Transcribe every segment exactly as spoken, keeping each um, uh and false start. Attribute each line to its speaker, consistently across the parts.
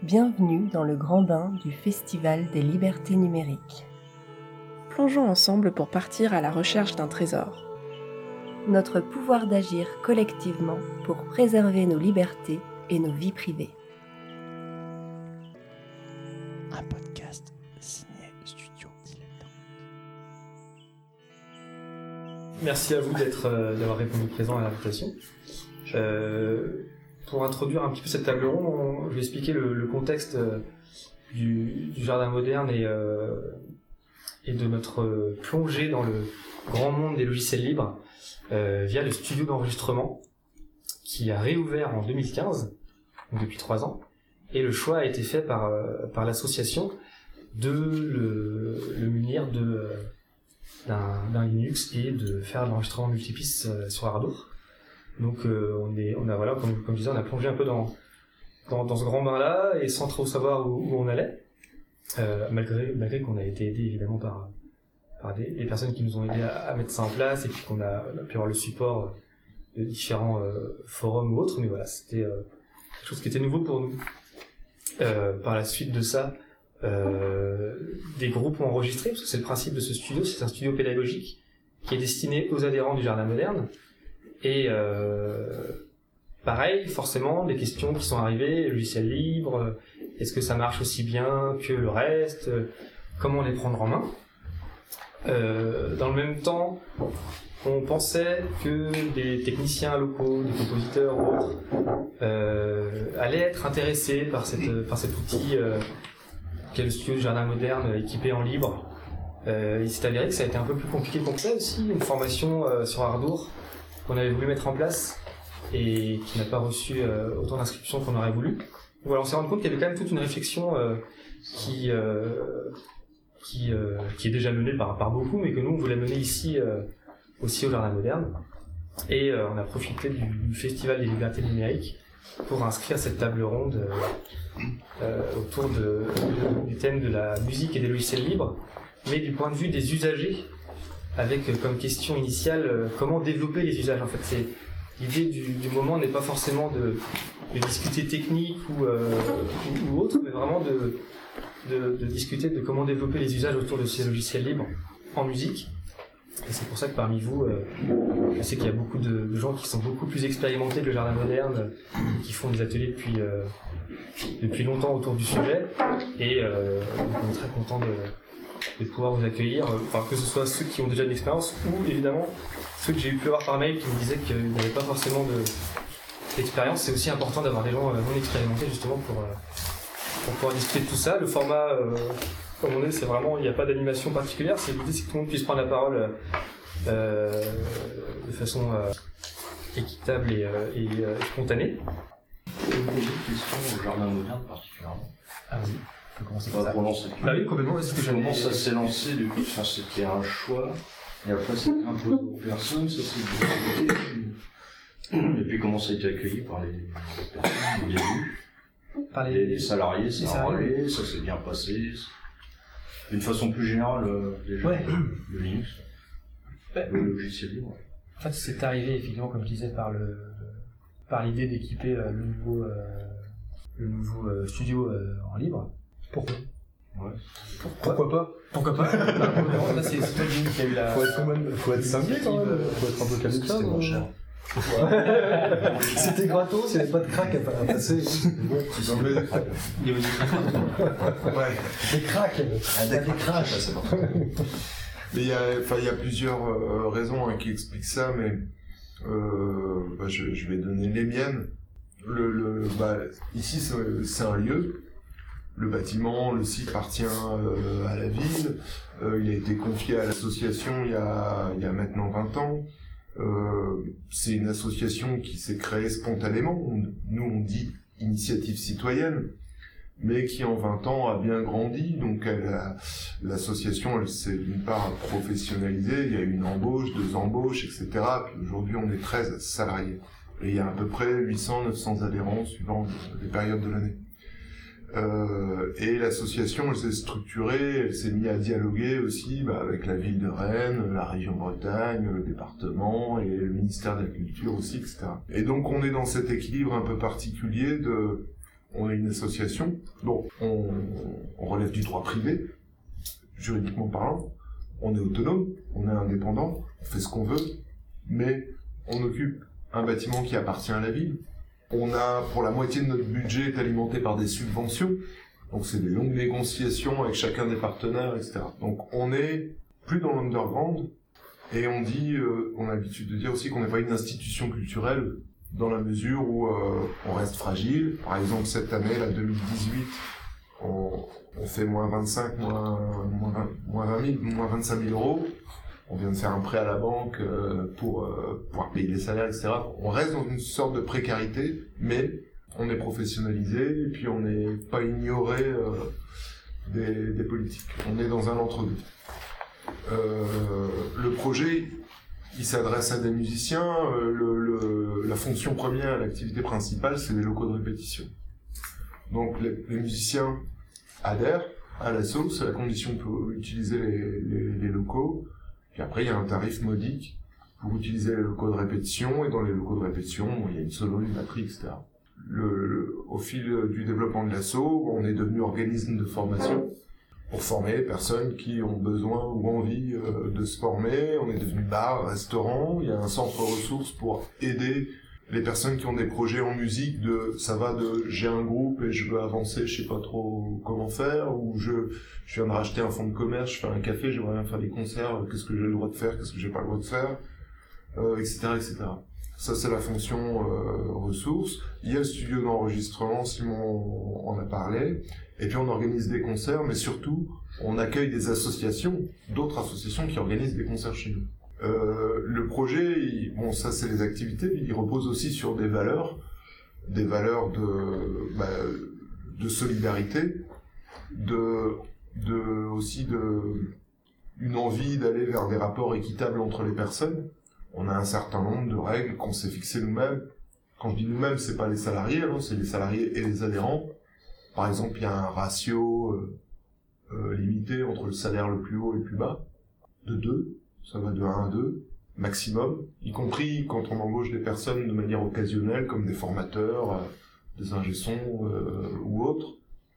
Speaker 1: Bienvenue dans le grand bain du Festival des libertés numériques.
Speaker 2: Plongeons ensemble pour partir à la recherche d'un trésor.
Speaker 1: Notre pouvoir d'agir collectivement pour préserver nos libertés et nos vies privées.
Speaker 3: Un podcast signé Studio Dilettante.
Speaker 4: Merci à vous d'être, euh, d'avoir répondu présent à l'invitation. Euh, pour introduire un petit peu cette table ronde, on, je vais expliquer le, le contexte euh, du, du jardin moderne et, euh, et de notre euh, plongée dans le grand monde des logiciels libres euh, via le studio d'enregistrement qui a réouvert en deux mille quinze, donc depuis trois ans, et le choix a été fait par, euh, par l'association de le, le munir de, euh, d'un, d'un Linux et de faire de l'enregistrement multipiste euh, sur Ardour. Donc euh, on est, on a voilà, comme, comme je disais, on a plongé un peu dans dans, dans ce grand bain-là et sans trop savoir où, où on allait, euh, malgré malgré qu'on a été aidé évidemment par par des, des personnes qui nous ont aidés à, à mettre ça en place et puis qu'on a, on a pu avoir le support de différents euh, forums ou autres. Mais voilà, c'était euh, quelque chose qui était nouveau pour nous. Euh, par la suite de ça, euh, des groupes ont enregistré, parce que c'est le principe de ce studio, c'est un studio pédagogique qui est destiné aux adhérents du jardin moderne. Et euh, pareil, forcément, des questions qui sont arrivées, logiciel libre, est-ce que ça marche aussi bien que le reste, comment les prendre en main. Euh, dans le même temps, on pensait que des techniciens locaux, des compositeurs ou autres, euh, allaient être intéressés par, cette, par cet outil euh, qu'est le studio du jardin moderne équipé en libre. Euh, il s'est avéré que ça a été un peu plus compliqué qu'on pensait aussi, une formation euh, sur Ardour qu'on avait voulu mettre en place et qui n'a pas reçu euh, autant d'inscriptions qu'on aurait voulu. Donc voilà, on s'est rendu compte qu'il y avait quand même toute une réflexion euh, qui, euh, qui, euh, qui est déjà menée par, par beaucoup, mais que nous on voulait mener ici euh, aussi au Jardin Moderne. Et euh, on a profité du, du Festival des libertés numériques pour inscrire cette table ronde euh, euh, autour de, de, du thème de la musique et des logiciels libres, mais du point de vue des usagers, avec euh, comme question initiale euh, comment développer les usages. En fait, c'est l'idée du, du moment n'est pas forcément de, de discuter technique ou, euh, ou, ou autre, mais vraiment de, de, de discuter de comment développer les usages autour de ces logiciels libres en musique. Et c'est pour ça que parmi vous, euh, je sais qu'il y a beaucoup de, de gens qui sont beaucoup plus expérimentés que le jardin moderne, euh, qui font des ateliers depuis euh, depuis longtemps autour du sujet, et euh, on est très content de de pouvoir vous accueillir, enfin que ce soit ceux qui ont déjà de l'expérience ou évidemment ceux que j'ai eu pu avoir par mail qui me disaient qu'ils n'avaient pas forcément de, d'expérience. C'est aussi important d'avoir des gens non expérimentés justement pour, pour pouvoir discuter de tout ça. Le format, euh, comme on dit, c'est vraiment, il n'y a pas d'animation particulière, c'est l'idée c'est que tout le monde puisse prendre la parole euh, de façon euh, équitable et, euh, et euh, spontanée.
Speaker 5: Une petite question au jardin moderne particulièrement.
Speaker 4: Ah oui.
Speaker 5: Comment ça va prononcer?
Speaker 4: Bah oui, complètement, c'est ce que j'avais.
Speaker 5: Comment ça s'est lancé depuis? Enfin, c'était un choix, et après c'était imposé aux personnes, ça s'est développé. Et puis comment ça a été accueilli par les personnes au début? Par les, les salariés, ça a enrôlé, ça s'est bien passé. D'une façon plus générale, déjà,
Speaker 4: ouais.
Speaker 5: Le Linux, ouais. Le logiciel libre.
Speaker 4: En fait, c'est arrivé effectivement, comme je disais, par le, par l'idée d'équiper le nouveau, euh, le nouveau euh, studio euh, en libre. Pourquoi?
Speaker 5: Ouais.
Speaker 4: Pourquoi, Pourquoi pas Pourquoi pas non, là, c'est, c'est toi, Jimmy, qui a eu la...
Speaker 6: Faut être quand même, faut être cinglé quand même, faut être un peu calme.
Speaker 5: C'était moins cher.
Speaker 6: C'était gratos, il n'y avait pas de crack à passer.
Speaker 5: Bon, ils ont des cracks.
Speaker 4: Il y avait des cracks.
Speaker 6: Ouais. Des cracks.
Speaker 5: Ah, des cracks, c'est bon.
Speaker 7: Mais il y a, enfin, il y a plusieurs euh, raisons hein, qui expliquent ça, mais euh, bah, je, je vais donner les miennes. Le, le, bah, ici, c'est, c'est un lieu. Le bâtiment, le site appartient euh, à la ville. Euh, il a été confié à l'association il y a, il y a maintenant vingt ans. Euh, c'est une association qui s'est créée spontanément. On, nous, on dit initiative citoyenne, mais qui en vingt ans a bien grandi. Donc, elle a, l'association, elle s'est d'une part professionnalisée. Il y a eu une embauche, deux embauches, et cetera. Puis aujourd'hui, on est treize salariés. Et il y a à peu près huit cents, neuf cents adhérents suivant les périodes de l'année. Euh, et l'association, elle s'est structurée, elle s'est mise à dialoguer aussi bah, avec la ville de Rennes, la région Bretagne, le département et le ministère de la Culture aussi, et cetera. Et donc on est dans cet équilibre un peu particulier de, on est une association, donc on, on relève du droit privé, juridiquement parlant, on est autonome, on est indépendant, on fait ce qu'on veut, mais on occupe un bâtiment qui appartient à la ville. On a, pour la moitié de notre budget, est alimenté par des subventions, donc c'est des longues négociations avec chacun des partenaires, et cetera. Donc on est plus dans l'underground, et on dit, euh, on a l'habitude de dire aussi qu'on n'est pas une institution culturelle, dans la mesure où euh, on reste fragile. Par exemple, cette année, la deux mille dix-huit, on, on fait moins vingt-cinq, moins, moins, vingt, moins vingt mille, moins vingt-cinq mille euros. On vient de faire un prêt à la banque euh, pour euh, pouvoir payer les salaires, et cetera. On reste dans une sorte de précarité, mais on est professionnalisé, et puis on n'est pas ignoré euh, des, des politiques. On est dans un entre-deux. Euh, le projet, il s'adresse à des musiciens. Euh, le, le, la fonction première, l'activité principale, c'est les locaux de répétition. Donc les, les musiciens adhèrent à l'asso, c'est la condition pour utiliser les, les, les locaux. Puis après, il y a un tarif modique pour utiliser les locaux de répétition, et dans les locaux de répétition, bon, il y a une solo, une batterie, et cetera. Le, le, au fil du développement de l'asso, on est devenu organisme de formation pour former les personnes qui ont besoin ou envie euh, de se former. On est devenu bar, restaurant. Il y a un centre ressources pour aider les personnes qui ont des projets en musique. De ça va de j'ai un groupe et je veux avancer, je sais pas trop comment faire, ou je je viens de racheter un fonds de commerce, je fais un café, j'aimerais bien faire des concerts. Qu'est-ce que j'ai le droit de faire, qu'est-ce que j'ai pas le droit de faire, euh, et cetera, et cetera. Ça, c'est la fonction euh, ressources. Il y a le studio d'enregistrement, Simon en a parlé. Et puis on organise des concerts, mais surtout, on accueille des associations, d'autres associations qui organisent des concerts chez nous. Euh, le projet, il, bon, ça c'est les activités, mais il repose aussi sur des valeurs, des valeurs de, bah, de solidarité, de, de, aussi de, une envie d'aller vers des rapports équitables entre les personnes. On a un certain nombre de règles qu'on s'est fixées nous-mêmes. Quand je dis nous-mêmes, c'est pas les salariés, hein, c'est les salariés et les adhérents. Par exemple, il y a un ratio euh, euh, limité entre le salaire le plus haut et le plus bas, de deux, ça va de un à deux, maximum, y compris quand on embauche des personnes de manière occasionnelle, comme des formateurs, euh, des ingé-sons euh, ou autres.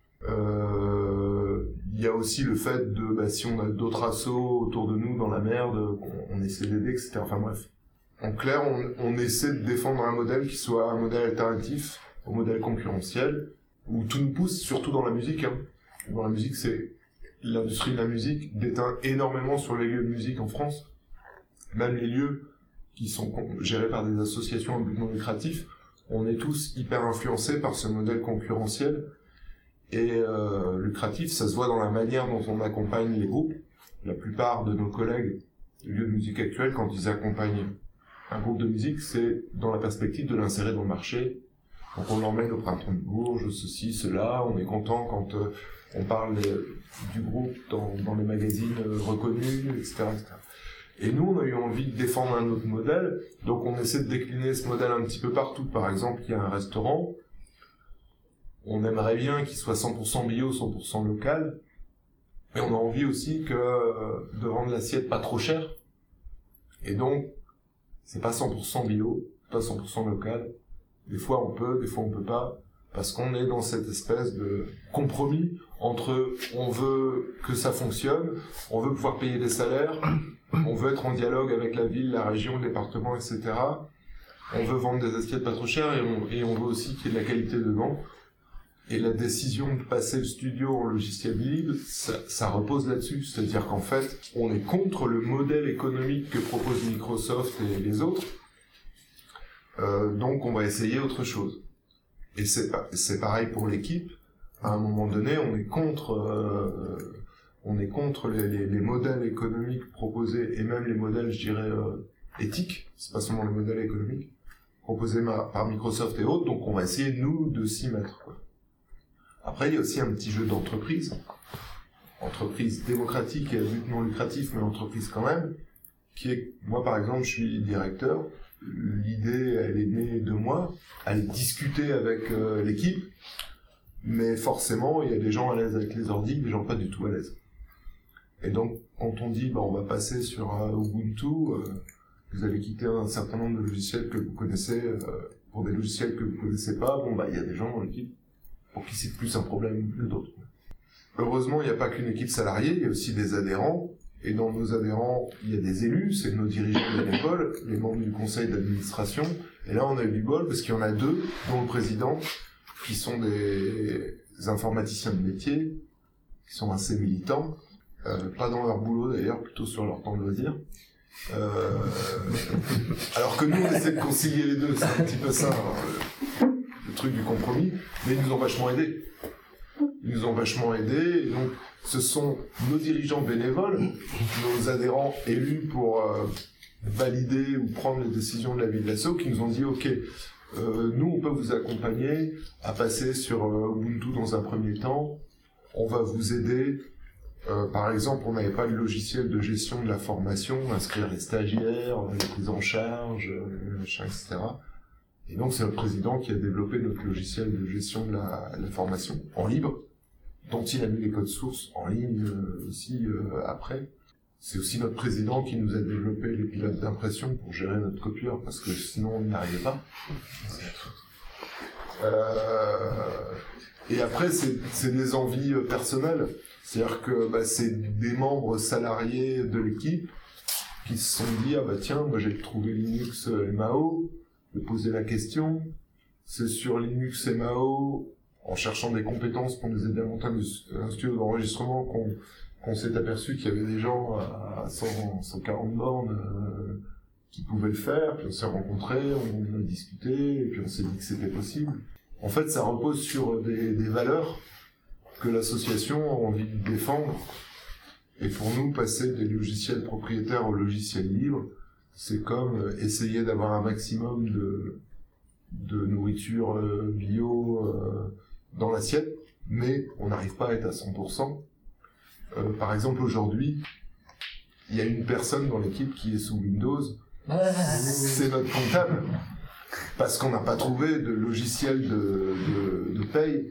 Speaker 7: Euh, il y a aussi le fait de, bah, si on a d'autres assos autour de nous dans la merde, on, on essaie d'aider, et cetera. Enfin bref. En clair, on, on essaie de défendre un modèle qui soit un modèle alternatif au modèle concurrentiel, où tout nous pousse, surtout dans la musique. Hein. Dans la musique, c'est l'industrie de la musique déteint énormément sur les lieux de musique en France. Même les lieux qui sont gérés par des associations à but non lucratif, on est tous hyper influencés par ce modèle concurrentiel. Et euh, lucratif, ça se voit dans la manière dont on accompagne les groupes. La plupart de nos collègues du lieu de musique actuel, quand ils accompagnent un groupe de musique, c'est dans la perspective de l'insérer dans le marché. Donc on l'emmène au Printemps de Bourges, ceci, cela. On est content quand euh, on parle euh, du groupe dans, dans les magazines euh, reconnus, et cetera, et cetera. Et nous, on a eu envie de défendre un autre modèle, donc on essaie de décliner ce modèle un petit peu partout. Par exemple, il y a un restaurant. On aimerait bien qu'il soit cent pour cent bio, cent pour cent local. Et on a envie aussi que euh, de vendre l'assiette pas trop cher. Et donc, c'est pas cent pour cent bio, pas cent pour cent local. Des fois on peut, des fois on peut pas, parce qu'on est dans cette espèce de compromis entre on veut que ça fonctionne, on veut pouvoir payer des salaires, on veut être en dialogue avec la ville, la région, le département, et cetera. On veut vendre des assiettes pas trop chères et on, et on veut aussi qu'il y ait de la qualité dedans. Et la décision de passer le studio en logiciel libre, ça, ça repose là-dessus. C'est-à-dire qu'en fait, on est contre le modèle économique que propose Microsoft et les autres. Euh, donc on va essayer autre chose. Et c'est, c'est pareil pour l'équipe. À un moment donné, on est contre, euh, on est contre les, les, les modèles économiques proposés, et même les modèles, je dirais, euh, éthiques. C'est pas seulement les modèles économiques proposés par Microsoft et autres. Donc on va essayer, nous, de s'y mettre, quoi. Après, il y a aussi un petit jeu d'entreprise. Entreprise démocratique et à but non lucratif, mais entreprise quand même, qui est, moi par exemple, je suis directeur. L'idée, elle est née de moi, aller discuter avec euh, l'équipe, mais forcément, il y a des gens à l'aise avec les ordi, des gens pas du tout à l'aise. Et donc, quand on dit, bah, on va passer sur euh, Ubuntu, euh, vous allez quitter un certain nombre de logiciels que vous connaissez, euh, pour des logiciels que vous connaissez pas, bon, bah, il y a des gens dans l'équipe, pour qui c'est plus un problème que d'autres. Heureusement, il n'y a pas qu'une équipe salariée, il y a aussi des adhérents. Et dans nos adhérents, il y a des élus, c'est nos dirigeants bénévoles, les membres du conseil d'administration. Et là, on a eu du bol parce qu'il y en a deux, dont le président, qui sont des informaticiens de métier, qui sont assez militants, euh, pas dans leur boulot d'ailleurs, plutôt sur leur temps de loisir. Euh, alors que nous, on essaie de concilier les deux, c'est un petit peu ça, hein, le, le truc du compromis, mais ils nous ont vachement aidés. Ils nous ont vachement aidés, et donc ce sont nos dirigeants bénévoles, nos adhérents élus pour euh, valider ou prendre les décisions de la vie de l'asso, qui nous ont dit ok, euh, nous on peut vous accompagner à passer sur euh, Ubuntu dans un premier temps, on va vous aider. Euh, par exemple, on n'avait pas le logiciel de gestion de la formation, inscrire les stagiaires, les prises en charge, euh, machin, et cetera. Et donc c'est le président qui a développé notre logiciel de gestion de la, la formation en libre, dont il a mis les codes sources en ligne euh, aussi euh, après. C'est aussi notre président qui nous a développé les pilotes d'impression pour gérer notre copieur, parce que sinon on n'y arrivait pas. Euh, et après, c'est, c'est des envies euh, personnelles. C'est-à-dire que bah, c'est des membres salariés de l'équipe qui se sont dit « Ah bah tiens, moi j'ai trouvé Linux M A O », j'ai posé la question. C'est sur Linux M A O, en cherchant des compétences pour nous aider à monter un studio d'enregistrement, qu'on, qu'on s'est aperçu qu'il y avait des gens à cent, cent quarante bornes euh, qui pouvaient le faire, puis on s'est rencontrés, on a discuté, et puis on s'est dit que c'était possible. En fait, ça repose sur des, des valeurs que l'association a envie de défendre. Et pour nous, passer des logiciels propriétaires aux logiciels libres, c'est comme essayer d'avoir un maximum de, de nourriture bio euh, dans l'assiette, mais on n'arrive pas à être à cent pour cent. Euh, par exemple, aujourd'hui, il y a une personne dans l'équipe qui est sous Windows, c'est notre comptable, parce qu'on n'a pas trouvé de logiciel de, de, de paye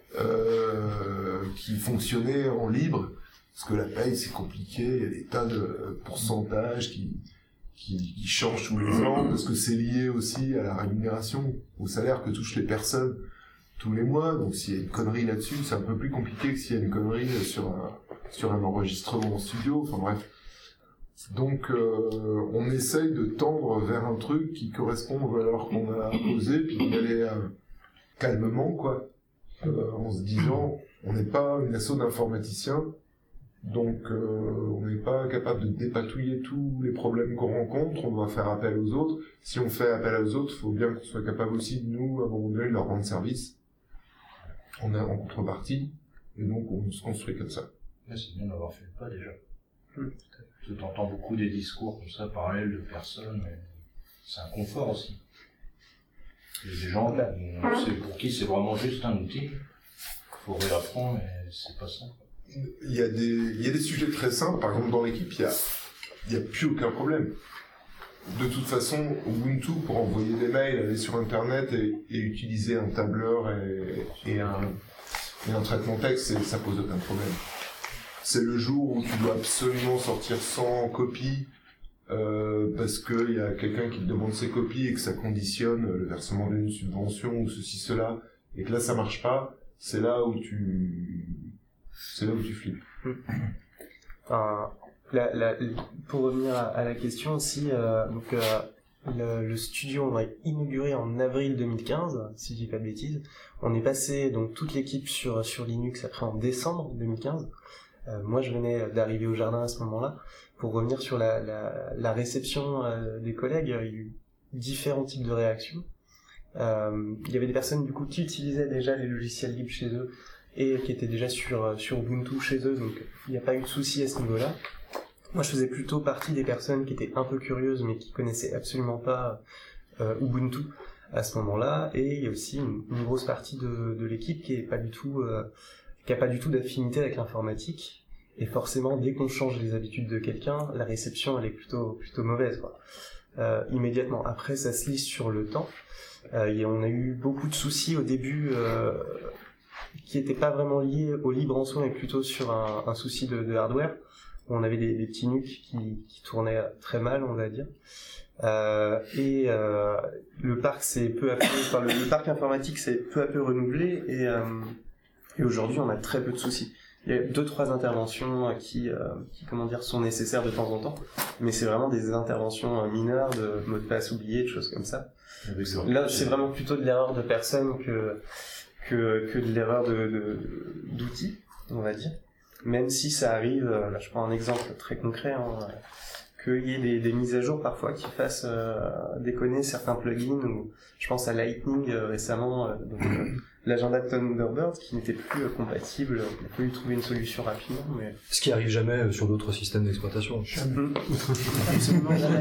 Speaker 7: euh, qui fonctionnait en libre, parce que la paye c'est compliqué, il y a des tas de pourcentages qui, qui, qui changent tous les ans, parce que c'est lié aussi à la rémunération, au salaire que touchent les personnes tous les mois, donc s'il y a une connerie là-dessus, c'est un peu plus compliqué que s'il y a une connerie sur un, sur un enregistrement en studio, enfin bref. Donc euh, on essaye de tendre vers un truc qui correspond aux valeurs qu'on a posées, puis d'y aller euh, calmement, quoi, euh, en se disant, on n'est pas une asso d'informaticiens, donc euh, on n'est pas capable de dépatouiller tous les problèmes qu'on rencontre, on doit faire appel aux autres. Si on fait appel aux autres, il faut bien qu'on soit capable aussi, nous, à un moment donné, de leur rendre service. On est en contrepartie, et donc on se construit comme ça.
Speaker 5: Là, c'est bien d'avoir fait le pas déjà. Mmh. Tu entends beaucoup des discours comme ça, parallèles de personnes, mais c'est un confort aussi. Il y a des gens c'est pour qui c'est vraiment juste un outil, il faut réapprendre, mais c'est pas ça.
Speaker 7: Il y a des, il y a des sujets très simples, par exemple dans l'équipe, il y a, il y a plus aucun problème. De toute façon, Ubuntu, pour envoyer des mails, aller sur internet et, et utiliser un tableur et, et, un, et un traitement texte, ça pose aucun problème. C'est le jour où tu dois absolument sortir cent copies euh, parce qu'il y a quelqu'un qui te demande ses copies et que ça conditionne le versement d'une subvention ou ceci, cela, et que là ça marche pas, c'est là où tu, c'est là où tu flippes.
Speaker 8: Enfin, la, la, pour revenir à, à la question aussi, euh, donc euh, le, le studio on va inaugurer en avril deux mille quinze, si je dis pas de bêtises. On est passé donc toute l'équipe sur sur Linux après en décembre deux mille quinze. Euh, moi, je venais d'arriver au jardin à ce moment-là. Pour revenir sur la, la, la réception euh, des collègues, il y a eu différents types de réactions. Euh, il y avait des personnes du coup qui utilisaient déjà les logiciels libres chez eux et qui étaient déjà sur sur Ubuntu chez eux, donc il n'y a pas eu de souci à ce niveau-là. Moi, je faisais plutôt partie des personnes qui étaient un peu curieuses, mais qui connaissaient absolument pas euh, Ubuntu à ce moment-là. Et il y a aussi une, une grosse partie de, de l'équipe qui est pas du tout euh, qui a pas du tout d'affinité avec l'informatique, et forcément dès qu'on change les habitudes de quelqu'un, la réception elle est plutôt plutôt mauvaise, quoi. Euh, immédiatement. Après, ça se lisse sur le temps. Euh, et on a eu beaucoup de soucis au début euh, qui n'étaient pas vraiment liés au libre en soi, mais plutôt sur un, un souci de, de hardware. où on avait des, des petits nuques qui, qui tournaient très mal, on va dire. Euh, et euh, le parc c'est peu à peu, enfin le, le parc informatique s'est peu à peu renouvelé et, euh, et aujourd'hui on a très peu de soucis. Il y a deux trois interventions qui, euh, qui comment dire sont nécessaires de temps en temps, mais c'est vraiment des interventions mineures de mots de passe oubliés, de choses comme ça. Là c'est vraiment plutôt de l'erreur de personne que que que de l'erreur de, de d'outils, on va dire. Même si ça arrive, là je prends un exemple très concret. Hein, qu'il y ait des, des mises à jour parfois qui fassent euh, déconner certains plugins, ou je pense à Lightning euh, récemment, euh, donc euh, l'agenda de Thunderbird qui n'était plus euh, compatible, on a pu trouver une solution rapidement. Mais...
Speaker 9: Ce qui arrive jamais sur d'autres systèmes d'exploitation.
Speaker 8: Mmh. Absolument jamais.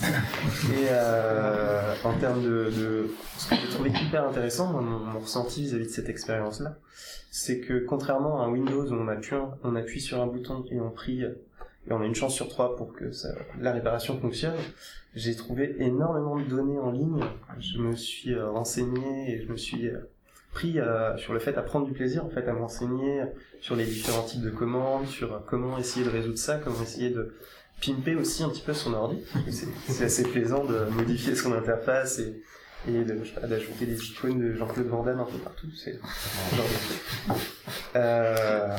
Speaker 8: Et euh, en termes de, de... ce que j'ai trouvé hyper intéressant, mon, mon ressenti vis-à-vis de cette expérience-là, c'est que contrairement à un Windows où on appuie, on appuie sur un bouton et on prie... et on a une chance sur trois pour que ça, la réparation fonctionne. J'ai trouvé énormément de données en ligne. Je me suis euh, renseigné et je me suis euh, pris euh, sur le fait à prendre du plaisir en fait à m'enseigner sur les différents types de commandes, sur euh, comment essayer de résoudre ça, comment essayer de pimper aussi un petit peu son ordi. C'est, c'est assez plaisant de modifier son interface et, et de, je sais pas, d'ajouter des icônes de Jean-Claude Van Damme un peu partout. C'est ce genre de truc. Euh,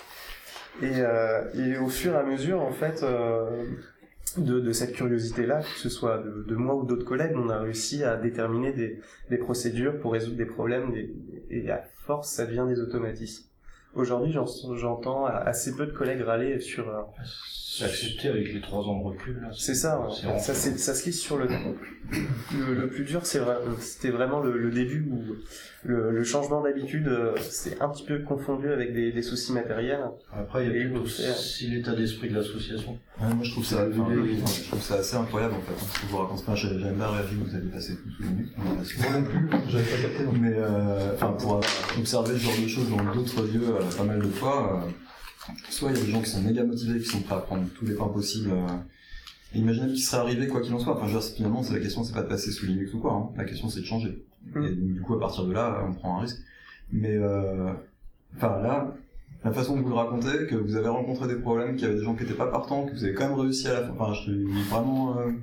Speaker 8: Et, euh, et au fur et à mesure, en fait, euh, de, de cette curiosité-là, que ce soit de, de moi ou d'autres collègues, on a réussi à déterminer des, des procédures pour résoudre des problèmes, des, et à force, ça devient des automatismes. Aujourd'hui, j'en, j'entends assez peu de collègues râler sur... Euh,
Speaker 5: c'est accepté avec les trois ans de recul. Là,
Speaker 8: c'est, c'est ça, ouais. c'est ça, c'est, ça se lisse sur le temps. Le, le plus dur, c'est vrai, c'était vraiment le, le début où le, le changement d'habitude euh, c'est un petit peu confondu avec des, des soucis matériels.
Speaker 5: Après, il y a plutôt aussi l'état d'esprit de l'association.
Speaker 10: Ouais, moi, je trouve ça, enfin, je trouve ça assez incroyable en fait. Hein, ce que vous racontez, enfin, j'avais jamais réagi, vous avez passé tout sous les minutes.
Speaker 6: Moi non plus, j'avais pas capté. Non.
Speaker 10: Mais euh, enfin, pour observer ce genre de choses dans d'autres lieux, euh, pas mal de fois. Euh, Soit il y a des gens qui sont méga motivés, qui sont prêts à prendre tous les pains possibles. Euh, et imaginez qu'il serait arrivé quoi qu'il en soit. Enfin, je veux dire, finalement, c'est la question, c'est pas de passer sous Linux ou quoi. Hein. La question, c'est de changer. Mm. Et donc, du coup, à partir de là, on prend un risque. Mais, euh, enfin, là, la façon dont vous le racontez, que vous avez rencontré des problèmes, qu'il y avait des gens qui étaient pas partants, que vous avez quand même réussi à la fin. Enfin, je suis vraiment, euh,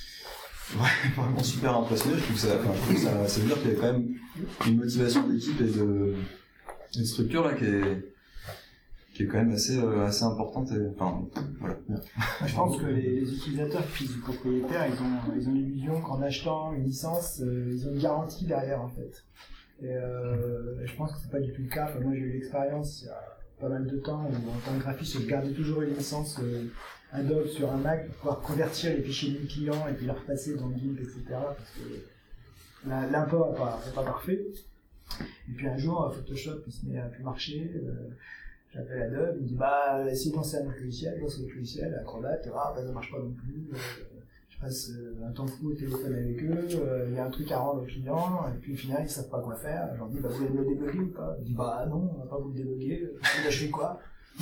Speaker 10: ouais, vraiment super impressionné. Je trouve ça, enfin, je trouve ça, ça veut dire qu'il y a quand même une motivation d'équipe et de, une structure là qui est qui est quand même assez euh, assez importante et enfin voilà.
Speaker 11: Je pense que les, les utilisateurs qui font du propriétaire, ils ont ils ont l'illusion qu'en achetant une licence, euh, ils ont une garantie derrière en fait. Et euh, je pense que c'est pas du tout le cas. Enfin, moi j'ai eu l'expérience il y a pas mal de temps où en tant que graphiste, je gardais toujours une licence euh, Adobe sur un Mac pour pouvoir convertir les fichiers du client et puis les repasser dans le GIMP, et cetera. Parce que la, l'import n'est pas, pas parfait. Et puis un jour, Photoshop il se met à plus marcher. Euh, J'appelle Adobe, il me dit bah essayez de lancer un autre logiciel, je lance un autre logiciel, Acrobat, ah bah ça marche pas non plus, euh, je passe euh, un temps fou au téléphone avec eux, il euh, y a un truc à rendre au client, et puis au final ils savent pas quoi faire, je leur dis bah vous allez me le débugger ou pas? Il dit bah non, on va pas vous le débugger, je fais quoi? Bah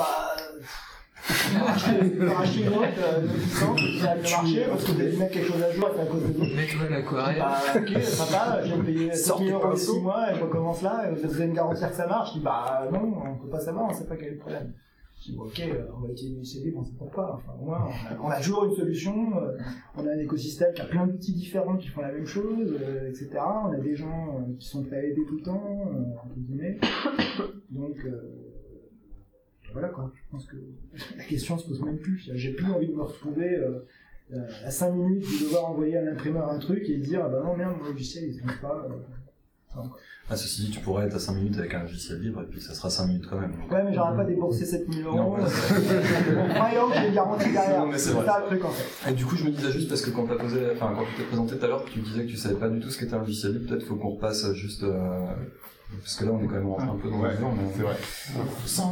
Speaker 11: on va racheter une autre euh, licence qui va mieux marcher parce que vous allez mettre quelque chose à jour, c'est à cause de vous.
Speaker 12: Mets-toi l'aquarelle.
Speaker 11: Bah ok, sympa, je viens de payer sept mille euros les six mois et je recommence là, et vous allez me garantir que ça marche? Je dis bah non, on peut pas savoir, on sait pas quel est le problème. Je dis ok, on va utiliser du C D, on sait pourquoi. Enfin au moins, on a, on a toujours une solution, on a un écosystème qui a plein d'outils différents qui font la même chose, euh, et cetera. On a des gens euh, qui sont prêts à aider tout le temps, euh, entre guillemets. Donc euh, voilà quoi, je pense que la question se pose même plus. J'ai plus envie de me retrouver euh, à cinq minutes de devoir envoyer à l'imprimeur un truc et dire ah bah non merde, mon logiciel il se monte pas. Euh,
Speaker 10: ah, ceci dit, tu pourrais être à cinq minutes avec un logiciel libre et puis ça sera cinq minutes quand même.
Speaker 11: Ouais, mais j'aurais pas déboursé sept mille euros. En croyant que j'ai une garantie derrière.
Speaker 10: Non, mais c'est, c'est
Speaker 11: ça le truc en fait.
Speaker 10: Et du coup, je me disais juste parce que quand, t'as posé, enfin, quand tu t'es présenté tout à l'heure, tu disais que tu savais pas du tout ce qu'était un logiciel libre, peut-être faut qu'on repasse juste. Euh, Parce que là, on est quand même rentré un peu dans
Speaker 7: ouais,
Speaker 10: le vivant, mais
Speaker 7: c'est vrai.
Speaker 10: Sans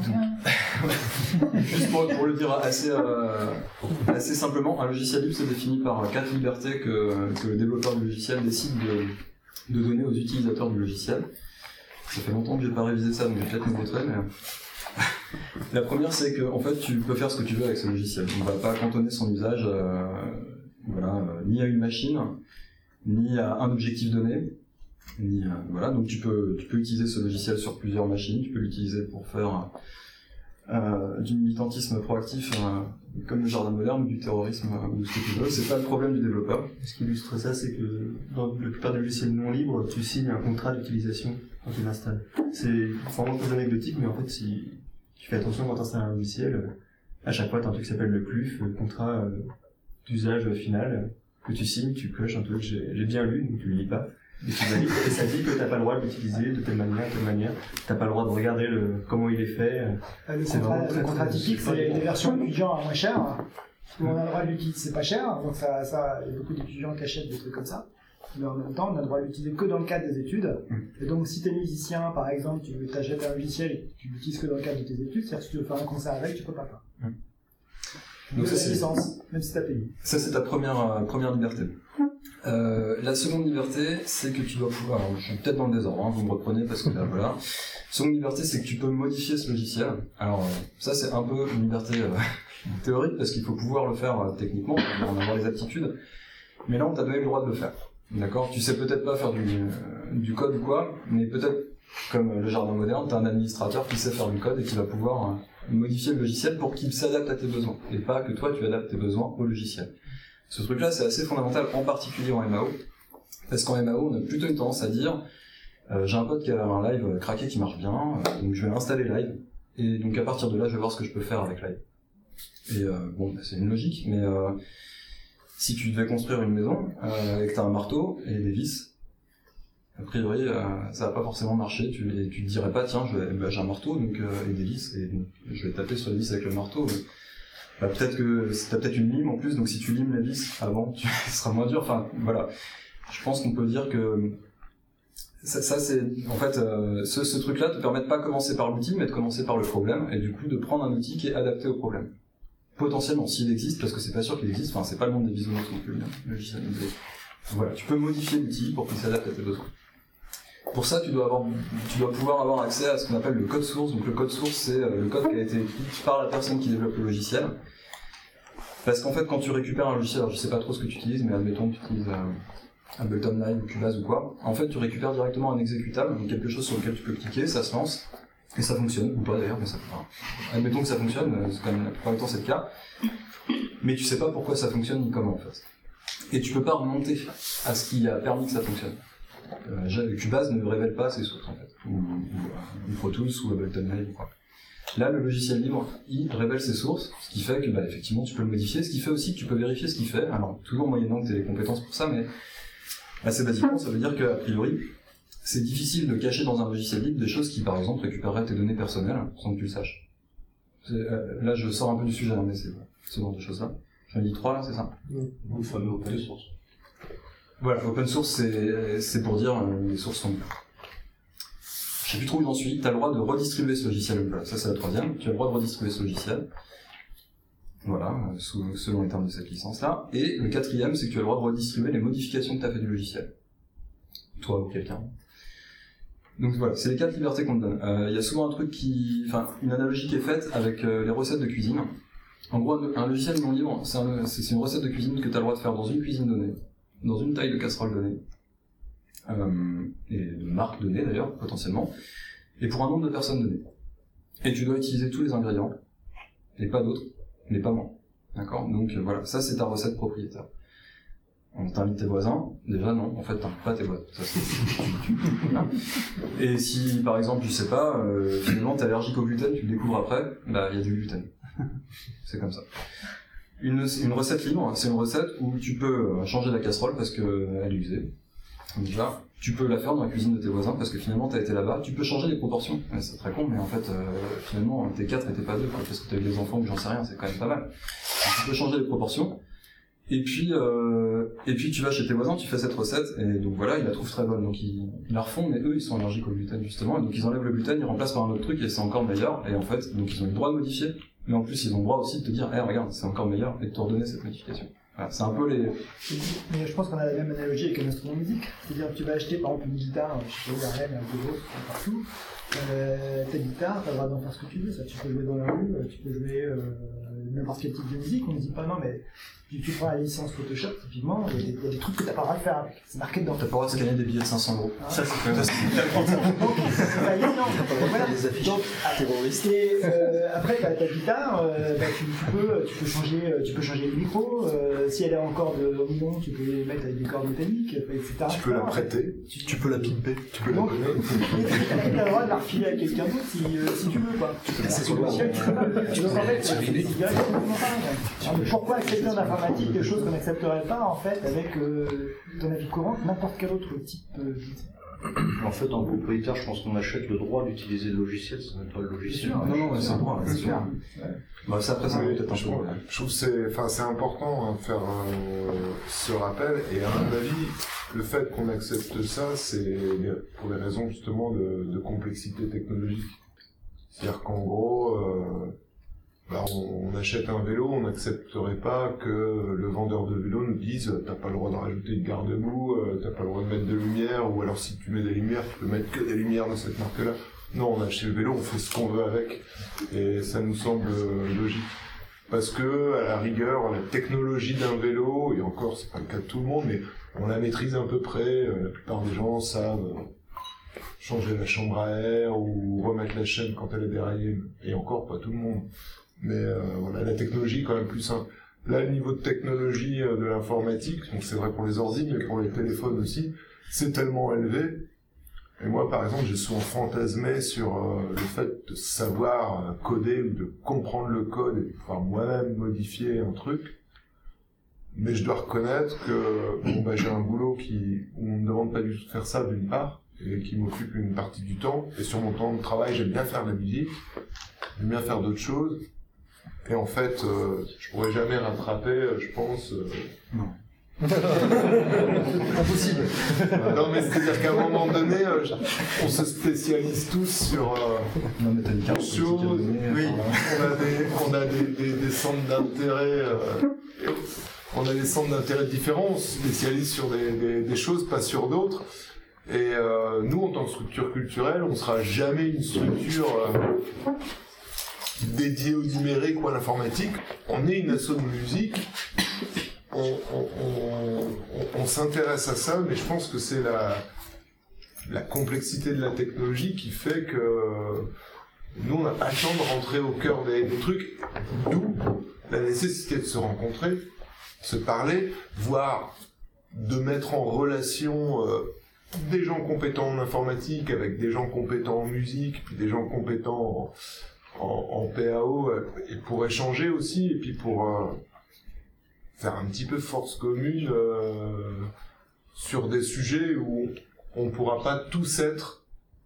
Speaker 10: Juste pour, pour le dire assez, euh, assez simplement, un logiciel libre se définit par quatre libertés que, que le développeur du logiciel décide de, de donner aux utilisateurs du logiciel. Ça fait longtemps que j'ai pas révisé ça, donc j'ai peut-être me retrouver, mais... La première, c'est que en fait, tu peux faire ce que tu veux avec ce logiciel. On va pas cantonner son usage euh, voilà, euh, ni à une machine, ni à un objectif donné. Ni, euh, voilà, donc tu peux, tu peux utiliser ce logiciel sur plusieurs machines, tu peux l'utiliser pour faire euh, du militantisme proactif euh, comme le jardin moderne ou du terrorisme euh, ou ce que tu veux, c'est pas le problème du développeur.
Speaker 12: Ce qui illustre ça, c'est que dans la plupart des logiciels non libres, tu signes un contrat d'utilisation quand tu l'installes. C'est vraiment très anecdotique, mais en fait, si tu fais attention quand tu installes un logiciel, à chaque fois, tu as un truc qui s'appelle le C L U F, le contrat euh, d'usage final, que tu signes, tu coches un truc, j'ai, j'ai bien lu, donc tu le lis pas, et tu valides, et ça dit que t'as pas le droit de l'utiliser de telle manière, telle manière, t'as pas le droit de regarder le, comment il est fait.
Speaker 11: Euh, le
Speaker 12: c'est
Speaker 11: contrat,
Speaker 12: vraiment très,
Speaker 11: le contrat
Speaker 12: très-
Speaker 11: typique, c'est les, les versions étudiants à moins cher, où on a le droit de l'utiliser, c'est pas cher, donc ça, ça, il y a beaucoup d'étudiants qui achètent des trucs comme ça. Mais en même temps, on a le droit de l'utiliser que dans le cadre des études. Et donc, si t'es musicien, par exemple, tu veux t'achètes un logiciel et que tu l'utilises que dans le cadre de tes études, c'est-à-dire que si tu veux faire un concert avec, tu peux pas faire.
Speaker 10: Donc ça,
Speaker 11: la
Speaker 10: c'est-
Speaker 11: licence, même si t'as payé.
Speaker 10: Ça, c'est ta première, euh, première liberté. Euh, la seconde liberté, c'est que tu dois pouvoir, alors, je suis peut-être dans le désordre, hein, vous me reprenez parce que là, voilà. Seconde liberté, c'est que tu peux modifier ce logiciel. Alors, euh, ça, c'est un peu une liberté euh, théorique parce qu'il faut pouvoir le faire euh, techniquement, pour en avoir les aptitudes. Mais là, on t'a donné le droit de le faire. D'accord? Tu sais peut-être pas faire du, euh, du code ou quoi, mais peut-être, comme le jardin moderne, t'as un administrateur qui sait faire du code et qui va pouvoir euh, modifier le logiciel pour qu'il s'adapte à tes besoins. Et pas que toi, tu adaptes tes besoins au logiciel. Ce truc-là, c'est assez fondamental, en particulier en M A O, parce qu'en M A O, on a plutôt une tendance à dire euh, j'ai un pote qui a un live euh, craqué qui marche bien, euh, donc je vais l'installer live, et donc à partir de là, je vais voir ce que je peux faire avec live. Et euh, bon, bah, c'est une logique, mais euh, si tu devais construire une maison euh, et que tu as un marteau et des vis, a priori, euh, ça va pas forcément marcher. Tu, et tu te dirais pas, tiens, je vais- bah, j'ai un marteau donc euh, et des vis, et donc, je vais taper sur les vis avec le marteau. Mais, bah, peut-être que t'as peut-être une lime en plus, donc si tu limes la vis avant, tu, ce sera moins dur. Enfin, voilà. Je pense qu'on peut dire que ça, ça c'est en fait euh, ce, ce truc-là te permet de pas commencer par l'outil, mais de commencer par le problème, et du coup de prendre un outil qui est adapté au problème. Potentiellement, s'il existe, parce que c'est pas sûr qu'il existe. Enfin, c'est pas le monde des bisounours non plus, le logiciel. Voilà, tu peux modifier l'outil pour qu'il s'adapte à tes besoins. Pour ça, tu dois, avoir, tu dois pouvoir avoir accès à ce qu'on appelle le code source. Donc le code source, c'est euh, le code qui a été écrit par la personne qui développe le logiciel. Parce qu'en fait, quand tu récupères un logiciel, alors je sais pas trop ce que tu utilises, mais admettons que tu utilises euh, Ableton Live ou Cubase ou quoi, en fait, tu récupères directement un exécutable, donc quelque chose sur lequel tu peux cliquer, ça se lance, et ça fonctionne, ou pas d'ailleurs, mais ça enfin, admettons que ça fonctionne, euh, c'est quand même la plupart du temps c'est le cas, mais tu sais pas pourquoi ça fonctionne ni comment en fait. Et tu peux pas remonter à ce qui a permis que ça fonctionne. Euh, Cubase ne révèle pas ses sources en fait, ou, ou, ou Pro Tools ou Ableton Live ou quoi. Là, le logiciel libre, il révèle ses sources, ce qui fait que, bah, effectivement, tu peux le modifier, ce qui fait aussi que tu peux vérifier ce qu'il fait, alors, toujours moyennant que tu aies les compétences pour ça, mais, assez basiquement, ça veut dire qu'a priori, c'est difficile de cacher dans un logiciel libre des choses qui, par exemple, récupéreraient tes données personnelles, sans que tu le saches. C'est, euh, là, je sors un peu du sujet, mais c'est ce genre de choses-là. J'en ai dit trois, là, c'est ça?
Speaker 5: Ou le fameux open source.
Speaker 10: Voilà, open source, c'est, c'est pour dire, euh, les sources sont libres. Je sais plus trop où j'en suis, tu as le droit de redistribuer ce logiciel. Voilà, ça c'est la troisième, tu as le droit de redistribuer ce logiciel. Voilà, euh, sous, selon les termes de cette licence-là. Et le quatrième, c'est que tu as le droit de redistribuer les modifications que tu as fait du logiciel. Toi ou quelqu'un. Donc voilà, c'est les quatre libertés qu'on te donne. Il euh, y a souvent un truc qui... Enfin, une analogie qui est faite avec euh, les recettes de cuisine. En gros, un, un logiciel non libre, c'est, un, c'est, c'est une recette de cuisine que tu as le droit de faire dans une cuisine donnée, dans une taille de casserole donnée. Euh, et de marque donnée d'ailleurs, potentiellement, et pour un nombre de personnes donné. Et tu dois utiliser tous les ingrédients, et pas d'autres, mais pas moins. D'accord? Donc euh, voilà, ça c'est ta recette propriétaire. On t'invite tes voisins, déjà non, en fait t'invites pas tes voisins. Ça, c'est... Voilà. Et si par exemple, je sais pas, euh, finalement t'es allergique au gluten, tu le découvres après, bah il y a du gluten. C'est comme ça. Une, une recette libre, c'est une recette où tu peux changer la casserole parce qu'elle est usée. Déjà, tu peux la faire dans la cuisine de tes voisins parce que finalement t'as été là-bas. Tu peux changer les proportions. Ouais, c'est très con, mais en fait, euh, finalement, t'es quatre et t'es pas deux, quoi, parce que t'as eu des enfants ou j'en sais rien, c'est quand même pas mal. Donc, tu peux changer les proportions. Et puis, euh, et puis tu vas chez tes voisins, tu fais cette recette, et donc voilà, ils la trouvent très bonne. Donc ils, ils la refont, mais eux, ils sont allergiques au gluten justement, et donc ils enlèvent le gluten, ils remplacent par un autre truc, et c'est encore meilleur. Et en fait, donc ils ont le droit de modifier, mais en plus ils ont le droit aussi de te dire, eh hey, regarde, c'est encore meilleur, et de te redonner cette modification. Voilà, c'est un peu les...
Speaker 11: Mais je pense qu'on a la même analogie avec un instrument de musique. C'est-à-dire que tu vas acheter par exemple une guitare, je sais pas, à Rennes, à Bordeaux, partout. Euh, ta guitare, tu as le droit d'en faire ce que tu veux. Ça, tu peux jouer dans la rue, tu peux jouer euh, n'importe quel type de musique. On ne dit pas non, mais tu, tu prends la licence Photoshop, typiquement, il y, y a des trucs que tu n'as pas le droit de faire avec. C'est marqué dedans.
Speaker 10: T'as pas le droit de scanner des billets de cinq cents euros.
Speaker 11: Ah.
Speaker 10: Ça, c'est quand même...
Speaker 11: Voilà. Donc, terroriste. Et euh, après, ta, ta guitare, euh, bah, tu, tu, peux, tu, peux changer, tu peux changer le micro. Euh, si elle est en corde omninon, tu peux les mettre avec des cordes métalliques, et cetera.
Speaker 7: Tu peux la prêter,
Speaker 11: tu,
Speaker 7: tu peux la pimper, tu peux
Speaker 11: donc,
Speaker 7: la donner.
Speaker 11: Tu as le droit de la refiler à quelqu'un d'autre si, euh, si tu veux, quoi. Tu peux passer sur le ciel, tu peux pas. Donc en fait, c'est directement pareil. Pourquoi accepter en informatique des choses qu'on n'accepterait pas, en fait, avec euh, dans la vie courante, n'importe quel autre type euh,
Speaker 5: En fait, en propriétaire, je pense qu'on achète le droit d'utiliser le logiciel, c'est même pas le logiciel.
Speaker 10: Non, non, non, c'est un droit, c'est sûr. Bah, ça, après, ça
Speaker 7: Oui,
Speaker 10: peut-être un
Speaker 7: je
Speaker 10: peu...
Speaker 7: trouve, je trouve que c'est, enfin, c'est important hein, de faire euh, ce rappel, et à mon avis, le fait qu'on accepte ça, c'est pour des raisons justement de, de complexité technologique. C'est-à-dire qu'en gros, euh, bah, on, on achète un vélo, on n'accepterait pas que le vendeur de vélo nous dise t'as pas le droit de rajouter de garde-boue, euh, t'as pas le droit de mettre de lumière, ou alors si tu mets des lumières, tu peux mettre que des lumières de cette marque-là. Non, on a acheté le vélo, on fait ce qu'on veut avec, et ça nous semble logique. Parce que, à la rigueur, la technologie d'un vélo, et encore, c'est pas le cas de tout le monde, mais on la maîtrise à peu près, la plupart des gens savent changer la chambre à air, ou remettre la chaîne quand elle est déraillée, et encore, pas tout le monde. Mais euh, voilà, la technologie est quand même plus simple. Là, le niveau de technologie euh, de l'informatique, donc c'est vrai pour les ordi, mais pour les téléphones aussi, c'est tellement élevé. Et moi, par exemple, j'ai souvent fantasmé sur euh, le fait de savoir euh, coder ou de comprendre le code et de pouvoir moi-même modifier un truc. Mais je dois reconnaître que bon, bah, j'ai un boulot qui, où on me demande pas du tout de faire ça d'une part, et qui m'occupe une partie du temps. Et sur mon temps de travail, j'aime bien faire de la musique, j'aime bien faire d'autres choses. Et en fait, euh, je pourrais jamais rattraper, euh, je pense... Euh...
Speaker 10: Non.
Speaker 7: Impossible. Non, mais c'est-à-dire qu'à un moment donné, euh, on se spécialise tous sur euh,
Speaker 10: non, mais t'as une carte
Speaker 7: choses. Oui, on a des, on a des, des, des centres d'intérêt. Euh, on a des centres d'intérêt différents. On se spécialise sur des, des, des choses, pas sur d'autres. Et euh, nous, en tant que structure culturelle, on sera jamais une structure euh, dédiée au numérique ou à l'informatique. On est une asso de musique. On, on, on, on, on s'intéresse à ça, mais je pense que c'est la, la complexité de la technologie qui fait que nous, on n'a pas le temps de rentrer au cœur des, des trucs, d'où la nécessité de se rencontrer, se parler, voire de mettre en relation euh, des gens compétents en informatique avec des gens compétents en musique, puis des gens compétents en, en, en P A O, euh, et pour échanger aussi, et puis pour... Euh, faire un petit peu force commune euh, sur des sujets où on ne pourra pas tous être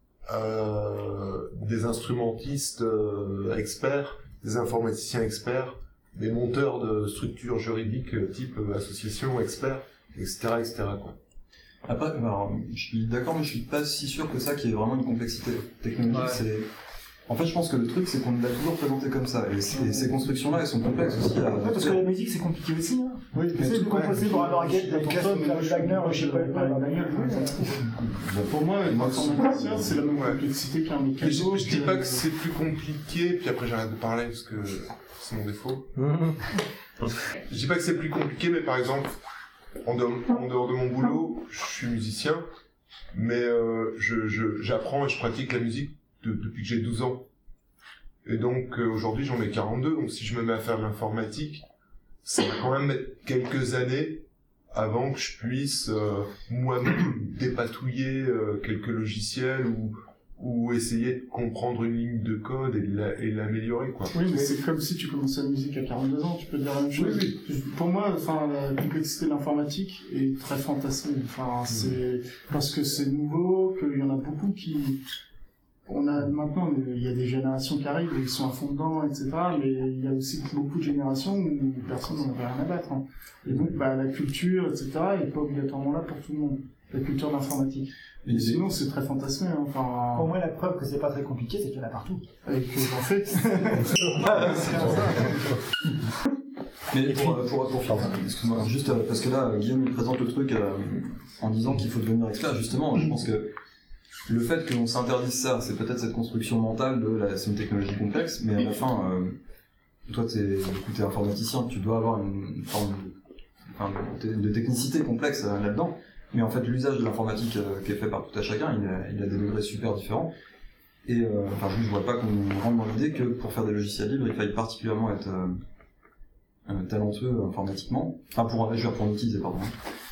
Speaker 7: euh, des instrumentistes euh, experts, des informaticiens experts, des monteurs de structures juridiques type euh, association experts, et cetera, et cetera quoi.
Speaker 10: Après, alors, je suis d'accord, mais je suis pas si sûr que ça qu'il y ait vraiment une complexité technologique. Ouais. C'est... En fait, je pense que le truc, c'est qu'on l'a toujours présenté comme ça. Et, et ces constructions-là, elles sont complexes aussi. À...
Speaker 11: Ouais, parce que la musique, c'est compliqué aussi. Hein. Oui, tu sais, de composer pour un orgueil, pour ton son, faire Wagner, je sais pas,
Speaker 13: pour moi, l'informaticien, c'est la même complexité qu'un mécano.
Speaker 7: Je dis pas que c'est plus compliqué, puis après j'arrête de parler parce que c'est mon défaut. Je dis pas que c'est plus compliqué, mais par exemple, en dehors, en dehors de mon boulot, je suis musicien, mais euh, je, je, j'apprends et je pratique la musique de, depuis que j'ai douze ans. Et donc euh, aujourd'hui j'en ai quarante-deux, donc si je me mets à faire de l'informatique, ça va quand même mettre quelques années avant que je puisse euh, moi-même dépatouiller euh, quelques logiciels ou, ou essayer de comprendre une ligne de code et de, la, et de l'améliorer, quoi.
Speaker 13: Oui, mais c'est comme si tu commençais la musique à quarante-deux ans, tu peux dire la même chose. Oui, oui. Pour moi, enfin, la complexité de l'informatique est très fantasmée. Enfin, c'est parce que c'est nouveau, qu'il y en a beaucoup qui... On a maintenant, il y a des générations qui arrivent, ils sont à fond dedans, et cetera. Mais il y a aussi beaucoup de générations où personne n'en avait rien à battre. Hein. Et donc, bah, la culture, et cetera, n'est pas obligatoirement là pour tout le monde. La culture d'informatique. Et
Speaker 11: Et
Speaker 13: sinon, c'est très fantasmé. Hein. Enfin...
Speaker 11: Pour moi, la preuve que c'est pas très compliqué, c'est qu'il y en a partout.
Speaker 13: Et que, en fait...
Speaker 10: Mais
Speaker 8: Et
Speaker 10: pour,
Speaker 8: puis-
Speaker 10: pour, pour finir, excuse-moi, juste euh, parce que là, Guillaume il présente le truc euh, en disant qu'il faut devenir expert. Justement, je pense que le fait que l'on s'interdise ça, c'est peut-être cette construction mentale de la, c'est une technologie complexe, mais à la fin, euh, toi, t'es, du coup, t'es informaticien, tu dois avoir une forme de, enfin, de, de technicité complexe euh, là-dedans. Mais en fait, l'usage de l'informatique euh, qui est fait par tout à chacun, il a, il a des degrés super différents. Et euh, enfin, je ne vois pas qu'on rentre dans l'idée que pour faire des logiciels libres, il faille particulièrement être euh, euh, talentueux informatiquement. Enfin, pour, je veux dire, pour en utiliser, pardon.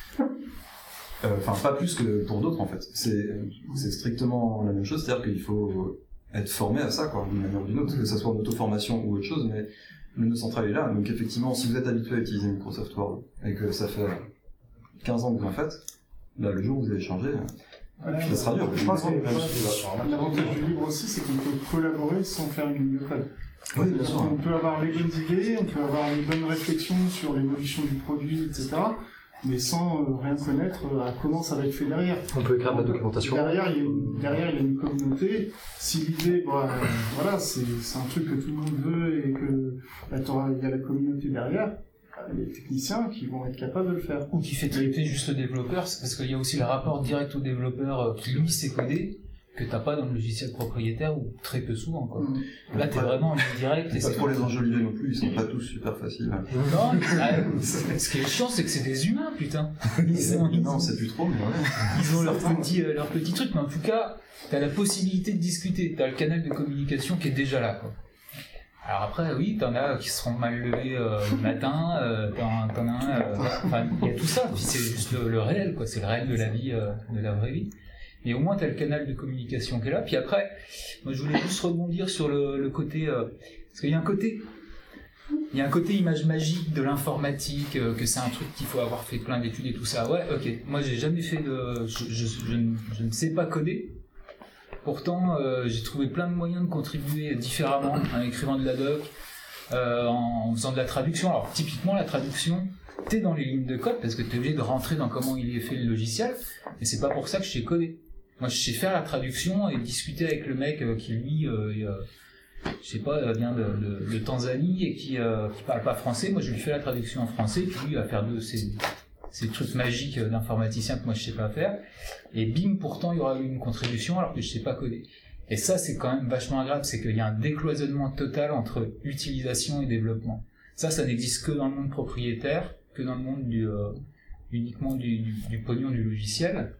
Speaker 10: Euh, Enfin, pas plus que pour d'autres, en fait. C'est, c'est strictement la même chose, c'est-à-dire qu'il faut être formé à ça, quoi, d'une manière ou d'une autre, que ça soit en auto-formation ou autre chose, mais le nœud central est là. Donc, effectivement, si vous êtes habitué à utiliser Microsoft Word et que ça fait quinze ans que vous en faites, là, le jour où vous allez changer,
Speaker 13: Ouais,
Speaker 10: ça sera dur.
Speaker 13: Je pense que l'avantage du libre aussi, c'est qu'on peut collaborer sans faire une ligne de code.
Speaker 10: Oui, bien sûr.
Speaker 13: On peut avoir les bonnes idées, on peut avoir les bonnes réflexions sur l'évolution du produit, et cetera, mais sans euh, rien connaître euh, à comment ça va être fait derrière.
Speaker 9: On peut écrire de la documentation.
Speaker 13: Derrière, il y a une, derrière, il y a une communauté. Si l'idée, bah, euh, voilà, c'est, c'est un truc que tout le monde veut et que bah, t'auras- il y a la communauté derrière, les techniciens qui vont être capables de le faire.
Speaker 14: Ou qui fait triper juste le développeur, c'est parce qu'il y a aussi le rapport direct au développeur euh, qui lui sait coder, que t'as pas dans le logiciel propriétaire ou très peu souvent, quoi.
Speaker 13: Mmh.
Speaker 14: Là, t'es vraiment en ligne directe. et
Speaker 10: Pas
Speaker 14: c'est
Speaker 10: trop les enjoliver non plus, ils sont pas tous super faciles.
Speaker 14: Non, mais, ah, ce qui est chiant, c'est que c'est des humains, putain. Ils ont, ils
Speaker 10: Non,
Speaker 14: ont,
Speaker 10: c'est plus trop, mais ouais.
Speaker 14: ils ont leur petit, euh, leur petit truc, mais en tout cas, t'as la possibilité de discuter, t'as le canal de communication qui est déjà là, quoi. Alors après, oui, t'en as qui seront mal levés euh, le matin, euh, t'en, t'en as un, euh, enfin, il y a tout ça, puis c'est juste le, le réel, quoi, c'est le réel de la vie, euh, de la vraie vie. Mais au moins, t'as le canal de communication qui est là. Puis après, moi, je voulais juste rebondir sur le, le côté, euh, parce qu'il y a un côté, il y a un côté image magique de l'informatique, euh, que c'est un truc qu'il faut avoir fait plein d'études et tout ça. Ouais, ok. Moi, j'ai jamais fait de, je, je, je, ne, je ne sais pas coder. Pourtant, euh, j'ai trouvé plein de moyens de contribuer différemment, en écrivant de la doc, euh, en faisant de la traduction. Alors, typiquement, la traduction, t'es dans les lignes de code parce que t'es obligé de rentrer dans comment il est fait le logiciel, mais c'est pas pour ça que je sais coder. Moi, je sais faire la traduction et discuter avec le mec euh, qui, lui, euh, est, euh, je sais pas, vient de, de, de Tanzanie et qui, euh, qui parle pas français. Moi, je lui fais la traduction en français, puis lui va faire de ces, ces trucs magiques d'informaticien que moi je sais pas faire. Et bim, pourtant, il y aura eu une contribution alors que je sais pas coder. Et ça, c'est quand même vachement agréable, c'est qu'il y a un décloisonnement total entre utilisation et développement. Ça, ça n'existe que dans le monde propriétaire, que dans le monde du, euh, uniquement du, du, du pognon du logiciel.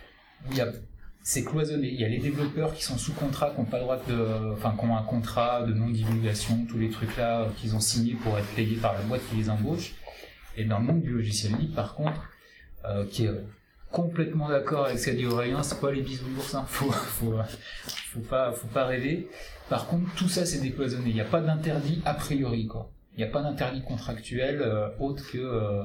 Speaker 14: Il y a, c'est cloisonné. Il y a les développeurs qui sont sous contrat, qui n'ont pas le droit de, enfin, qui ont un contrat de non-divulgation, tous les trucs-là, euh, qu'ils ont signés pour être payés par la boîte qui les embauche. Et dans le monde du logiciel libre, par contre, euh, qui est euh, complètement d'accord avec ce qu'a dit Aurélien, c'est pas les bisounours, hein. Faut, faut, faut pas, faut pas rêver. Par contre, tout ça, c'est décloisonné. Il n'y a pas d'interdit a priori, quoi. Il n'y a pas d'interdit contractuel euh, autre que euh,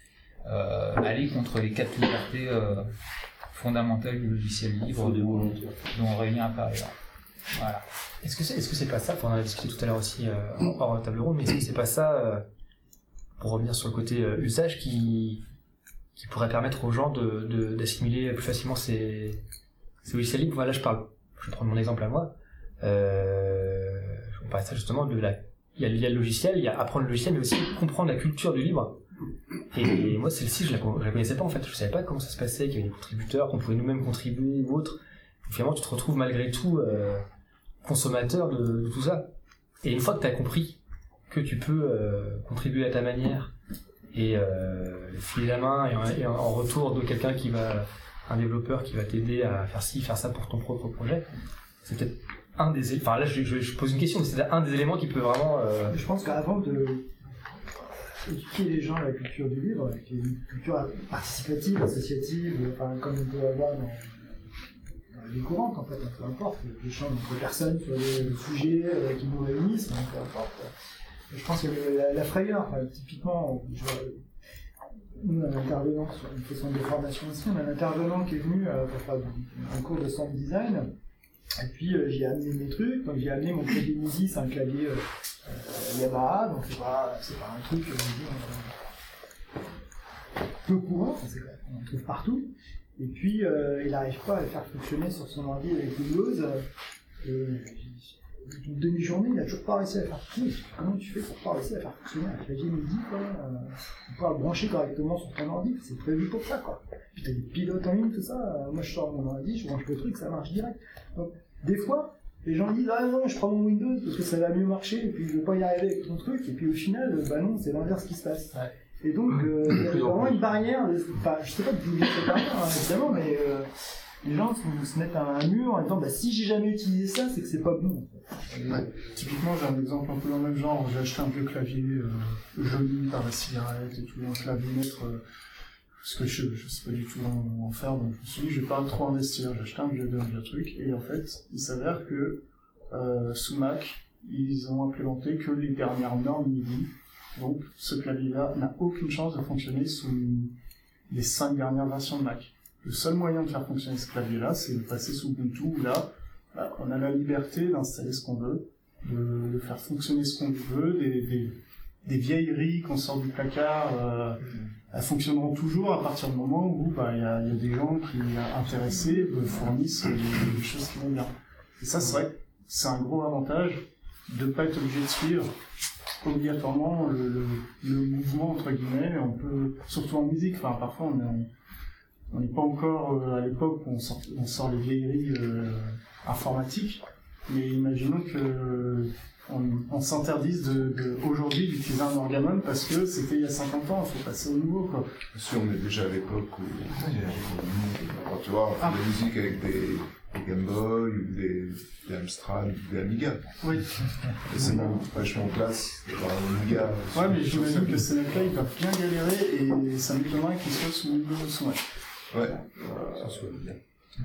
Speaker 14: euh, aller contre les quatre libertés euh, fondamentales du logiciel libre dont, dont Aurélien a parlé là. Voilà.
Speaker 15: Est-ce que c'est, est-ce que c'est pas ça, on en a discuté tout à l'heure aussi euh, hors table ronde, mais est-ce que c'est pas ça, euh, pour revenir sur le côté euh, usage, qui, qui pourrait permettre aux gens de, de, d'assimiler plus facilement ces, ces logiciels libres? Voilà, je parle, je vais prendre mon exemple à moi. Euh, on parle de ça justement de la Il y, a, il y a le logiciel, il y a apprendre le logiciel, mais aussi comprendre la culture du libre. Et moi, celle-ci, je la, je la connaissais pas en fait. Je savais pas comment ça se passait, qu'il y avait des contributeurs, qu'on pouvait nous-mêmes contribuer ou autre. Finalement, tu te retrouves malgré tout euh, consommateur de, de tout ça. Et une fois que tu as compris que tu peux euh, contribuer à ta manière et euh, filer la main et en, et en retour de quelqu'un qui va, un développeur qui va t'aider à faire ci, faire ça pour ton propre projet, c'est peut-être un des, enfin là je, je, je pose une question, mais c'est un des éléments qui peut vraiment. Euh...
Speaker 11: Je pense qu'avant de éduquer les gens à la culture du libre, qui est une culture participative, associative, enfin comme on peut avoir dans, dans la vie courante en fait, peu importe, l'échange entre personnes sur des sujets euh, qui nous réunissent, donc, peu importe. Je pense que la, la frayeur, enfin, typiquement, je, nous on a un intervenant sur une question de formation aussi, on a un intervenant qui est venu euh, pour faire un cours de sound design. Et puis euh, j'ai amené mes trucs, donc j'ai amené mon clavier MIDI, c'est un clavier euh, euh, Yamaha, donc c'est pas, c'est pas un truc euh, peu courant, c'est, on en trouve partout. Et puis euh, il n'arrive pas à le faire fonctionner sur son ordi avec Windows. Euh, et une demi-journée, il a toujours pas réussi à faire fonctionner. Comment tu fais pour pas réussir à faire fonctionner un clavier MIDI, quoi, euh, pour pouvoir le brancher correctement sur ton ordi, c'est prévu pour ça, quoi. Puis t'as des pilotes en ligne, tout ça, euh, moi je sors mon ordi, je branche le truc, ça marche direct. Donc, des fois, les gens disent, ah non, je prends mon Windows parce que ça va mieux marcher, et puis je veux pas y arriver avec ton truc, et puis au final, bah non, c'est l'inverse qui se passe. Ouais. Et donc, euh, il y a vraiment une barrière, enfin, je sais pas d'où vient cette barrière, hein, évidemment, mais euh, les gens se, se mettent à un mur en disant, bah si j'ai jamais utilisé ça, c'est que c'est pas bon.
Speaker 13: Ouais. Typiquement, j'ai un exemple un peu dans le même genre. J'ai acheté un vieux clavier euh, joli par la cigarette et tout, un clavier maître, euh, parce que je, je sais pas du tout en, en faire, donc je me suis dit, je vais pas trop investir. J'ai acheté un vieux, un vieux truc, et en fait, il s'avère que euh, sous Mac, ils ont implémenté que les dernières normes MIDI. Donc, ce clavier-là n'a aucune chance de fonctionner sous les cinq dernières versions de Mac. Le seul moyen de faire fonctionner ce clavier-là, c'est de passer sous Ubuntu, où là, bah, on a la liberté d'installer ce qu'on veut, de, de faire fonctionner ce qu'on veut, des, des, des vieilleries qu'on sort du placard, euh, elles fonctionneront toujours à partir du moment où bah, y a, y a des gens qui intéressés me fournissent des, des choses qui vont bien. Et ça, c'est vrai que c'est un gros avantage de ne pas être obligé de suivre obligatoirement le, le, le mouvement, entre guillemets. On peut, surtout en musique, enfin, parfois on est, on n'est pas encore euh, à l'époque où on sort, on sort les vieilleries euh, informatiques, mais imaginons que euh, on, on s'interdise de, de, aujourd'hui d'utiliser un organon parce que c'était il y a cinquante ans, il faut passer au nouveau, quoi.
Speaker 7: Bien sûr, on est déjà à l'époque où, quand tu vois, on fait ah. de la musique avec des, des Game Boy ou des, des Amstrad ou des Amiga.
Speaker 13: Oui.
Speaker 7: Et c'est même vachement classe d'avoir un Amiga.
Speaker 13: Ouais, mais j'imagine que ces mecs-là, ils doivent bien galérer et ça m'étonnerait qu'ils soient sous Windows ou sous Mac.
Speaker 7: Ouais.
Speaker 13: Ça soit bien.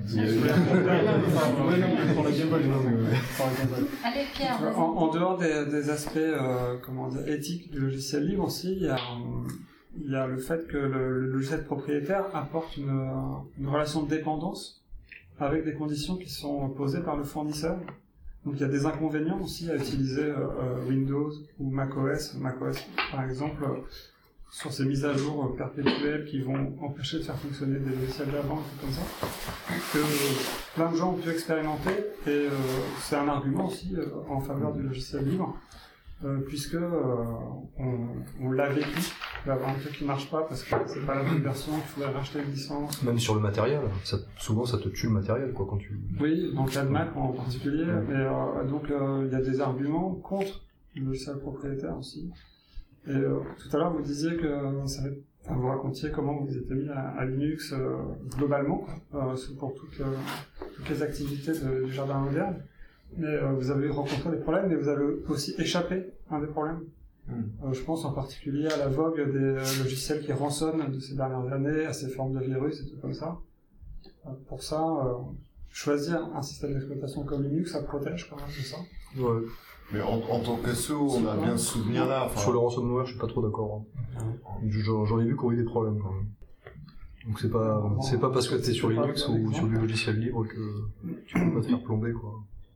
Speaker 16: En, en dehors des, des aspects euh, comment dire, éthiques du logiciel libre aussi, il y a, il y a le fait que le, le logiciel propriétaire apporte une, une relation de dépendance avec des conditions qui sont posées par le fournisseur. Donc il y a des inconvénients aussi à utiliser euh, Windows ou macOS. macOS par exemple, euh, sur ces mises à jour euh, perpétuelles qui vont empêcher de faire fonctionner des logiciels d'avant, tout comme ça, que euh, plein de gens ont pu expérimenter, et euh, c'est un argument aussi euh, en faveur du logiciel libre, euh, puisque euh, on, on l'a vécu d'avoir un truc qui marche pas parce que c'est pas la bonne version, il faudrait racheter une licence.
Speaker 9: Même sur le matériel, ça, souvent ça te tue le matériel, quoi, quand tu...
Speaker 16: Oui, dans le cas de Mac en particulier,
Speaker 9: ouais.
Speaker 16: mais euh, donc il euh, y a des arguments contre le logiciel propriétaire aussi. Et euh, tout à l'heure, vous disiez que ça avait, enfin, vous racontiez comment vous étiez mis à, à Linux euh, globalement, euh, pour toutes, euh, toutes les activités de, du jardin moderne. Mais euh, vous avez rencontré des problèmes, mais vous avez aussi échappé à un des problèmes. Mm. Euh, je pense en particulier à la vogue des euh, logiciels qui rançonnent de ces dernières années, à ces formes de virus et tout comme ça. Euh, pour ça, euh, choisir un système d'exploitation comme Linux, ça protège quand même de ça.
Speaker 9: Ouais.
Speaker 7: Mais en, en tant qu'A S O, on a bien ce souvenir-là. Enfin...
Speaker 9: Sur le ransomware, je suis pas trop d'accord. Hein. J'en, j'en ai vu qu'on a eu des problèmes quand même. Donc c'est pas, c'est pas parce que t'es sur Linux ou sur du logiciel libre que tu peux pas te faire plomber, quoi.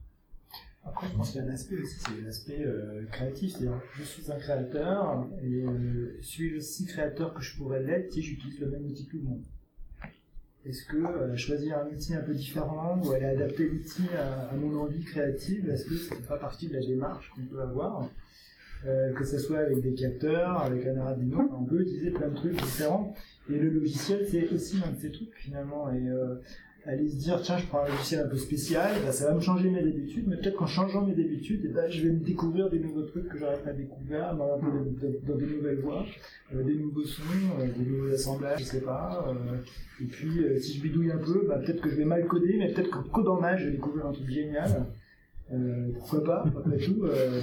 Speaker 11: Après, je pense qu'il y a un aspect aussi, c'est l'aspect euh, créatif, c'est-à-dire je suis un créateur, et euh, suis-je aussi créateur que je pourrais l'être si j'utilise le même outil que tout le monde? Est-ce que euh, choisir un outil un peu différent ou aller adapter l'outil à, à mon envie créative, est-ce que ça fait pas partie de la démarche qu'on peut avoir, euh, que ce soit avec des capteurs, avec un Arduino, on peut utiliser plein de trucs différents, et le logiciel c'est aussi un de ces trucs finalement, et euh, aller se dire tiens je prends un logiciel un peu spécial, bah, ça va me changer mes habitudes, mais peut-être qu'en changeant mes habitudes, eh ben, je vais me découvrir des nouveaux trucs que j'aurais pas découvert, m'orienter dans des nouvelles voies, euh, des nouveaux sons, euh, des nouveaux assemblages, je sais pas, euh, et puis euh, si je bidouille un peu, bah, peut-être que je vais mal coder, mais peut-être qu'en codant mal je vais découvrir un truc génial, euh, pourquoi pas, après tout, euh,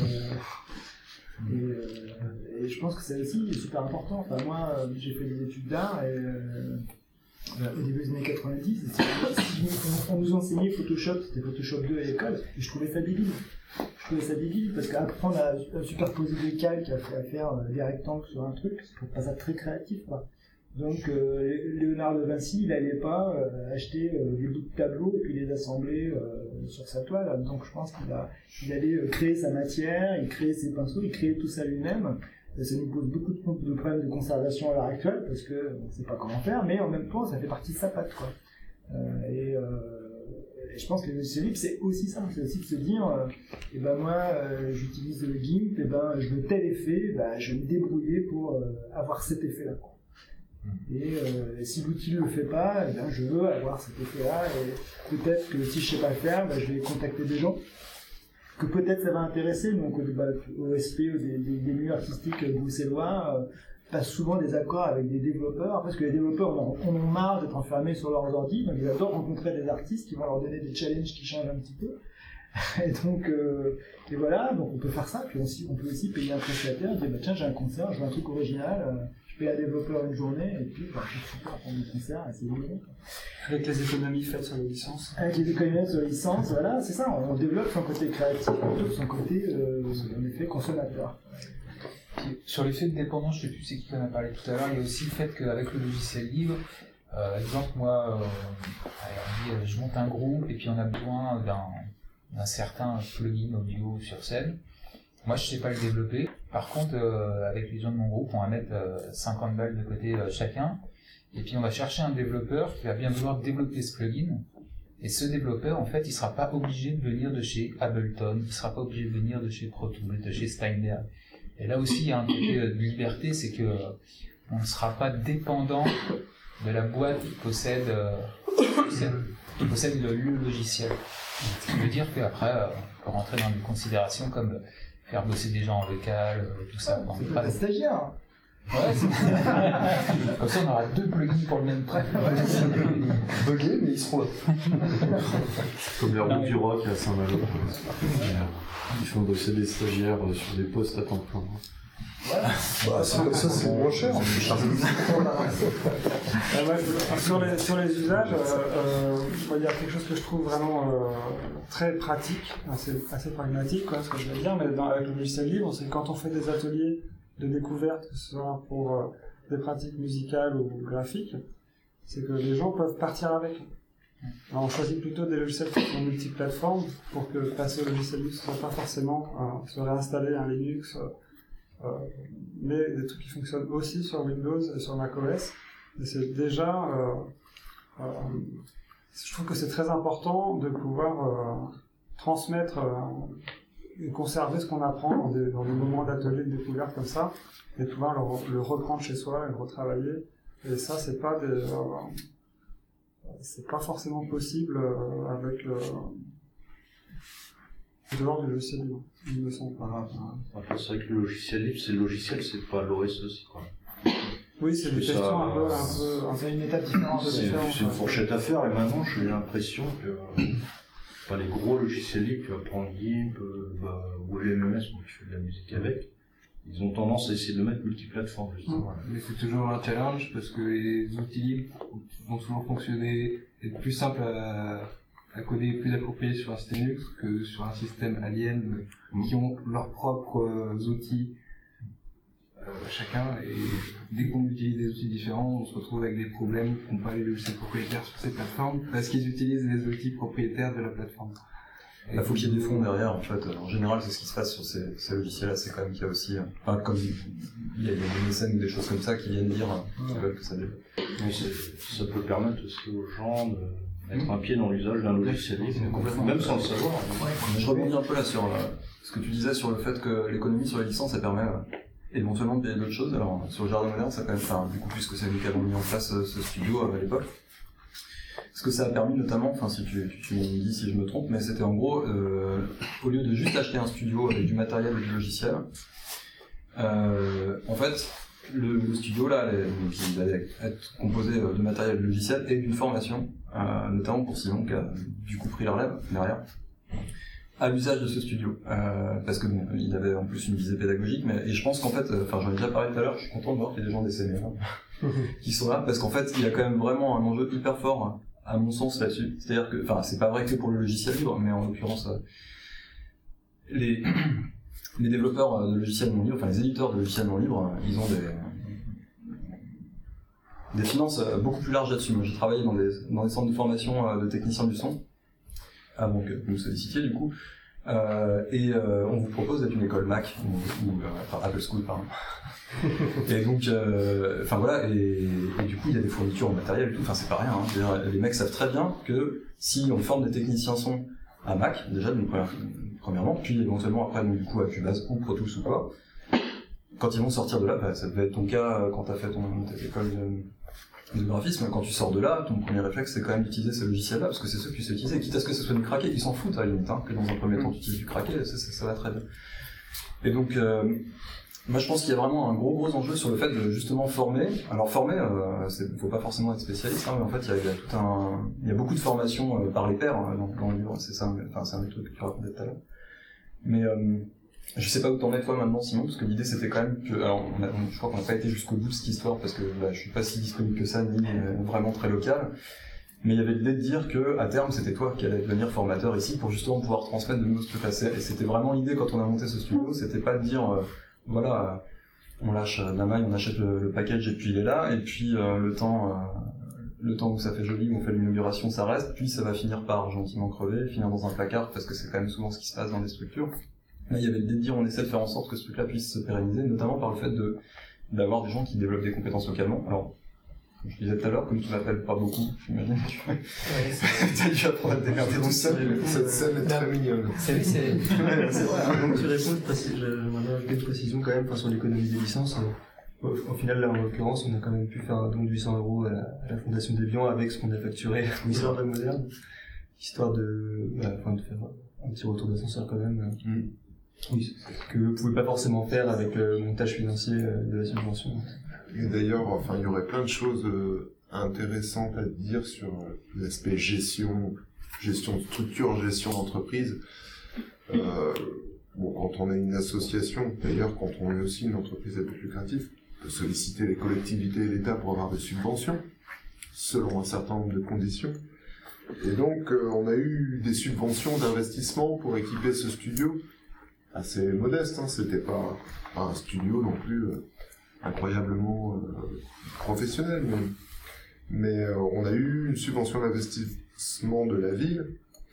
Speaker 11: et, euh, et je pense que c'est aussi super important. Enfin moi euh, j'ai fait des études d'art et euh, au début des années quatre-vingt-dix, si on, on nous enseignait Photoshop, c'était Photoshop deux à l'école, et je trouvais ça débile. Je trouvais ça débile parce qu'apprendre à, à superposer des calques, à, à faire des rectangles sur un truc, je trouve pas ça très créatif, quoi. Donc euh, Léonard de Vinci, il n'allait pas euh, acheter euh, des bouts de tableau et puis les assembler euh, sur sa toile. Donc je pense qu'il a, il allait euh, créer sa matière, il créait ses pinceaux, il créait tout ça lui-même. Ça nous pose beaucoup de, de problèmes de conservation à l'heure actuelle parce que on ne sait pas comment faire, mais en même temps ça fait partie de sa patte, quoi. Euh, et, euh, et je pense que le logiciel libre, c'est aussi ça, c'est aussi de se dire, euh, et ben moi, euh, j'utilise le GIMP, et ben je veux tel effet, ben je vais me débrouiller pour euh, avoir cet effet-là. Et euh, si l'outil ne le fait pas, eh ben, je veux avoir cet effet-là, et peut-être que si je sais pas le faire, ben, je vais contacter des gens que peut-être ça va intéresser, donc bah, O S P, des, des, des milieux artistiques bruxellois, euh, passent souvent des accords avec des développeurs, parce que les développeurs en ont, en ont marre d'être enfermés sur leurs ordi, donc ils adorent rencontrer des artistes qui vont leur donner des challenges qui changent un petit peu. Et donc, euh, et voilà, donc on peut faire ça, puis aussi, on peut aussi payer un prestataire, dire bah, tiens j'ai un concert, je veux un truc original, euh, je paye un développeur une journée, et puis bah, je suis super pour mon concert, et c'est bon.
Speaker 16: Avec les économies faites sur les licences.
Speaker 11: Avec les économies sur les licences, voilà, c'est ça, on développe son côté créatif, on développe son côté, euh, en effet, consommateur.
Speaker 14: Sur l'effet de dépendance, je ne sais plus c'est qui en a parlé tout à l'heure, il y a aussi le fait qu'avec le logiciel libre, euh, exemple, moi, euh, allez, je monte un groupe et puis on a besoin d'un, d'un certain plugin audio sur scène. Moi, je ne sais pas le développer. Par contre, euh, avec les gens de mon groupe, on va mettre euh, cinquante balles de côté euh, chacun. Et puis on va chercher un développeur qui va bien vouloir développer ce plugin. Et ce développeur, en fait, il sera pas obligé de venir de chez Ableton, il sera pas obligé de venir de chez Pro Tools, de chez Steinberg. Et là aussi, il y a un côté de liberté, c'est que on ne sera pas dépendant de la boîte qui possède, euh, possède, qui possède le, le logiciel. Ce qui veut dire qu'après, euh, on peut rentrer dans des considérations comme faire bosser des gens en local, euh, tout ça.
Speaker 11: C'est pas des stagiaires.
Speaker 14: Ouais, c'est comme ça, on aura deux plugins pour le même prix.
Speaker 9: Buggés, mais ils seront là.
Speaker 5: Comme les routes du rock à Saint-Malo. Ils font bosser des stagiaires sur des postes à temps plein.
Speaker 9: Bah, c'est comme ça, c'est moins cher.
Speaker 16: Euh, ouais, sur, les, sur les usages, euh, euh, il y a quelque chose que je trouve vraiment euh, très pratique, assez, assez pragmatique, quoi, ce que je veux dire, mais dans, avec le logiciel libre, c'est quand on fait des ateliers de découverte, que ce soit pour euh, des pratiques musicales ou graphiques, c'est que les gens peuvent partir avec. Alors on choisit plutôt des logiciels qui sont multiplateformes pour que passer au logiciel libre, ce ne soit pas forcément euh, se réinstaller un Linux, euh, mais des trucs qui fonctionnent aussi sur Windows et sur macOS. Et c'est déjà, euh, euh, je trouve que c'est très important de pouvoir euh, transmettre euh, et conserver ce qu'on apprend dans des, dans des moments d'atelier de découverte comme ça, et pouvoir le, le reprendre chez soi et le retravailler. Et ça, c'est pas des, euh, c'est pas forcément possible euh, avec le dehors du logiciel libre. Il me semble pas.
Speaker 5: Après, c'est vrai que le logiciel libre, c'est le logiciel, c'est pas l'O S aussi, quoi.
Speaker 16: Oui, c'est des questions un peu, un peu,
Speaker 11: c'est une étape différente.
Speaker 5: C'est une fourchette à faire, et maintenant, j'ai l'impression que enfin, les gros logiciels libres, tu vas prendre GIMP, euh, bah, ou L M S, où tu fais de la musique avec, ils ont tendance à essayer de mettre multiplateforme, justement.
Speaker 6: Mais c'est toujours un challenge, parce que les outils libres vont toujours fonctionner, être plus simples à, à coder, plus appropriés sur un système Linux que sur un système alien, mmh. qui ont leurs propres euh, outils euh, chacun, et dès qu'on utilise des outils différents, on se retrouve avec des problèmes qui n'ont pas les logiciels propriétaires sur ces plateformes, parce qu'ils utilisent les outils propriétaires de la plateforme.
Speaker 10: Il bah, faut qu'il y ait des fonds derrière, en fait. En général, c'est ce qui se passe sur ces, ces logiciels-là, c'est quand même qu'il y a aussi, enfin, comme il y a, il y a des mécènes ou des choses comme ça qui viennent dire qu'ils veulent que ça développe.
Speaker 5: Mais ça peut permettre aussi aux gens de mettre un pied dans l'usage d'un logiciel libre, même sans le savoir.
Speaker 10: Ouais. Je rebondis un peu là sur euh, ce que tu disais sur le fait que l'économie sur les licences, ça permet euh, éventuellement de payer d'autres choses. Alors, sur le Jardin Moderne, ça quand même, enfin, du coup, puisque c'est nous qui avons mis en place euh, ce studio euh, à l'époque. Ce que ça a permis notamment, enfin si tu, tu, tu me dis si je me trompe, mais c'était en gros, euh, au lieu de juste acheter un studio avec du matériel et du logiciel, euh, en fait, le, le studio là, les, donc, il allait être composé de matériel et de logiciel et d'une formation, euh, notamment pour Simon qui a du coup pris la relève derrière, à l'usage de ce studio, euh, parce que bon, il avait en plus une visée pédagogique, mais et je pense qu'en fait, enfin j'en ai déjà parlé tout à l'heure, je suis content de voir qu'il y a des gens des C M E qui sont là, parce qu'en fait, il y a quand même vraiment un enjeu hyper fort à mon sens là-dessus. C'est-à-dire que, enfin, c'est pas vrai que pour le logiciel libre, mais en l'occurrence, euh, les, les développeurs de logiciels non libres, enfin les éditeurs de logiciels non libres, ils ont des, des finances beaucoup plus larges là-dessus. Moi, j'ai travaillé dans des, dans des centres de formation de techniciens du son, avant que vous me sollicitiez du coup, Euh, et euh, on vous propose d'être une école Mac, ou, ou euh, enfin Apple School, pardon. Et donc, euh, enfin voilà, et, et du coup, il y a des fournitures en matériel et tout, enfin c'est pas rien, hein. C'est-à-dire, les mecs savent très bien que si on forme des techniciens son à Mac, déjà d'une première, premièrement, puis éventuellement après, donc, du coup, à Cubase ou Pro Tools ou quoi, quand ils vont sortir de là, bah, ça devait être ton cas quand t'as fait ton, ta école de, de graphisme, quand tu sors de là, ton premier réflexe c'est quand même d'utiliser ces logiciels-là, parce que c'est ceux que tu sais utiliser, quitte à ce que ce soit du craqué, ils s'en foutent à la limite, hein, que dans un premier temps tu utilises du craqué, ça, ça, ça va très bien. Et donc, euh, moi je pense qu'il y a vraiment un gros gros enjeu sur le fait de justement former. Alors former, euh, c'est, faut pas forcément être spécialiste, hein, mais en fait il y a, il y a tout un, il y a beaucoup de formations euh, par les pairs hein, dans, dans le livre, c'est ça, mais, enfin c'est un des trucs que tu racontais tout à l'heure. Mais euh, je sais pas où t'en es toi maintenant Simon, parce que l'idée c'était quand même que, alors on a, on, je crois qu'on n'a pas été jusqu'au bout de cette histoire parce que bah, je suis pas si disponible que ça, ni euh, vraiment très local. Mais il y avait l'idée de dire que à terme c'était toi qui allais devenir formateur ici pour justement pouvoir transmettre de nouveaux trucs à C. Et c'était vraiment l'idée quand on a monté ce studio, c'était pas de dire euh, voilà, euh, on lâche de la maille, on achète le, le package et puis il est là, et puis euh, le temps euh, le temps où ça fait joli, où on fait l'inauguration, ça reste, puis ça va finir par gentiment crever, finir dans un placard, parce que c'est quand même souvent ce qui se passe dans des structures. Là, il y avait l'idée de dire on essaie de faire en sorte que ce truc-là puisse se pérenniser, notamment par le fait de d'avoir des gens qui développent des compétences localement. Alors, comme je disais tout à l'heure, comme tu m'appelles pas beaucoup, j'imagine que tu as dû apprendre à te démerder dans ça.
Speaker 7: Cette scène est très mignonne.
Speaker 12: C'est c'est ouais, c'est vrai. Donc tu réponds, j'aimerais bien ajouter une précision quand même, enfin, sur l'économie des licences. Au, au final, là, en l'occurrence, on a quand même pu faire un don de huit cents euros à la, à la Fondation Debian avec ce qu'on a facturé à l'histoire de moderne, histoire de, bah, enfin, de faire un petit retour d'ascenseur quand même. Mm. Oui, que vous pouvez pas forcément faire avec le montage financier de la subvention.
Speaker 7: Et d'ailleurs, enfin, il y aurait plein de choses euh, intéressantes à dire sur euh, l'aspect gestion, gestion de structure, gestion d'entreprise. Euh, bon, quand on est une association, d'ailleurs, quand on est aussi une entreprise à but lucratif, on peut solliciter les collectivités et l'État pour avoir des subventions, selon un certain nombre de conditions. Et donc, euh, on a eu des subventions d'investissement pour équiper ce studio, assez modeste, hein, c'était pas, pas un studio non plus euh, incroyablement euh, professionnel, mais, mais euh, on a eu une subvention d'investissement de la ville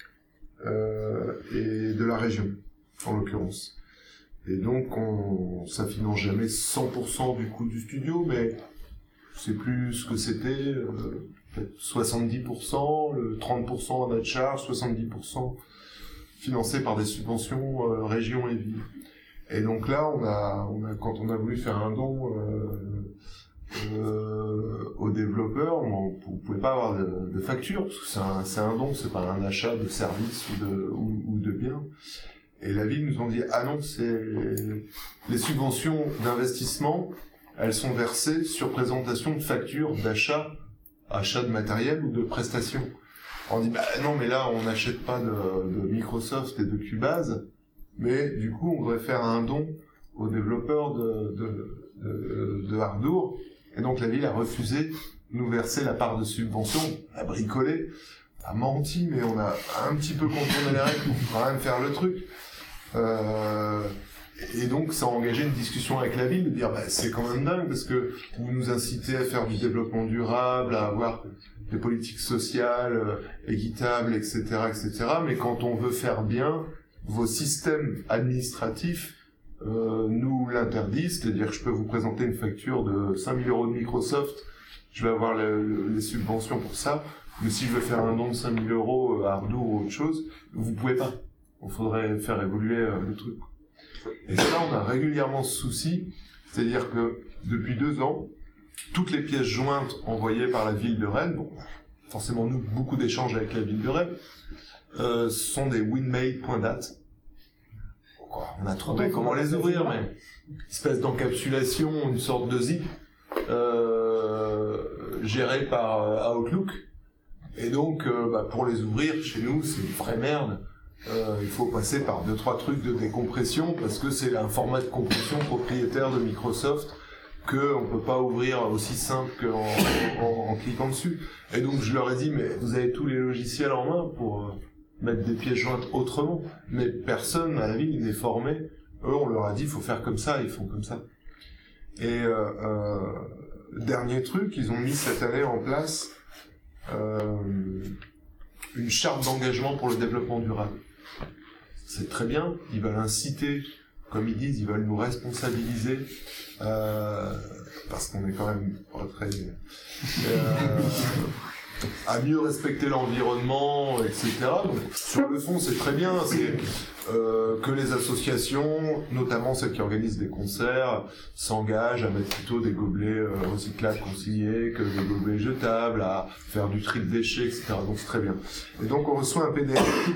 Speaker 7: euh, et de la région, en l'occurrence. Et donc, on, ça finance jamais cent pour cent du coût du studio, mais c'est plus ce que c'était, euh, peut-être soixante-dix pour cent, le trente pour cent à notre charge, soixante-dix pour cent financé par des subventions euh, région et ville. Et donc là, on a, on a, quand on a voulu faire un don euh, euh, aux développeurs, on ne pouvait pas avoir de, de facture, parce que c'est un, c'est un don, c'est pas un achat de services ou de, ou, ou de biens. Et la ville nous a dit, ah non, c'est les subventions d'investissement, elles sont versées sur présentation de factures d'achat, achat de matériel ou de prestations. On dit, bah non, mais là, on n'achète pas de, de Microsoft et de Cubase, mais du coup, on devrait faire un don aux développeurs de, de, de, de Hardour. Et donc, la ville a refusé de nous verser la part de subvention, a bricolé, a menti, mais on a un petit peu contourné les règles pour quand même faire le truc. Euh, et donc, ça a engagé une discussion avec la ville, de dire, bah, c'est quand même dingue, parce que vous nous incitez à faire du développement durable, à avoir des politiques sociales, euh, équitables, et cetera, et cetera. Mais quand on veut faire bien, vos systèmes administratifs euh, nous l'interdisent. C'est-à-dire que je peux vous présenter une facture de cinq mille euros de Microsoft, je vais avoir le, le, les subventions pour ça, mais si je veux faire un don de cinq mille euros à Hardour ou autre chose, vous pouvez pas. Il faudrait faire évoluer euh, le truc. Et ça, on a régulièrement ce souci, c'est-à-dire que depuis deux ans, toutes les pièces jointes envoyées par la ville de Rennes, bon, forcément nous, beaucoup d'échanges avec la ville de Rennes, euh, sont des winmade.dat. On a trouvé comment les ouvrir, mais espèce d'encapsulation, une sorte de zip, euh, géré par euh, Outlook. Et donc, euh, bah, pour les ouvrir, chez nous, c'est une vraie merde. Euh, il faut passer par deux trois trucs de décompression, parce que c'est un format de compression propriétaire de Microsoft, qu'on ne peut pas ouvrir aussi simple qu'en en, en cliquant dessus. Et donc je leur ai dit, mais vous avez tous les logiciels en main pour euh, mettre des pièces jointes autrement. Mais personne à la ville n'est formé. Eux, on leur a dit, il faut faire comme ça, ils font comme ça. Et euh, euh, dernier truc, ils ont mis cette année en place euh, une charte d'engagement pour le développement durable. c'est très bien. Ils veulent inciter, comme ils disent, ils veulent nous responsabiliser, euh, parce qu'on est quand même pas très... Euh, à mieux respecter l'environnement, et cetera. Donc, sur le fond, c'est très bien. C'est euh, que les associations, notamment celles qui organisent des concerts, s'engagent à mettre plutôt des gobelets euh, recyclables consignés que des gobelets jetables, à faire du tri de déchets, et cetera. Donc c'est très bien. Et donc on reçoit un P D F,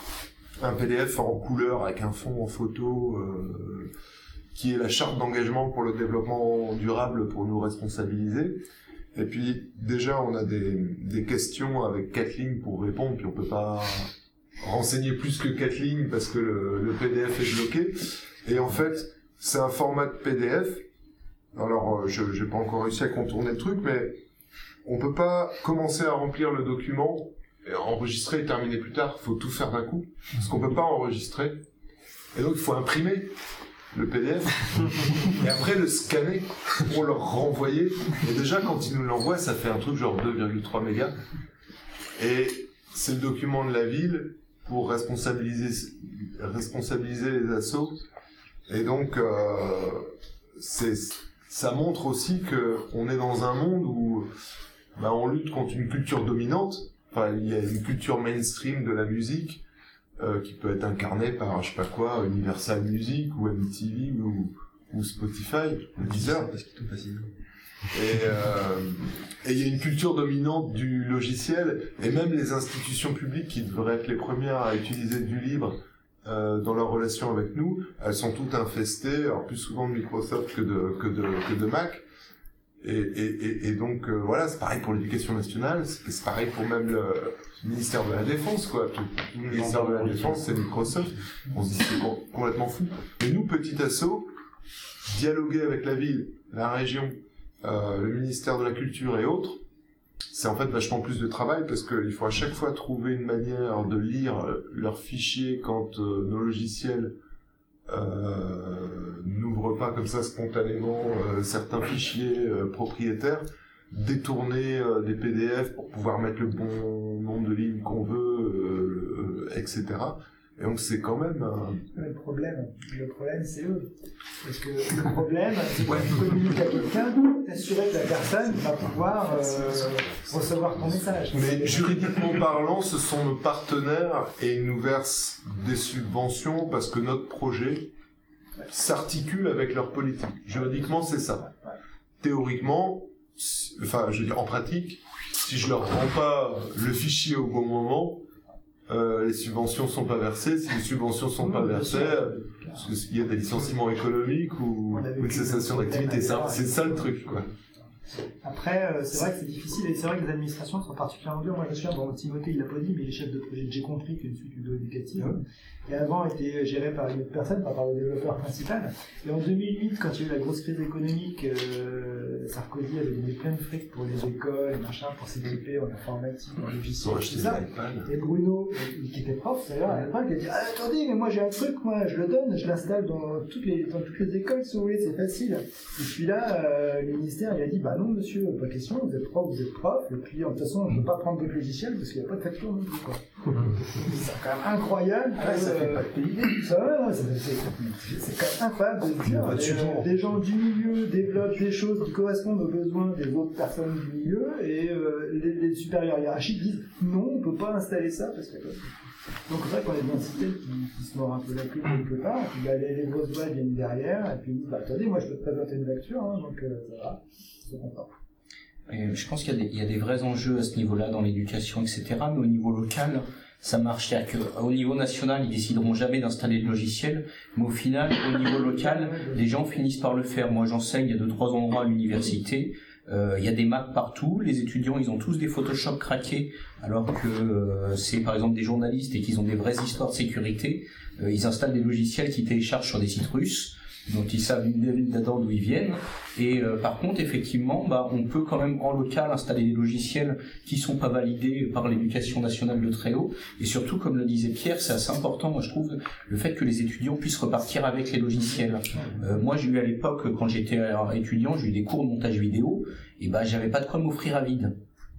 Speaker 7: un P D F en couleur avec un fond en photo. Euh, qui est la charte d'engagement pour le développement durable pour nous responsabiliser. Et puis, déjà, on a des, des questions avec quatre lignes pour répondre, puis on peut pas renseigner plus que quatre lignes parce que le, le P D F est bloqué. Et en fait, c'est un format de P D F. Alors, je j'ai pas encore réussi à contourner le truc, mais on peut pas commencer à remplir le document, et enregistrer et terminer plus tard. Il faut tout faire d'un coup, parce qu'on peut pas enregistrer. Et donc, il faut imprimer le P D F, et après le scanner pour leur renvoyer. Et déjà, quand ils nous l'envoient, ça fait un truc genre deux virgule trois mégas. Et c'est le document de la ville pour responsabiliser, responsabiliser les assos. Et donc, euh, c'est, ça montre aussi qu'on est dans un monde où bah, on lutte contre une culture dominante. Enfin, il y a une culture mainstream de la musique, Euh, qui peut être incarné par, je sais pas quoi, Universal Music ou M T V ou, ou Spotify, ou Deezer. Parce qu'il est tout facile. Et euh, et il y a une culture dominante du logiciel, et même les institutions publiques qui devraient être les premières à utiliser du libre euh, dans leur relation avec nous, elles sont toutes infestées, alors plus souvent de Microsoft que de que de que de Mac. Et, et, et, et donc euh, voilà, c'est pareil pour l'éducation nationale, c'est, c'est pareil pour même le ministère de la Défense, quoi. Tout, tout le ministère de la Défense, c'est Microsoft. On se dit c'est complètement fou. Et nous, petit assaut, dialoguer avec la ville, la région, euh, le ministère de la Culture et autres, c'est en fait vachement plus de travail parce qu'il faut à chaque fois trouver une manière de lire leurs fichiers quand euh, nos logiciels euh, n'ouvrent pas comme ça spontanément euh, certains fichiers euh, propriétaires, détourner euh, des P D F pour pouvoir mettre le bon nombre de lignes qu'on veut, euh, euh, et cetera. Et donc c'est quand même un...
Speaker 11: Le problème, le problème c'est eux. Parce que le problème, c'est quand tu communiques à quelqu'un, t'assurer que la personne va pouvoir euh, recevoir ton message.
Speaker 7: Mais juridiquement parlant, ce sont nos partenaires et ils nous versent des subventions parce que notre projet s'articule avec leur politique. Juridiquement, c'est ça. Théoriquement, enfin, je veux dire, en pratique, si je leur rends pas le fichier au bon moment, Euh, les subventions sont pas versées. Si les subventions sont pas versées, parce qu'il y a des licenciements économiques ou une cessation d'activité, ça, c'est ça le truc, quoi.
Speaker 11: Après, euh, c'est vrai que c'est difficile, et c'est vrai que les administrations sont particulièrement dures. Moi, je me souviens, bon, Timothée, il l'a pas dit, mais les chefs de projet, j'ai compris qu'une suite éducative, et avant était gérée par une autre personne, pas par le développeur principal. Et en deux mille huit, quand il y a eu la grosse crise économique, euh, Sarkozy avait donné plein de fric pour les écoles, machin, pour s'équiper en informatique, en logiciel, tout ça. Et Bruno, qui était prof, d'ailleurs, à l'époque, il a dit, ah, attendez, mais moi j'ai un truc, moi, je le donne, je l'installe dans toutes les, dans toutes les écoles, si vous voulez, c'est facile. Et puis là, euh, le ministère, il a dit, bah non, monsieur, pas question, vous êtes prof, vous êtes prof, et puis, de toute façon, on ne peut pas prendre votre logiciel parce qu'il n'y a pas de facture non plus, quoi. C'est quand même incroyable.
Speaker 7: Ah, ça fait pas de P I B.
Speaker 11: Ça, c'est, c'est, c'est quand même incroyable de dire euh, des gens du milieu développent des choses qui correspondent aux besoins des autres personnes du milieu, et euh, les, les supérieurs hiérarchiques disent non, on ne peut pas installer ça parce qu'il y a pas de... Donc c'est vrai qu'on est dans un système qui, qui se mord un peu la queue quelque part, et puis bah, les, les grosses boîtes viennent derrière, et puis ils disent bah attendez, moi je peux te présenter une facture, hein, donc euh, ça va, c'est content.
Speaker 17: Et je pense qu'il y a, des, il y a des vrais enjeux à ce niveau-là dans l'éducation, et cetera. Mais au niveau local, ça marche. C'est-à-dire qu'au niveau national, ils décideront jamais d'installer de logiciel, mais au final, au niveau local, les gens finissent par le faire. Moi, j'enseigne à deux, trois endroits à l'université. Euh, il y a des Mac partout. Les étudiants, ils ont tous des Photoshop craqués, alors que euh, c'est par exemple des journalistes et qu'ils ont des vraies histoires de sécurité. Euh, ils installent des logiciels qui téléchargent sur des sites russes, donc ils savent une dérive d'adore d'où ils viennent. Et euh, par contre, effectivement, bah, on peut quand même en local installer des logiciels qui sont pas validés par l'éducation nationale de très haut. Et surtout, comme le disait Pierre, c'est assez important, moi je trouve, le fait que les étudiants puissent repartir avec les logiciels. Euh, moi, j'ai eu à l'époque, quand j'étais étudiant, j'ai eu des cours de montage vidéo, et bah j'avais pas de quoi m'offrir à vide.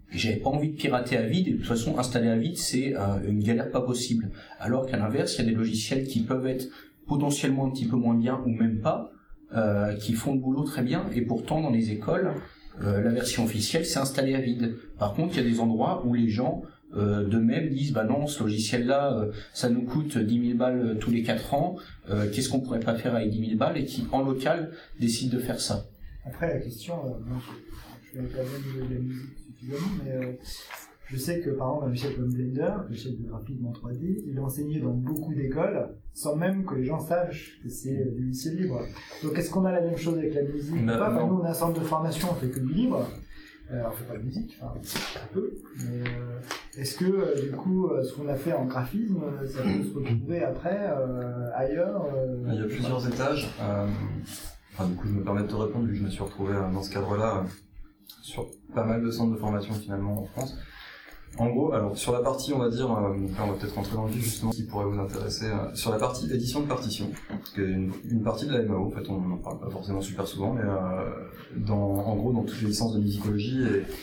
Speaker 17: Et j'avais pas envie de pirater à vide, et de toute façon, installer à vide, c'est euh, une galère pas possible. Alors qu'à l'inverse, il y a des logiciels qui peuvent être potentiellement un petit peu moins bien, ou même pas, euh, qui font le boulot très bien, et pourtant, dans les écoles, euh, la version officielle, c'est installé à vide. Par contre, il y a des endroits où les gens, euh, d'eux-mêmes, disent, bah non, ce logiciel-là, euh, ça nous coûte dix mille balles tous les quatre ans, euh, qu'est-ce qu'on pourrait pas faire avec dix mille balles, et qui, en local, décident de faire ça.
Speaker 11: Après, la question, euh, bon, je, je vais pas même de la musique suffisamment, mais euh, je sais que par exemple, un logiciel comme Blender, le logiciel de graphisme en trois D, il est enseigné dans beaucoup d'écoles, sans même que les gens sachent que c'est du logiciel libre. Donc, est-ce qu'on a la même chose avec la musique ou pas? Enfin, nous, on a un centre de formation, on fait que du libre. Alors, on fait pas de musique, enfin, un peu, mais euh, est-ce que, euh, du coup, euh, ce qu'on a fait en graphisme, euh, ça peut se retrouver après, euh, ailleurs euh,
Speaker 10: Il y a plusieurs étages. Euh, enfin, du coup, je me permets de te répondre, vu que je me suis retrouvé euh, dans ce cadre-là, euh, sur pas mal de centres de formation, finalement, en France. En gros, alors, sur la partie, on va dire, euh, on va peut-être rentrer dans le vif, justement, qui pourrait vous intéresser, euh, sur la partie édition de partition, parce qu'il y a une, une partie de la M A O, en fait, on n'en parle pas forcément super souvent, mais euh, dans, en gros, dans toutes les licences de musicologie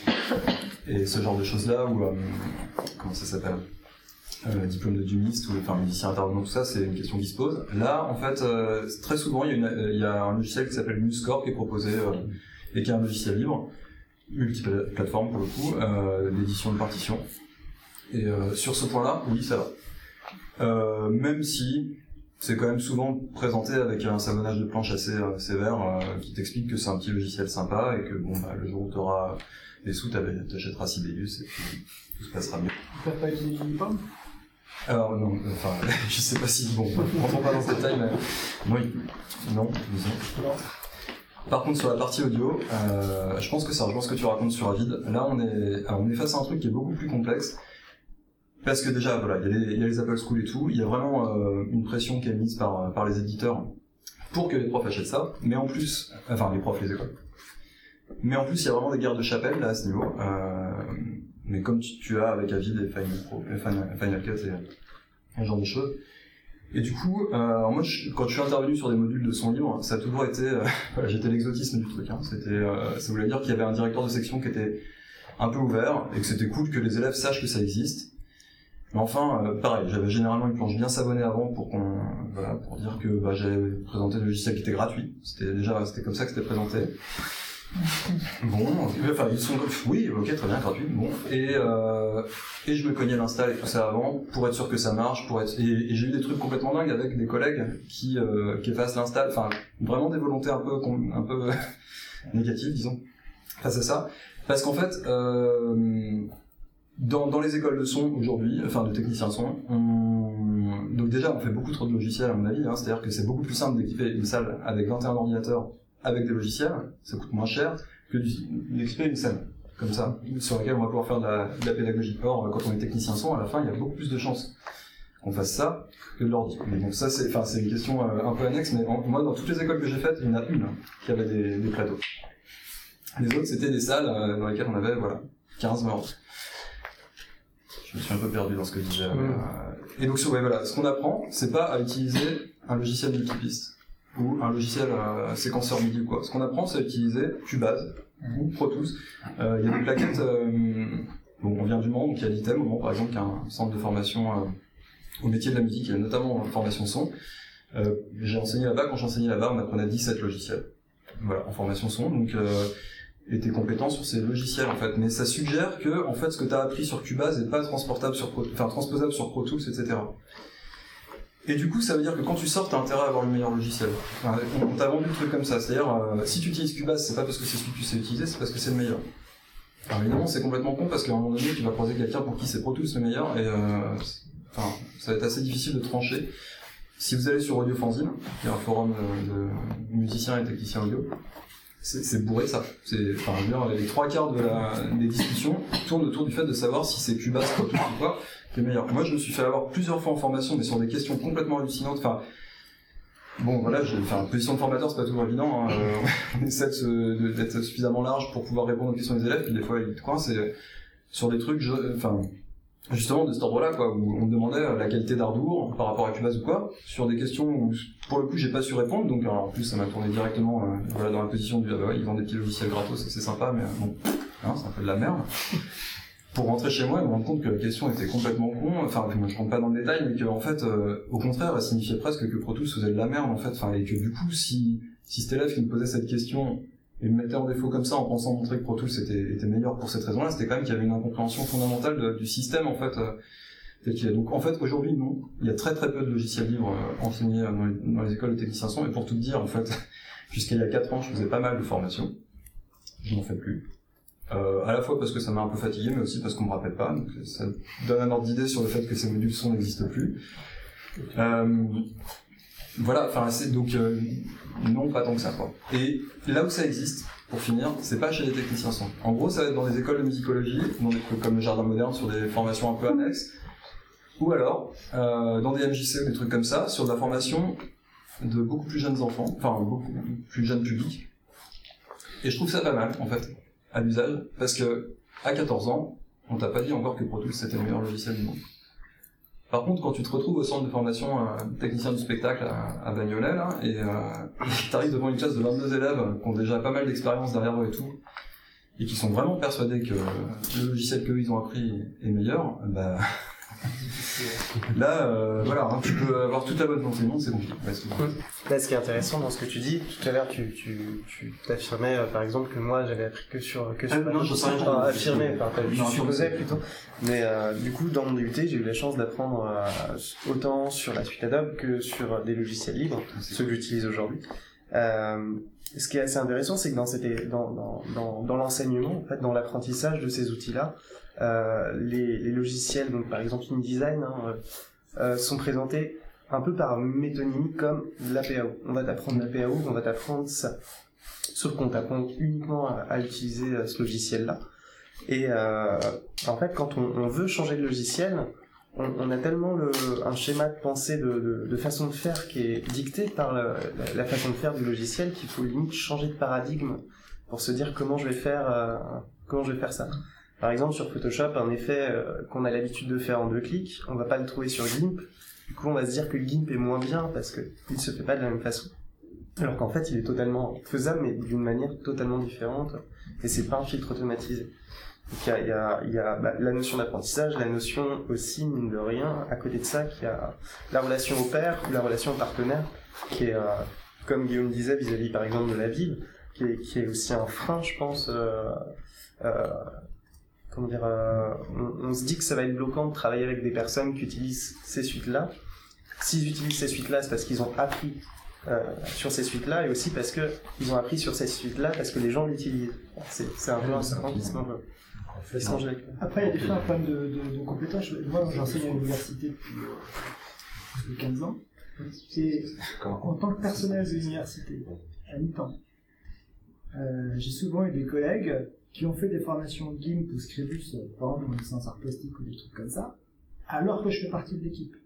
Speaker 10: et, et ce genre de choses-là, où, euh, comment ça s'appelle, euh, diplôme de dumiste, ou enfin, musicien intervenant, tout ça, c'est une question qui se pose. Là, en fait, euh, très souvent, il y a, une, il y a un logiciel qui s'appelle MuseScore qui est proposé, euh, et qui est un logiciel libre, multi-plateforme pour le coup, euh, d'édition de partition. Et euh, sur ce point-là, oui, ça va. Euh, même si c'est quand même souvent présenté avec un savonnage de planche assez euh, sévère, euh, qui t'explique que c'est un petit logiciel sympa et que bon, bah, le jour où tu auras des sous, t'achèteras Sibelius et puis tout se passera mieux.
Speaker 11: Ils peuvent pas utiliser Unipom?
Speaker 10: Alors non, enfin, je sais pas si, bon, rentrons pas dans ce détail, mais oui, non, disons. Non. Par contre, sur la partie audio, euh, je pense que ça rejoint ce que tu racontes sur Avid. Là, on est, alors, on est face à un truc qui est beaucoup plus complexe. Parce que déjà, voilà, il y a les, il y a les Apple School et tout. Il y a vraiment euh, une pression qui est mise par, par les éditeurs pour que les profs achètent ça. Mais en plus, enfin, les profs, les écoles. Mais en plus, il y a vraiment des guerres de chapelle, là, à ce niveau. Euh, mais comme tu, tu as avec Avid et Final, Pro, Final, Final Cut et ce genre de choses. Et du coup, euh, moi, je, quand je suis intervenu sur des modules de son libre, ça a toujours été, euh, voilà, j'étais l'exotisme du truc. Hein. C'était, euh, ça voulait dire qu'il y avait un directeur de section qui était un peu ouvert et que c'était cool que les élèves sachent que ça existe. Mais enfin, euh, pareil, j'avais généralement une planche bien savonnée avant pour qu'on, voilà, pour dire que bah, j'avais présenté le logiciel qui était gratuit. C'était déjà, c'était comme ça que c'était présenté. Bon, enfin ils sont, oui, ok, très bien, gratuit, bon, et euh, et je me cognais l'install et tout ça avant pour être sûr que ça marche, pour être, et, et j'ai eu des trucs complètement dingues avec des collègues qui euh, qui effacent l'install, enfin vraiment des volontés un peu un peu négatives, disons, face à ça, parce qu'en fait, euh, dans dans les écoles de son aujourd'hui, enfin de techniciens son, on, donc déjà on fait beaucoup trop de logiciels à mon avis, hein, c'est-à-dire que c'est beaucoup plus simple d'équiper une salle avec vingt et un ordinateurs avec des logiciels, ça coûte moins cher que d'expérimenter une scène, comme ça, sur laquelle on va pouvoir faire de la, de la pédagogie. Or, quand on est technicien son, à la fin, il y a beaucoup plus de chances qu'on fasse ça que de l'ordi. Mais donc ça, c'est, enfin, c'est une question euh, un peu annexe, mais en, moi, dans toutes les écoles que j'ai faites, il y en a une hein, qui avait des, des plateaux. Les autres, c'était des salles euh, dans lesquelles on avait, voilà, quinze morts. Je me suis un peu perdu dans ce que je disais. Mmh. Euh, et donc, ouais, voilà, ce qu'on apprend, c'est pas à utiliser un logiciel multipiste ou un logiciel euh, séquenceur MIDI ou quoi. Ce qu'on apprend, c'est à utiliser Cubase ou Pro Tools. Il euh, y a des plaquettes, euh, bon, on vient du Mans, donc il y a l'I T E M, au Mans, par exemple, qui est un centre de formation euh, au métier de la musique, et notamment en formation son. Euh, j'ai enseigné là-bas, quand j'enseignais là-bas, on apprenait dix-sept logiciels. Voilà, en formation son, donc euh, et tes compétences sur ces logiciels en fait. Mais ça suggère que en fait ce que tu as appris sur Cubase n'est pas transportable sur Pro, enfin transposable sur Pro Tools, et cetera. Et du coup, ça veut dire que quand tu sors, t'as intérêt à avoir le meilleur logiciel. Enfin, on t'a vendu le truc comme ça, c'est-à-dire euh, si tu utilises Cubase, c'est pas parce que c'est celui que tu sais utiliser, c'est parce que c'est le meilleur. Alors évidemment, c'est complètement con parce qu'à un moment donné, tu vas croiser quelqu'un pour qui c'est Pro Tools le meilleur, et euh, enfin, ça va être assez difficile de trancher. Si vous allez sur Audio Fanzine, qui est un forum de, de musiciens et techniciens audio, c'est, c'est bourré ça. C'est, enfin, je veux dire, les trois quarts de la, des discussions tournent autour du fait de savoir si c'est Cubase, Pro Tools ou quoi. Meilleur. Moi, je me suis fait avoir plusieurs fois en formation, mais sur des questions complètement hallucinantes. Enfin, bon, voilà, j'ai, enfin, position de formateur, c'est pas toujours évident. Hein. Euh, on essaie de se, de, d'être suffisamment large pour pouvoir répondre aux questions des élèves, puis des fois, ils te coincent. C'est sur des trucs, je, enfin, justement de cet ordre-là, quoi, où on me demandait la qualité d'Ardour par rapport à Cubase ou quoi, sur des questions où, pour le coup, j'ai pas su répondre. Donc, alors, en plus, ça m'a tourné directement, euh, voilà, dans la position du, ah bah ouais, ils vendent des petits logiciels gratos, c'est sympa, mais bon, hein, c'est un peu de la merde. pour rentrer chez moi et me rendre compte que la question était complètement con, enfin je rentre pas dans le détail, mais que en fait, euh, au contraire, elle signifiait presque que Pro Tools faisait de la merde en fait, enfin et que du coup, si si cet élève qui me posait cette question et me mettait en défaut comme ça en pensant montrer que Pro Tools était, était meilleur pour cette raison-là, c'était quand même qu'il y avait une incompréhension fondamentale de, du système en fait. Euh, tel qu'il est. Donc en fait, aujourd'hui, non, il y a très très peu de logiciels libres euh, enseignés dans les, dans les écoles de techniciens son, et pour tout te dire, en fait, jusqu'à il y a quatre ans, je faisais pas mal de formations, je n'en fais plus. Euh, à la fois parce que ça m'a un peu fatigué, mais aussi parce qu'on me rappelle pas, donc ça donne un ordre d'idée sur le fait que ces modules son n'existent plus. Euh, voilà, enfin c'est donc euh, non pas tant que ça quoi. Et là où ça existe, pour finir, c'est pas chez les techniciens son. En gros, ça va être dans des écoles de musicologie, dans des trucs comme le Jardin Moderne, sur des formations un peu annexes, ou alors euh, dans des M J C ou des trucs comme ça, sur de la formation de beaucoup plus jeunes enfants, enfin beaucoup plus jeunes publics. Et je trouve ça pas mal en fait, à l'usage, parce que à quatorze ans, on t'a pas dit encore que Pro Tools c'était le meilleur logiciel du monde. Par contre, quand tu te retrouves au centre de formation euh, technicien du spectacle à, à Bagnolet, là, et euh, t'arrives devant une classe de vingt-deux élèves qui ont déjà pas mal d'expérience derrière eux et tout, et qui sont vraiment persuadés que le logiciel qu'eux ils ont appris est meilleur, bah... Là, euh, voilà, hein, tu peux avoir toute la bonne volonté du monde, c'est compliqué. Ouais,
Speaker 8: Là, ce qui est intéressant dans ce que tu dis, tout à l'heure, tu, tu, tu t'affirmais, euh, par exemple, que moi, j'avais appris que sur, que sur.
Speaker 10: Ah, non, je sais
Speaker 8: pas affirmé, enfin,
Speaker 10: je
Speaker 8: supposais plutôt. Mais euh, du coup, dans mon D U T, j'ai eu la chance d'apprendre euh, autant sur la suite Adobe que sur des logiciels libres, ceux que j'utilise aujourd'hui. Euh, ce qui est assez intéressant, c'est que dans, cette, dans, dans, dans, dans l'enseignement, en fait, dans l'apprentissage de ces outils-là, euh, les, les logiciels, donc par exemple InDesign, hein, euh, sont présentés un peu par métonymie comme l'A P A O. On va t'apprendre l'A P A O, on va t'apprendre ça. Sauf qu'on t'apprend uniquement à, à utiliser euh, ce logiciel-là. Et euh, en fait, quand on, on veut changer de logiciel, on, on a tellement le, un schéma de pensée, de, de, de façon de faire qui est dicté par le, la, la façon de faire du logiciel qu'il faut limite changer de paradigme pour se dire comment je vais faire, euh, comment je vais faire ça. Par exemple, sur Photoshop, un effet euh, qu'on a l'habitude de faire en deux clics, on va pas le trouver sur GIMP. Du coup, on va se dire que le GIMP est moins bien parce que il se fait pas de la même façon. Alors qu'en fait, il est totalement faisable, mais d'une manière totalement différente. Et c'est pas un filtre automatisé. Donc il y a, il y a, il y a bah, la notion d'apprentissage, la notion aussi, mine de rien, à côté de ça, qu'il y a la relation au pair ou la relation au partenaire, qui est, euh, comme Guillaume disait, vis-à-vis par exemple de la Bible, qui est, qui est aussi un frein, je pense. Euh, euh, comment dire, euh, on, on se dit que ça va être bloquant de travailler avec des personnes qui utilisent ces suites-là. S'ils utilisent ces suites-là, c'est parce qu'ils ont appris euh, sur ces suites-là, et aussi parce que ils ont appris sur ces suites-là parce que les gens l'utilisent. C'est, c'est un peu un serpent qui se mange.
Speaker 11: Après, il y a des fois un problème de, de, de compétences. Moi, j'enseigne à l'université depuis, euh, depuis quinze ans. C'est en tant que personnel de l'université, à mi-temps. Euh, j'ai souvent eu des collègues qui ont fait des formations GIMP ou Scribus, par exemple en licence art plastique ou des trucs comme ça, alors que je fais partie de l'équipe.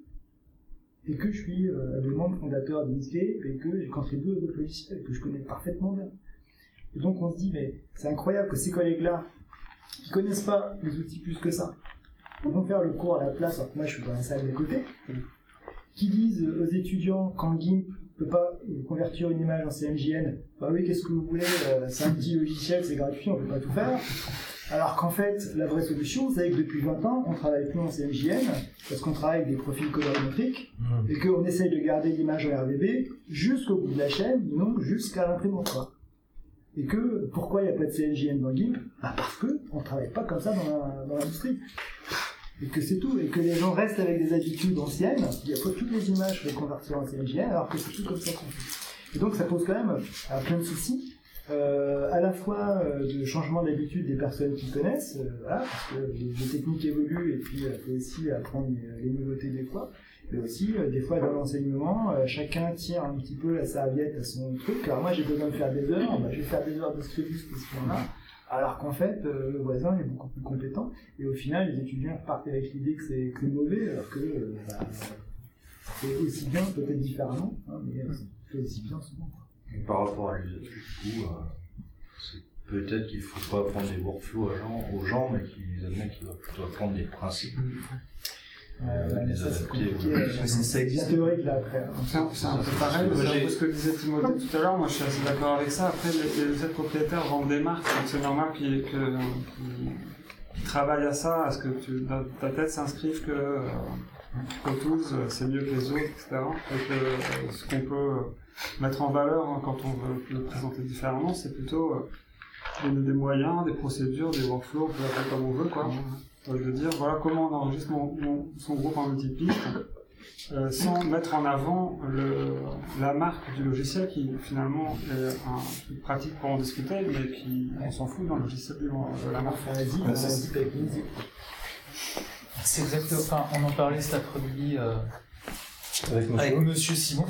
Speaker 11: Et que je suis euh, le membre fondateur d'Inkscape et que j'ai contribué aux autres logiciels que je connais parfaitement bien. Et donc on se dit, mais c'est incroyable que ces collègues-là, qui connaissent pas les outils plus que ça, ils vont faire le cours à la place, alors que moi je suis dans la salle d'à côté, qui disent aux étudiants quand GIMP peut pas convertir une image en C M J N, bah oui, qu'est-ce que vous voulez, euh, c'est un petit logiciel, c'est gratuit, on peut pas tout faire. Alors qu'en fait, la vraie solution, c'est que depuis vingt ans, on travaille plus en C M J N, parce qu'on travaille avec des profils colorimétriques, mmh. et qu'on essaye de garder l'image en R V B jusqu'au bout de la chaîne, non jusqu'à l'imprimante, quoi. Et que, pourquoi il n'y a pas de C M J N dans GIMP? Bah parce que on travaille pas comme ça dans, la, dans l'industrie. Et que c'est tout, et que les gens restent avec des habitudes anciennes, il y a pas toutes les images pour les convertir en C M J N, alors que c'est tout comme ça qu'on fait. Et donc ça pose quand même euh, plein de soucis, euh, à la fois euh, de changement d'habitude des personnes qui connaissent, euh, voilà, parce que les, les techniques évoluent, et puis il euh, faut aussi apprendre les, les nouveautés des fois, mais aussi euh, des fois dans l'enseignement, euh, chacun tire un petit peu la serviette à son truc. Alors moi j'ai besoin de faire des heures, bah, je vais faire des heures de Scribus parce qu'on a. Alors qu'en fait, euh, le voisin est beaucoup plus compétent, et au final, les étudiants repartent avec l'idée que c'est, que c'est mauvais, alors que euh, bah, c'est aussi bien, peut-être différemment, hein, mais euh, c'est aussi bien souvent.
Speaker 5: Et par rapport à l'usage, du coup, euh, c'est peut-être qu'il ne faut pas apprendre des workflows aux gens, aux gens mais qu'ils admettent qu'ils doivent plutôt apprendre des principes.
Speaker 11: Euh, ouais, mais ça, c'est compliqué, euh, c'est bien théorique là après.
Speaker 16: C'est un, c'est un peu pareil, c'est un peu ce que disait Timothée tout à l'heure, moi je suis assez d'accord avec ça. Après, les, les logiciels propriétaires vendent des marques, donc c'est normal qu'ils, que, qu'ils travaillent à ça, à ce que tu, dans ta tête s'inscrive que euh, Pro Tools c'est mieux que les autres, et cetera. Et que euh, ce qu'on peut mettre en valeur hein, quand on veut le présenter différemment, c'est plutôt euh, donner des moyens, des procédures, des workflows, on peut l'appeler comme on veut, quoi. Donc, de dire voilà comment on enregistre mon, mon, son groupe en multipiste. Euh, sans mettre en avant le, la marque du logiciel qui finalement est un truc pratique pour en discuter, mais qui on s'en fout dans le logiciel libre de la marque.
Speaker 15: Ouais, c'est exactement. Enfin, on en parlait cet après-midi euh, avec, monsieur. avec Monsieur Simon.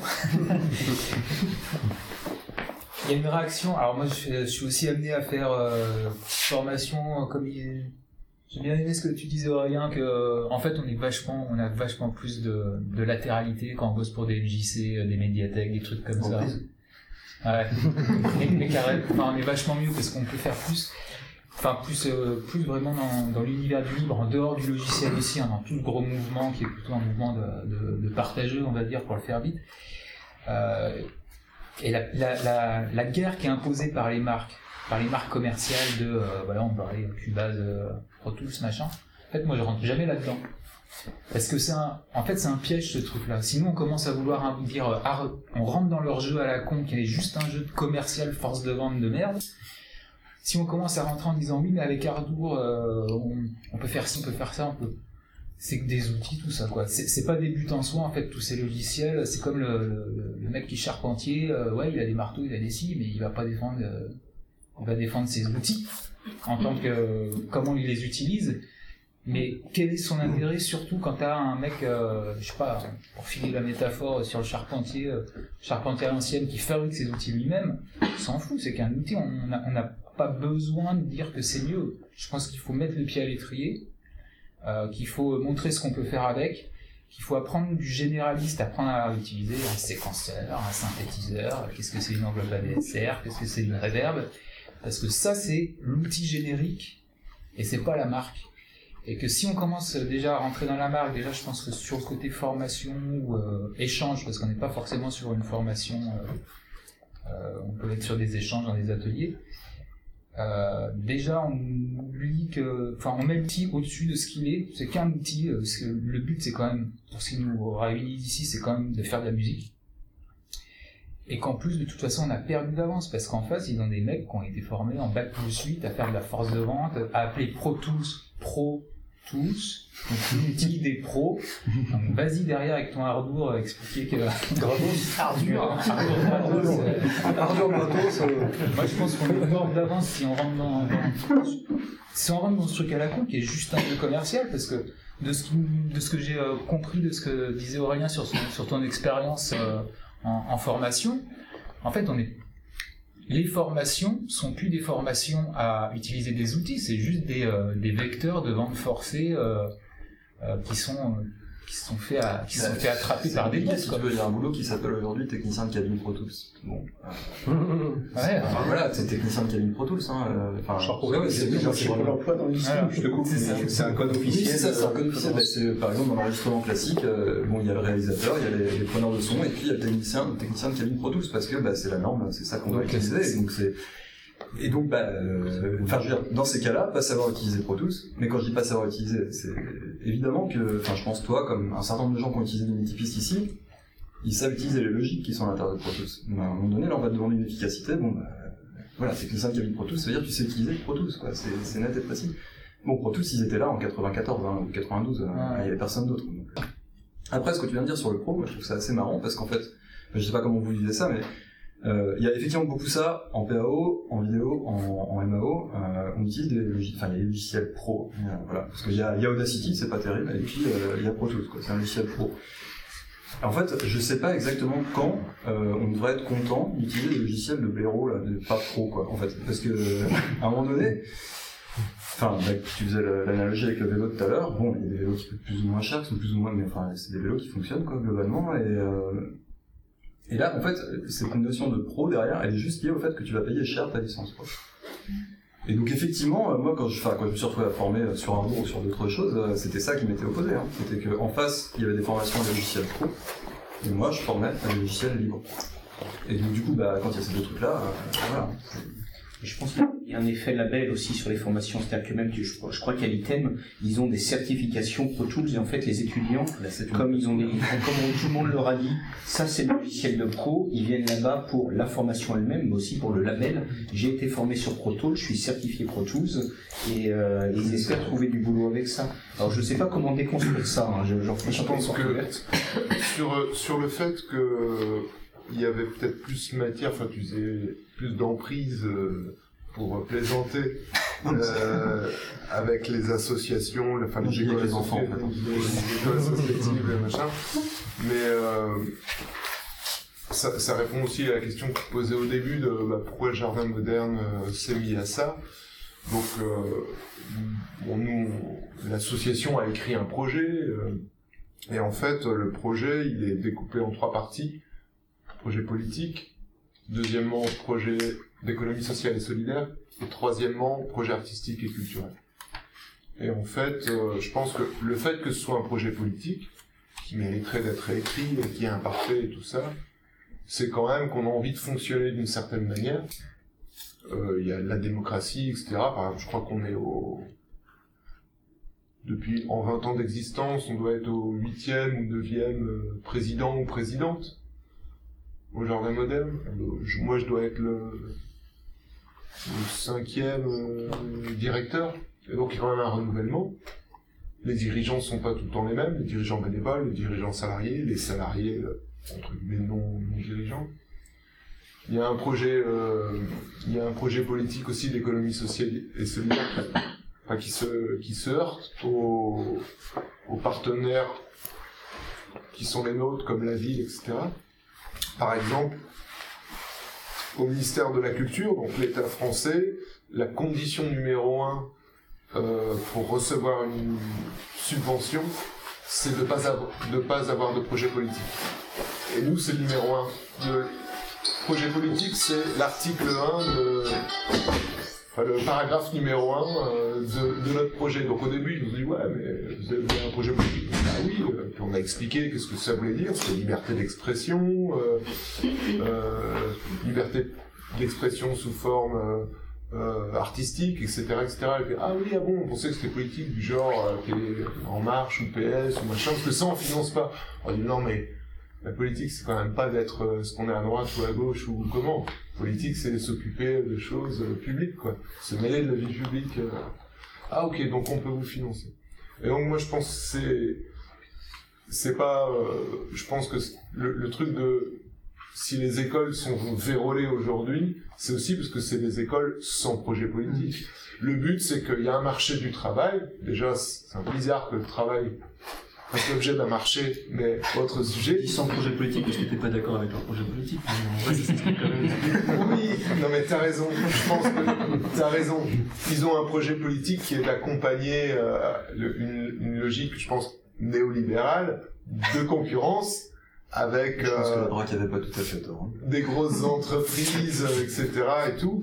Speaker 15: Il y a une réaction. Alors moi, je, fais, je suis aussi amené à faire euh, formation comme il. J'ai bien aimé ce que tu disais Aurélien, que en fait on est vachement, on a vachement plus de, de latéralité quand on bosse pour des M J C, des médiathèques, des trucs comme ça. Ouais. mais, mais carrément, enfin, on est vachement mieux parce qu'on peut faire plus, enfin plus, euh, plus vraiment dans, dans l'univers du libre, en dehors du logiciel aussi, hein, dans tout le gros mouvement qui est plutôt un mouvement de, de, de partageux, on va dire, pour le faire vite. Euh, et la, la, la, la guerre qui est imposée par les marques. par les marques commerciales de, euh, voilà, on parlait Cubase, euh, Pro Tools, machin. En fait, moi, je rentre jamais là-dedans. Parce que c'est un, en fait, c'est un piège, ce truc-là. Sinon, on commence à vouloir hein, dire, euh, ah, on rentre dans leur jeu à la con, qui est juste un jeu de commercial force de vente de merde. Si on commence à rentrer en disant, oui, mais avec Ardour, euh, on, on peut faire ci, on peut faire ça, on peut... C'est que des outils, tout ça, quoi. C'est, c'est pas des buts en soi, en fait, tous ces logiciels. C'est comme le, le, le mec qui est charpentier, euh, ouais, il a des marteaux, il a des scies, mais il va pas défendre... Euh, on va défendre ses outils en tant que comment il les utilise, mais quel est son intérêt surtout quand t'as un mec, euh, je sais pas, pour filer la métaphore sur le charpentier, euh, charpentier à l'ancienne qui fabrique ses outils lui-même, s'en fout, c'est qu'un outil, on n'a on a pas besoin de dire que c'est mieux. Je pense qu'il faut mettre le pied à l'étrier, euh, qu'il faut montrer ce qu'on peut faire avec, qu'il faut apprendre du généraliste, apprendre à utiliser un séquenceur, un synthétiseur, qu'est-ce que c'est une enveloppe A D S R, qu'est-ce que c'est une reverb. Parce que ça, c'est l'outil générique, et c'est pas la marque. Et que si on commence déjà à rentrer dans la marque, déjà je pense que sur le côté formation ou euh, échange, parce qu'on n'est pas forcément sur une formation, euh, euh, on peut être sur des échanges dans des ateliers, euh, déjà on oublie que, enfin on met l'outil au-dessus de ce qu'il est, c'est qu'un outil, parce que le but c'est quand même, pour ce qui nous réunit ici, c'est quand même de faire de la musique. Et qu'en plus, de toute façon, on a perdu d'avance, parce qu'en face, ils ont des mecs qui ont été formés en bac plus huit à faire de la force de vente, à appeler Pro Tools, Pro Tools, donc l'outil des pros. Donc vas-y derrière avec ton Ardour, expliquer que... Gratos, Ardour, Ardour, Ardour, Gratos. Moi, je pense qu'on est mort d'avance si on rentre dans, dans, si on rentre dans ce truc à la con, qui est juste un peu commercial, parce que de ce, qui, de ce que j'ai euh, compris, de ce que disait Aurélien sur, son, sur ton expérience, euh, En, en formation, en fait, on est... les formations sont plus des formations à utiliser des outils, c'est juste des, euh, des vecteurs de vente forcée euh, euh, qui sont euh, qui se sont fait à, qui se sont fait attraper par des bots.
Speaker 10: Si tu veux, il y a un boulot qui s'appelle aujourd'hui technicien de cabine Pro Tools. Bon. Euh...
Speaker 15: ouais.
Speaker 10: Enfin voilà, c'est technicien de cabine Pro Tools. Hein. Enfin, ouais, ouais, c'est
Speaker 6: c'est pour l'emploi dans l'histoire. Je te coupe. C'est un code officiel.
Speaker 10: C'est ça, c'est un code officiel. Bah, c'est par exemple dans l'enregistrement classique. Euh, bon, il y a le réalisateur, il y a les, les preneurs de son, et puis il y a le technicien, le technicien de cabine Pro Tools, parce que bah, c'est la norme, c'est ça qu'on doit utiliser. Donc c'est Et donc, bah, euh, enfin, je veux dire, dans ces cas-là, pas savoir utiliser Pro Tools, mais quand je dis pas savoir utiliser, c'est évidemment que, enfin, je pense toi, comme un certain nombre de gens qui ont utilisé des multipistes ici, ils savent utiliser les logiques qui sont à l'intérieur de Pro Tools. Mais à un moment donné, là, on va te demander une efficacité, bon, bah, voilà, c'est que le cabine Pro Tools, ça veut dire que tu sais utiliser Pro Tools, quoi, c'est, c'est net et précis. Bon, Pro Tools, ils étaient là en quatre-vingt-quatorze, hein, ou quatre-vingt-douze, il ouais. y avait personne d'autre. Donc. Après, ce que tu viens de dire sur le Pro, moi, je trouve ça assez marrant, parce qu'en fait, je sais pas comment vous vivez ça, mais il euh, y a effectivement beaucoup ça en P A O, en vidéo, en, en M A O. Euh, on utilise des logiciels, enfin il y a des logiciels pro, euh, voilà, parce qu'il y a, y a Audacity, c'est pas terrible, et puis il euh, y a Pro Tools, quoi, c'est un logiciel pro. En fait, je sais pas exactement quand euh, on devrait être content d'utiliser des logiciels de blaireau, là, de pas pro, quoi, en fait, parce que à un moment donné, enfin, bah, tu faisais l'analogie avec le vélo tout à l'heure. Bon, il y a des vélos qui coûtent plus ou moins cher, qui sont plus ou moins, mais enfin, c'est des vélos qui fonctionnent, quoi, globalement, et euh, Et là, en fait, cette notion de pro derrière, elle est juste liée au fait que tu vas payer cher ta licence, quoi. Et donc, effectivement, moi, quand je, enfin, quand je me suis retrouvé à former sur un bourg ou sur d'autres choses, c'était ça qui m'était opposé, hein. C'était qu'en face, il y avait des formations à logiciels pro, et moi, je formais à logiciels libres. Et donc, du coup, bah, quand il y a ces deux trucs-là, euh, voilà.
Speaker 17: Je pense qu'il Il y a un effet label aussi sur les formations, c'est-à-dire que même, je, je crois qu'à l'ITEM, ils ont des certifications Pro Tools, et en fait, les étudiants, comme ils ont des, comme tout le monde leur a dit, ça c'est le logiciel de pro, ils viennent là-bas pour la formation elle-même, mais aussi pour le label. J'ai été formé sur Pro Tools, je suis certifié Pro Tools, et euh, ils espèrent trouver du boulot avec ça. Alors je sais pas comment déconstruire ça, hein, j'en fais
Speaker 7: Je pense que sur, sur le fait que il y avait peut-être plus matière, enfin tu disais plus d'emprise euh, pour plaisanter euh, avec les associations, enfin les écoles
Speaker 10: les enfants,
Speaker 7: les, les écoles associatives, les machins. Mais euh, ça, ça répond aussi à la question que tu posais au début de bah, pourquoi le jardin moderne euh, s'est mis à ça. Donc euh, bon, nous, l'association a écrit un projet euh, et en fait le projet il est découpé en trois parties. Projet politique, deuxièmement projet d'économie sociale et solidaire, et troisièmement projet artistique et culturel. Et en fait, euh, je pense que le fait que ce soit un projet politique, qui mériterait d'être réécrit et qui est imparfait et tout ça, c'est quand même qu'on a envie de fonctionner d'une certaine manière. Il euh, y a la démocratie, et cetera. Par exemple, je crois qu'on est au... Depuis, en vingt ans d'existence, on doit être au huitième ou neuvième euh, président ou présidente. Au jardin moderne, je, moi je dois être le, le cinquième euh, directeur, et donc il y a quand même un renouvellement. Les dirigeants sont pas tout le temps les mêmes, les dirigeants bénévoles, les dirigeants salariés, les salariés euh, entre guillemets non, non dirigeants. Il y a un projet, euh, il y a un projet politique aussi d'économie sociale et solidaire, enfin, qui se qui se heurte aux, aux partenaires qui sont les nôtres, comme la ville, et cetera. Par exemple, au ministère de la Culture, donc l'État français, la condition numéro un euh, pour recevoir une subvention, c'est de ne pas, avoir, de pas avoir de projet politique. Et nous, c'est le numéro un. Le projet politique, c'est l'article un, de, enfin, le paragraphe numéro un euh, de, de notre projet. Donc au début, ils nous ont dit « Ouais, mais vous avez un projet politique ?» Ah oui, euh, puis on a expliqué qu'est-ce que ça voulait dire, c'était liberté d'expression, euh, euh, liberté d'expression sous forme euh, euh, artistique, et cetera, et cetera. Et puis, ah oui, ah bon, on pensait que c'était politique du genre euh, En Marche ou P S ou machin, parce que ça on finance pas. On dit non mais la politique c'est quand même pas d'être euh, ce qu'on est à droite ou à gauche ou comment. Politique c'est s'occuper de choses euh, publiques quoi, se mêler de la vie publique. Euh. Ah ok, donc on peut vous financer. Et donc moi je pense que c'est c'est pas euh, je pense que le, le truc de si les écoles sont vérolées aujourd'hui, c'est aussi parce que c'est des écoles sans projet politique. Le but c'est qu'il y a un marché du travail. Déjà c'est un peu bizarre que le travail fasse l'objet d'un marché, mais autre sujet.
Speaker 10: Sans projet politique parce que t'es pas d'accord avec leur projet politique. En vrai, ça s'explique quand même.
Speaker 7: Oui, non mais t'as raison, je pense que t'as raison. Ils ont un projet politique qui est d'accompagner euh, le, une, une logique, je pense, néolibérale, de concurrence, avec
Speaker 10: je pense
Speaker 7: euh,
Speaker 10: que la droite avait pas tout à fait tort. Hein.
Speaker 7: Des grosses entreprises, et cetera et tout.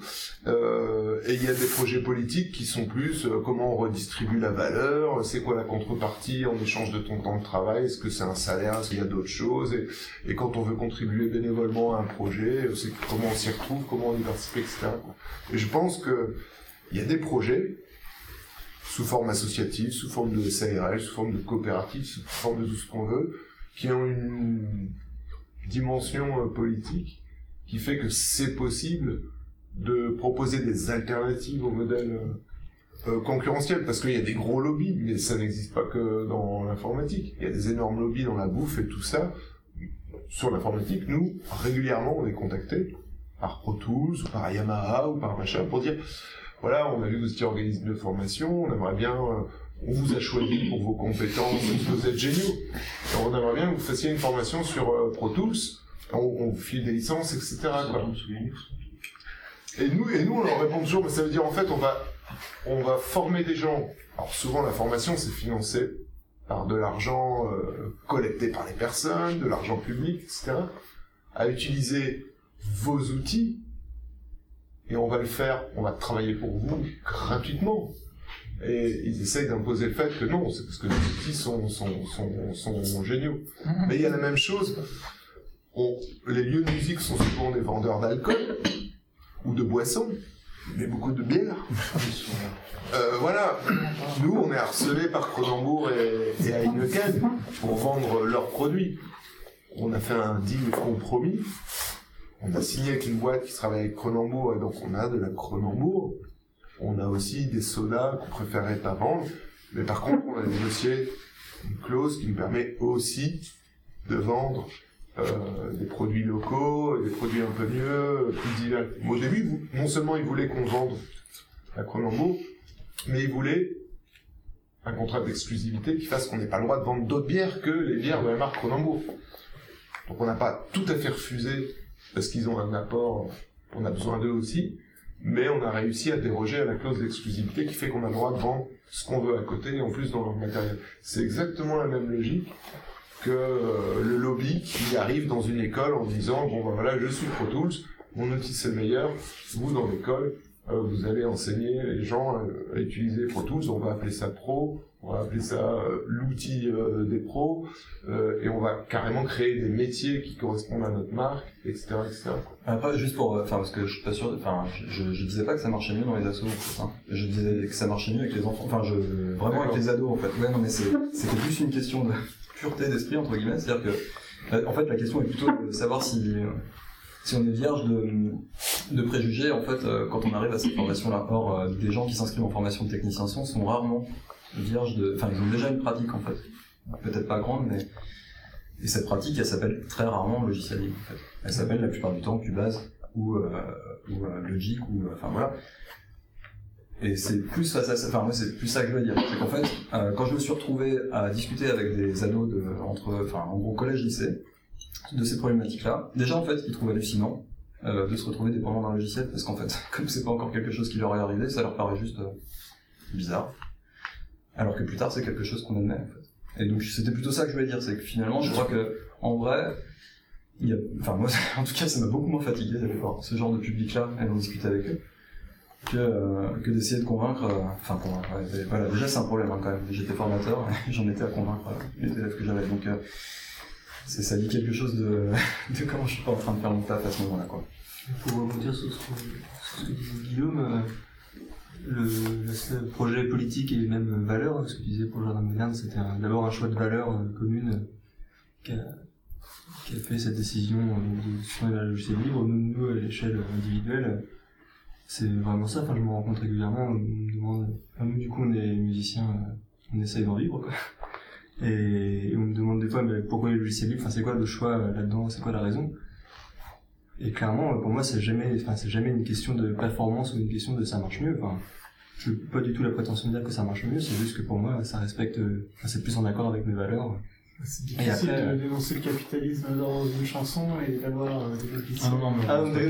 Speaker 7: Euh, et il y a des projets politiques qui sont plus euh, comment on redistribue la valeur, c'est quoi la contrepartie en échange de ton temps de travail, est-ce que c'est un salaire, est-ce qu'il y a d'autres choses, et, et quand on veut contribuer bénévolement à un projet, c'est comment on s'y retrouve, comment on y participe, et cetera. Et je pense que il y a des projets sous forme associative, sous forme de S A R L, sous forme de coopérative, sous forme de tout ce qu'on veut, qui ont une dimension euh, politique qui fait que c'est possible de proposer des alternatives au modèle euh, euh, concurrentiel, parce qu'il y a des gros lobbies, mais ça n'existe pas que dans l'informatique. Il y a des énormes lobbies dans la bouffe et tout ça. Sur l'informatique, nous, régulièrement, on est contactés par Pro Tools, ou par Yamaha, ou par machin, pour dire, voilà, on a vu que vous étiez organisme de formation, on aimerait bien... Euh, on vous a choisi pour vos compétences, parce que vous êtes géniaux. Alors, on aimerait bien que vous fassiez une formation sur euh, Pro Tools, on, on vous file des licences, et cetera. Quoi. Et nous, et nous, on leur répond toujours, mais ça veut dire en fait, on va, on va former des gens. Alors souvent, la formation, c'est financé par de l'argent euh, collecté par les personnes, de l'argent public, et cetera, à utiliser vos outils, et on va le faire, on va travailler pour vous gratuitement. Et ils essayent d'imposer le fait que non, c'est parce que les outils sont, sont, sont, sont, sont géniaux. Mais il y a la même chose, on, les lieux de musique sont souvent des vendeurs d'alcool ou de boissons, mais beaucoup de bière. Euh, voilà, nous on est harcelés par Cronenbourg et, et Heineken pour vendre leurs produits. On a fait un deal compromis. On a signé avec une boîte qui travaille avec Cronenbourg et donc on a de la Cronenbourg. On a aussi des sodas qu'on préférait pas vendre, mais par contre on a négocié une clause qui nous permet aussi de vendre euh, des produits locaux, des produits un peu mieux, plus divers. Au début, non seulement ils voulaient qu'on vende la Cronenbourg, mais ils voulaient un contrat d'exclusivité qui fasse qu'on n'ait pas le droit de vendre d'autres bières que les bières de la marque Cronenbourg. Donc on n'a pas tout à fait refusé parce qu'ils ont un apport, on a besoin d'eux aussi, mais on a réussi à déroger à la clause d'exclusivité qui fait qu'on a le droit de vendre ce qu'on veut à côté, et en plus dans leur matériel. C'est exactement la même logique que euh, le lobby qui arrive dans une école en disant « Bon ben voilà, je suis Pro Tools, mon outil c'est le meilleur, vous dans l'école, euh, vous allez enseigner les gens euh, à utiliser Pro Tools, on va appeler ça Pro, on va appeler ça euh, l'outil euh, des pros, euh, et on va carrément créer des métiers qui correspondent à notre marque, et cetera et cetera »
Speaker 10: Après, juste pour, enfin, parce que je suis pas sûr, enfin, je, je, je disais pas que ça marchait mieux dans les assos, c'est ça. Je disais que ça marchait mieux avec les enfants, enfin, je, vraiment avec les ados, en fait. Ouais, non, mais c'est, c'était plus une question de pureté d'esprit, entre guillemets, c'est-à-dire que, en fait, la question est plutôt de savoir si, si on est vierge de, de préjugés, en fait, quand on arrive à cette formation-là. Or, des gens qui s'inscrivent en formation de technicien son sont rarement vierges de, enfin, ils ont déjà une pratique, en fait. Peut-être pas grande, mais, et cette pratique, elle s'appelle très rarement logiciel libre, en fait. Elle s'appelle la plupart du temps Cubase ou, euh, ou euh, Logic ou, euh, enfin voilà. Et c'est plus face à ça, enfin moi c'est plus ça que je veux dire. C'est qu'en fait, euh, quand je me suis retrouvé à discuter avec des ados de, entre, enfin en gros collège-lycée, de ces problématiques-là, déjà en fait ils trouvent hallucinant euh, de se retrouver dépendant d'un logiciel parce qu'en fait, comme c'est pas encore quelque chose qui leur est arrivé, ça leur paraît juste euh, bizarre. Alors que plus tard c'est quelque chose qu'on admet en fait. Et donc c'était plutôt ça que je voulais dire, c'est que finalement je crois que en vrai, il y a, enfin moi en tout cas ça m'a beaucoup moins fatigué d'aller voir ce genre de public-là et d'en discuter avec eux que, euh, que d'essayer de convaincre, euh, enfin convaincre, ouais, voilà, déjà c'est un problème hein, quand même, j'étais formateur et j'en étais à convaincre euh, les élèves que j'avais, donc euh, c'est, ça dit quelque chose de, de comment je suis pas en train de faire mon taf à ce moment-là quoi.
Speaker 12: Pour rebondir sur ce que, sur ce que disait Guillaume, euh, le, l'aspect projet politique et même valeur, ce que tu disais pour le jardin moderne, c'était un, d'abord un choix de valeur euh, commune euh, qui, a, qui a fait cette décision euh, de supprimer la logiciel libre. Nous, nous, à l'échelle individuelle, c'est vraiment ça. Enfin, je me rends compte régulièrement, on me demande, enfin, nous du coup on est musiciens, euh, on essaye d'en vivre quoi. Et, et on me demande des fois mais pourquoi les logiciels libres, enfin c'est quoi le choix là-dedans, c'est quoi la raison. Et clairement, pour moi, c'est jamais, enfin, c'est jamais une question de performance ou une question de ça marche mieux. Enfin, je n'ai pas du tout la prétention de dire que ça marche mieux, c'est juste que pour moi, ça respecte, enfin, c'est plus en accord avec mes valeurs.
Speaker 13: C'est difficile
Speaker 12: après,
Speaker 13: de dénoncer le capitalisme dans une chanson et d'avoir euh, des publicités.
Speaker 12: Ah non, non, mais... Ah, mais...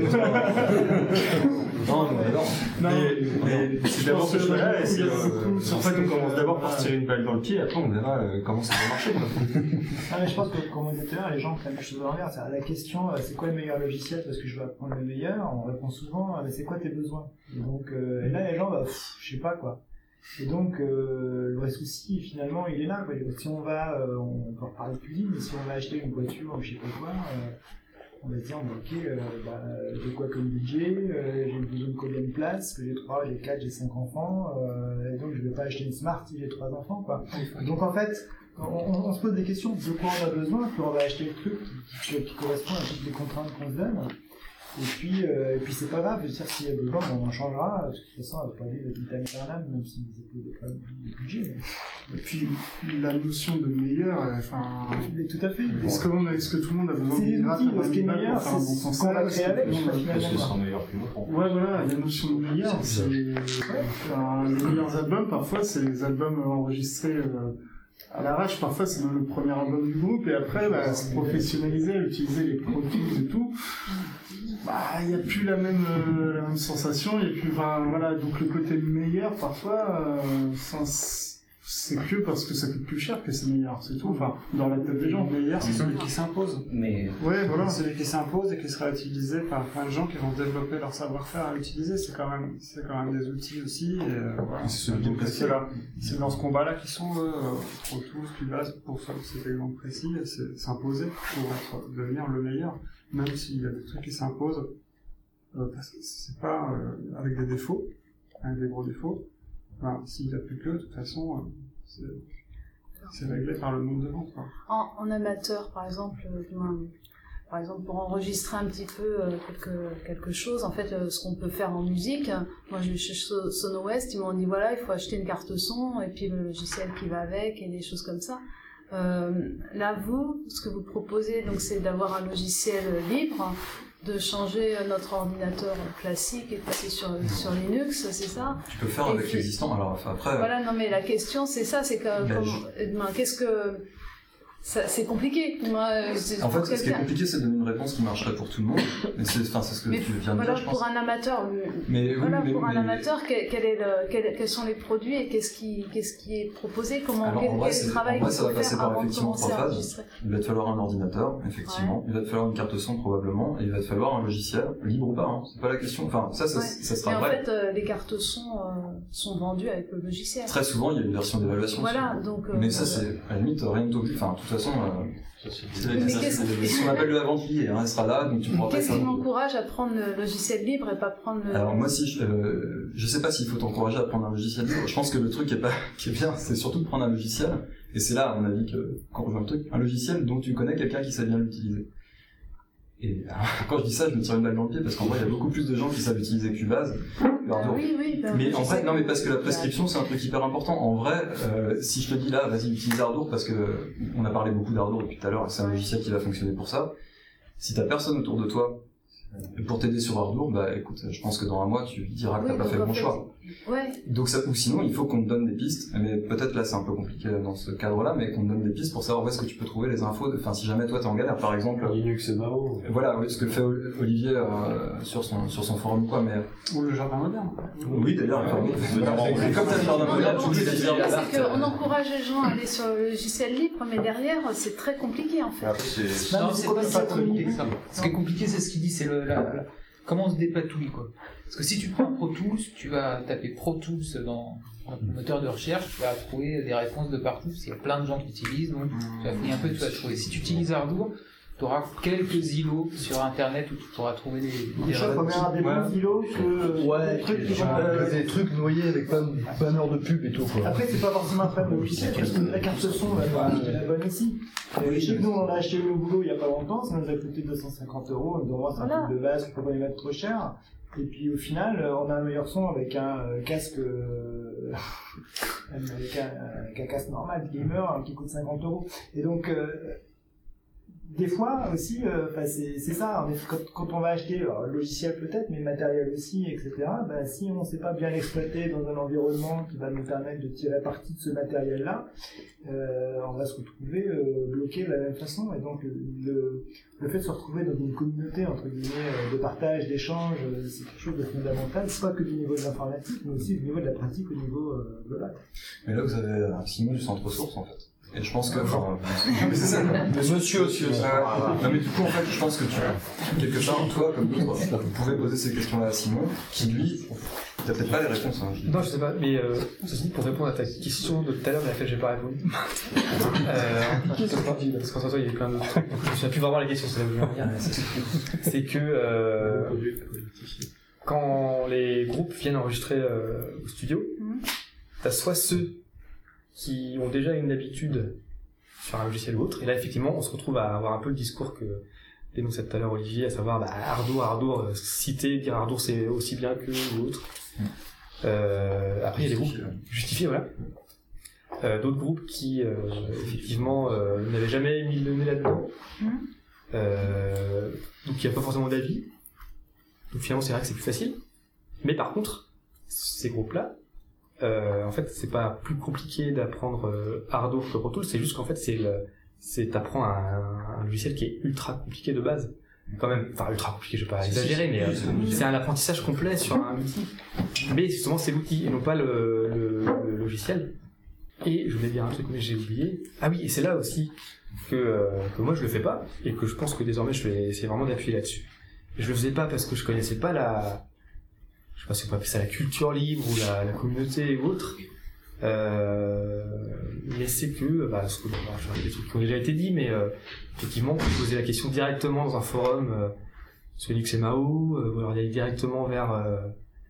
Speaker 12: non, mais non. non. Mais, mais c'est d'abord ce choix-là, et c'est, euh, en fait, on commence d'abord par se tirer une balle dans le pied, après on verra euh, comment ça va marcher.
Speaker 11: Ah, mais je pense que, comme on disait tout à l'heure, les gens prennent les choses à l'envers. C'est la question, c'est quoi le meilleur logiciel parce que je veux apprendre le meilleur, on répond souvent, mais c'est quoi tes besoins? Et donc, euh, et là, les gens, bah, pff, je sais pas quoi. Et donc, euh, le vrai souci, finalement, il est là, quoi. Si on va, euh, on peut reparler de cuisine, mais si on va acheter une voiture ou je sais pas quoi, euh, on va se dire, ok, euh, bah, j'ai quoi comme budget, euh, j'ai besoin de combien de places, que j'ai trois, j'ai quatre, j'ai cinq enfants, euh, et donc je vais pas acheter une Smart si j'ai trois enfants, quoi. Donc, en fait, on, on, on se pose des questions de quoi on a besoin, puis on va acheter le truc qui, qui, qui correspond à toutes les contraintes qu'on se donne. Et puis, euh, et puis c'est pas grave, je veux dire, s'il y a besoin, on en changera. De toute façon, on va pas vivre vitam aeternam, même si c'est des problèmes de budget.
Speaker 13: Et puis, la notion de meilleur, enfin.
Speaker 11: Mais tout à fait.
Speaker 13: Est-ce que, on a, est-ce que tout le monde a besoin
Speaker 11: de meilleur? Ce qui est meilleur, c'est bon ce qu'on va créer avec.
Speaker 5: Parce que ce sera meilleur plus longtemps.
Speaker 13: Ouais, voilà, la notion de meilleur, c'est. Enfin, les meilleurs albums, parfois, c'est les albums enregistrés. Euh, à l'arrache, parfois c'est le premier album du groupe, et après, bah, se professionnaliser, utiliser les Pro Tools et tout. Bah, il n'y a plus la même, euh, la même sensation, il n'y a plus, enfin, voilà, donc le côté meilleur, parfois, euh, sans, c'est que parce que ça coûte plus cher que c'est meilleur, c'est tout, enfin, dans la tête des gens.
Speaker 16: Le meilleur, c'est celui qui s'impose.
Speaker 17: Mais...
Speaker 13: Ouais, voilà.
Speaker 16: Celui qui s'impose et qui sera utilisé par plein de gens qui vont développer leur savoir-faire à l'utiliser, c'est quand même, c'est quand même des outils aussi, et euh, voilà.
Speaker 12: C'est celui
Speaker 16: donc, c'est là, c'est dans ce combat-là qu'ils sont, eux, Pro Tools, Cubase, pour cet exemple précis, c'est s'imposer pour être, devenir le meilleur, même s'il y a des trucs qui s'imposent euh, parce que c'est pas euh, avec des défauts, avec des gros défauts. Enfin, s'il n'y a plus que, de toute façon, euh, c'est, c'est réglé par le nombre de ventes. Quoi.
Speaker 18: En, en amateur, par exemple, euh, par exemple, pour enregistrer un petit peu euh, quelque, quelque chose, en fait, euh, ce qu'on peut faire en musique, moi je vais chez Sono West, ils m'ont dit voilà, il faut acheter une carte son et puis le logiciel qui va avec et des choses comme ça. Euh, là, vous, ce que vous proposez, donc, c'est d'avoir un logiciel libre, de changer notre ordinateur classique et de passer sur, sur Linux, c'est ça?
Speaker 10: Tu peux faire
Speaker 18: et
Speaker 10: avec
Speaker 18: puis,
Speaker 10: l'existant, alors enfin, après...
Speaker 18: Voilà, non mais la question c'est ça, c'est que...
Speaker 10: Ben,
Speaker 18: Comme,
Speaker 10: je...
Speaker 18: ben, qu'est-ce que... Ça, c'est compliqué. Moi, c'est
Speaker 10: en fait, ce qui est compliqué, c'est de donner une réponse qui marcherait pour tout le monde. Mais c'est, enfin, c'est ce que
Speaker 18: mais
Speaker 10: tu viens de
Speaker 18: voilà,
Speaker 10: dire, je pense.
Speaker 18: pour un amateur,
Speaker 10: mais,
Speaker 18: voilà,
Speaker 10: oui, mais,
Speaker 18: pour
Speaker 10: mais,
Speaker 18: un amateur, quel, quel est le, quel, quels sont les produits et qu'est-ce qui, qu'est-ce qui est proposé, comment,
Speaker 10: alors,
Speaker 18: quel,
Speaker 10: en vrai,
Speaker 18: quel est le travail
Speaker 10: en vrai,
Speaker 18: qu'il
Speaker 10: ça
Speaker 18: faut
Speaker 10: va passer
Speaker 18: faire
Speaker 10: par
Speaker 18: avant de
Speaker 10: effectivement
Speaker 18: commencer
Speaker 10: trois
Speaker 18: à
Speaker 10: phases.
Speaker 18: enregistrer.
Speaker 10: Il va te falloir un ordinateur, effectivement.
Speaker 18: Ouais.
Speaker 10: Il va te falloir une carte son, probablement. Et il va te falloir un logiciel, libre ou pas, hein. C'est pas la question. Enfin, ça, ça,
Speaker 18: Ouais.
Speaker 10: ça sera
Speaker 18: mais en
Speaker 10: vrai.
Speaker 18: fait, euh, les cartes son euh, sont vendues avec le logiciel.
Speaker 10: Très souvent, il y a une version d'évaluation.
Speaker 18: Voilà, donc... Euh,
Speaker 10: mais ça, c'est, à la limite, rien ne t'oblige. Enfin, de toute façon, euh, c'est, c'est,
Speaker 18: Mais
Speaker 10: ça,
Speaker 18: qu'est-ce-
Speaker 10: c'est ce qu'on appelle le avant lié, hein. Elle sera là, donc tu pourras pas
Speaker 18: Qu'est-ce
Speaker 10: faire.
Speaker 18: qui m'encourage à prendre le logiciel libre et pas prendre le...
Speaker 10: Alors moi si je, euh, je sais pas s'il faut t'encourager à prendre un logiciel libre. Je pense que le truc qui est pas qui est bien, c'est surtout de prendre un logiciel. Et c'est là à mon avis que qu'on rejoint le truc, un logiciel dont tu connais quelqu'un qui sait bien l'utiliser. Et alors, quand je dis ça, je me tire une balle dans le pied parce qu'en vrai, il y a beaucoup plus de gens qui savent utiliser Cubase que Ardour.
Speaker 18: oui, oui, ben,
Speaker 10: mais
Speaker 18: je
Speaker 10: en
Speaker 18: sais
Speaker 10: vrai, non,
Speaker 18: que-
Speaker 10: mais parce que la prescription, c'est un truc hyper important. En vrai, euh, si je te dis là, vas-y, utilise Ardour parce que on a parlé beaucoup d'Ardour depuis tout à l'heure, et c'est un logiciel qui va fonctionner pour ça. Si t'as personne autour de toi pour t'aider sur Ardour, bah écoute, je pense que dans un mois, tu diras que
Speaker 18: Oui,
Speaker 10: t'as pas
Speaker 18: donc,
Speaker 10: fait le
Speaker 18: en
Speaker 10: bon
Speaker 18: fait,
Speaker 10: choix.
Speaker 18: Ouais.
Speaker 10: Donc ça, ou sinon, il faut qu'on te donne des pistes, mais peut-être là c'est un peu compliqué dans ce cadre-là, mais qu'on te donne des pistes pour savoir où est-ce que tu peux trouver les infos. Enfin, si jamais toi t'es en galère, par exemple.
Speaker 9: Linux et Mao.
Speaker 10: Voilà, oui, ce que fait Olivier euh, sur son sur son forum ou quoi, mais.
Speaker 16: Ou le jardin moderne.
Speaker 10: Oui, d'ailleurs. Enfin, oui. Comme t'as le jardin
Speaker 18: Non,
Speaker 10: moderne,
Speaker 18: mais
Speaker 10: tu
Speaker 18: bon,
Speaker 10: dis
Speaker 18: ce que je veux dire,
Speaker 10: la
Speaker 18: c'est qu'on encourage les gens à aller sur le logiciel libre, mais derrière, c'est très compliqué en fait.
Speaker 14: Non, c'est pas si compliqué que ça. Ce qui est compliqué, c'est ce qu'il dit, c'est le, la, la- comment on se dépatouille, quoi. Parce que si tu prends un Pro Tools, tu vas taper Pro Tools dans le moteur de recherche, tu vas trouver des réponses de partout, parce qu'il y a plein de gens qui l'utilisent, donc tu vas fouiller un peu, tu vas trouver. Si tu utilises Ardour, tu auras quelques îlots sur internet où tu pourras trouver des, des
Speaker 11: Je préfère des bons îlots que
Speaker 9: Ouais,
Speaker 11: des trucs qui vont...
Speaker 9: euh, des trucs noyés avec pas de banner de pub et tout, quoi.
Speaker 11: Après, c'est pas forcément un problème logiciel, parce que la carte son, elle va acheter la bonne ici. Et je sais que nous, on a acheté le boulot il y a pas longtemps, ça nous a coûté deux cent cinquante euros, donc moi, c'est un
Speaker 18: Voilà.
Speaker 11: truc de base, faut pas les mettre trop cher. Et puis au final, euh, on a un meilleur son avec un euh, casque, euh, avec, un, avec un casque normal, gamer, hein, qui coûte cinquante euros. Et donc, euh, des fois aussi, euh, enfin, c'est c'est ça, en effet, quand, quand on va acheter alors, le logiciel peut-être, mais le matériel aussi, et cetera, ben, si on ne sait pas bien l'exploiter dans un environnement qui va nous permettre de tirer parti de ce matériel-là, euh, on va se retrouver euh, bloqué de la même façon. Et donc, le, le fait de se retrouver dans une communauté, entre guillemets, euh, de partage, d'échange, euh, c'est quelque chose de fondamental. C'est pas que du niveau de l'informatique, mais aussi du niveau de la pratique au niveau euh, global.
Speaker 10: Mais là, vous avez euh, Simon du centre ressources, en fait. Et je pense que, enfin,
Speaker 9: mais c'est ça.
Speaker 10: mais
Speaker 9: Monsieur aussi,
Speaker 10: euh, non, mais du coup, en fait, je pense que tu, quelque part, toi, comme d'autres, vous pouvez poser ces questions-là à Simon, qui lui, t'as peut-être pas les réponses, hein.
Speaker 15: Non, je sais pas, mais euh, ceci dit, pour répondre à ta question de tout à l'heure, mais à laquelle j'ai pas répondu. euh, parce qu'en soi, il y a plein d'autres trucs, donc je me souviens plus vraiment la question, c'est là où je veux en venir. C'est que euh, quand les groupes viennent enregistrer euh, au studio, t'as soit ceux qui ont déjà une habitude sur un logiciel ou autre, et là effectivement on se retrouve à avoir un peu le discours que dénonçait tout à l'heure Olivier, à savoir bah, Ardour, Ardour, euh, citer, dire Ardour c'est aussi bien que ou autre. Euh, après il y a des groupes justifiés, voilà. Euh, d'autres groupes qui euh, effectivement euh, n'avaient jamais mis le nez là-dedans, euh, donc il n'y a pas forcément d'avis, donc finalement c'est vrai que c'est plus facile, mais par contre ces groupes-là, Euh, en fait, c'est pas plus compliqué d'apprendre euh, Ardour que Pro Tools, c'est juste qu'en fait, c'est le, c'est t'apprends un, un logiciel qui est ultra compliqué de base, quand même. Enfin, ultra compliqué, je vais pas
Speaker 10: Si,
Speaker 15: exagérer,
Speaker 10: si,
Speaker 15: mais
Speaker 10: si,
Speaker 15: euh,
Speaker 10: si.
Speaker 15: c'est un apprentissage complet sur un outil. Mais justement, c'est l'outil et non pas le, le, le logiciel. Et je voulais dire un truc, mais j'ai oublié. Ah oui, et c'est là aussi que euh, que moi je le fais pas et que je pense que désormais je vais essayer vraiment d'appuyer là-dessus. Je le faisais pas parce que je connaissais pas la je sais pas si on peut appeler ça la culture libre ou la, la communauté ou autre, euh, mais c'est que, bah, ce que, bah, des trucs qui ont déjà été dit, mais euh, effectivement, vous posez la question directement dans un forum euh,
Speaker 19: sur Linux et Mao, euh, ou alors d'aller directement vers euh,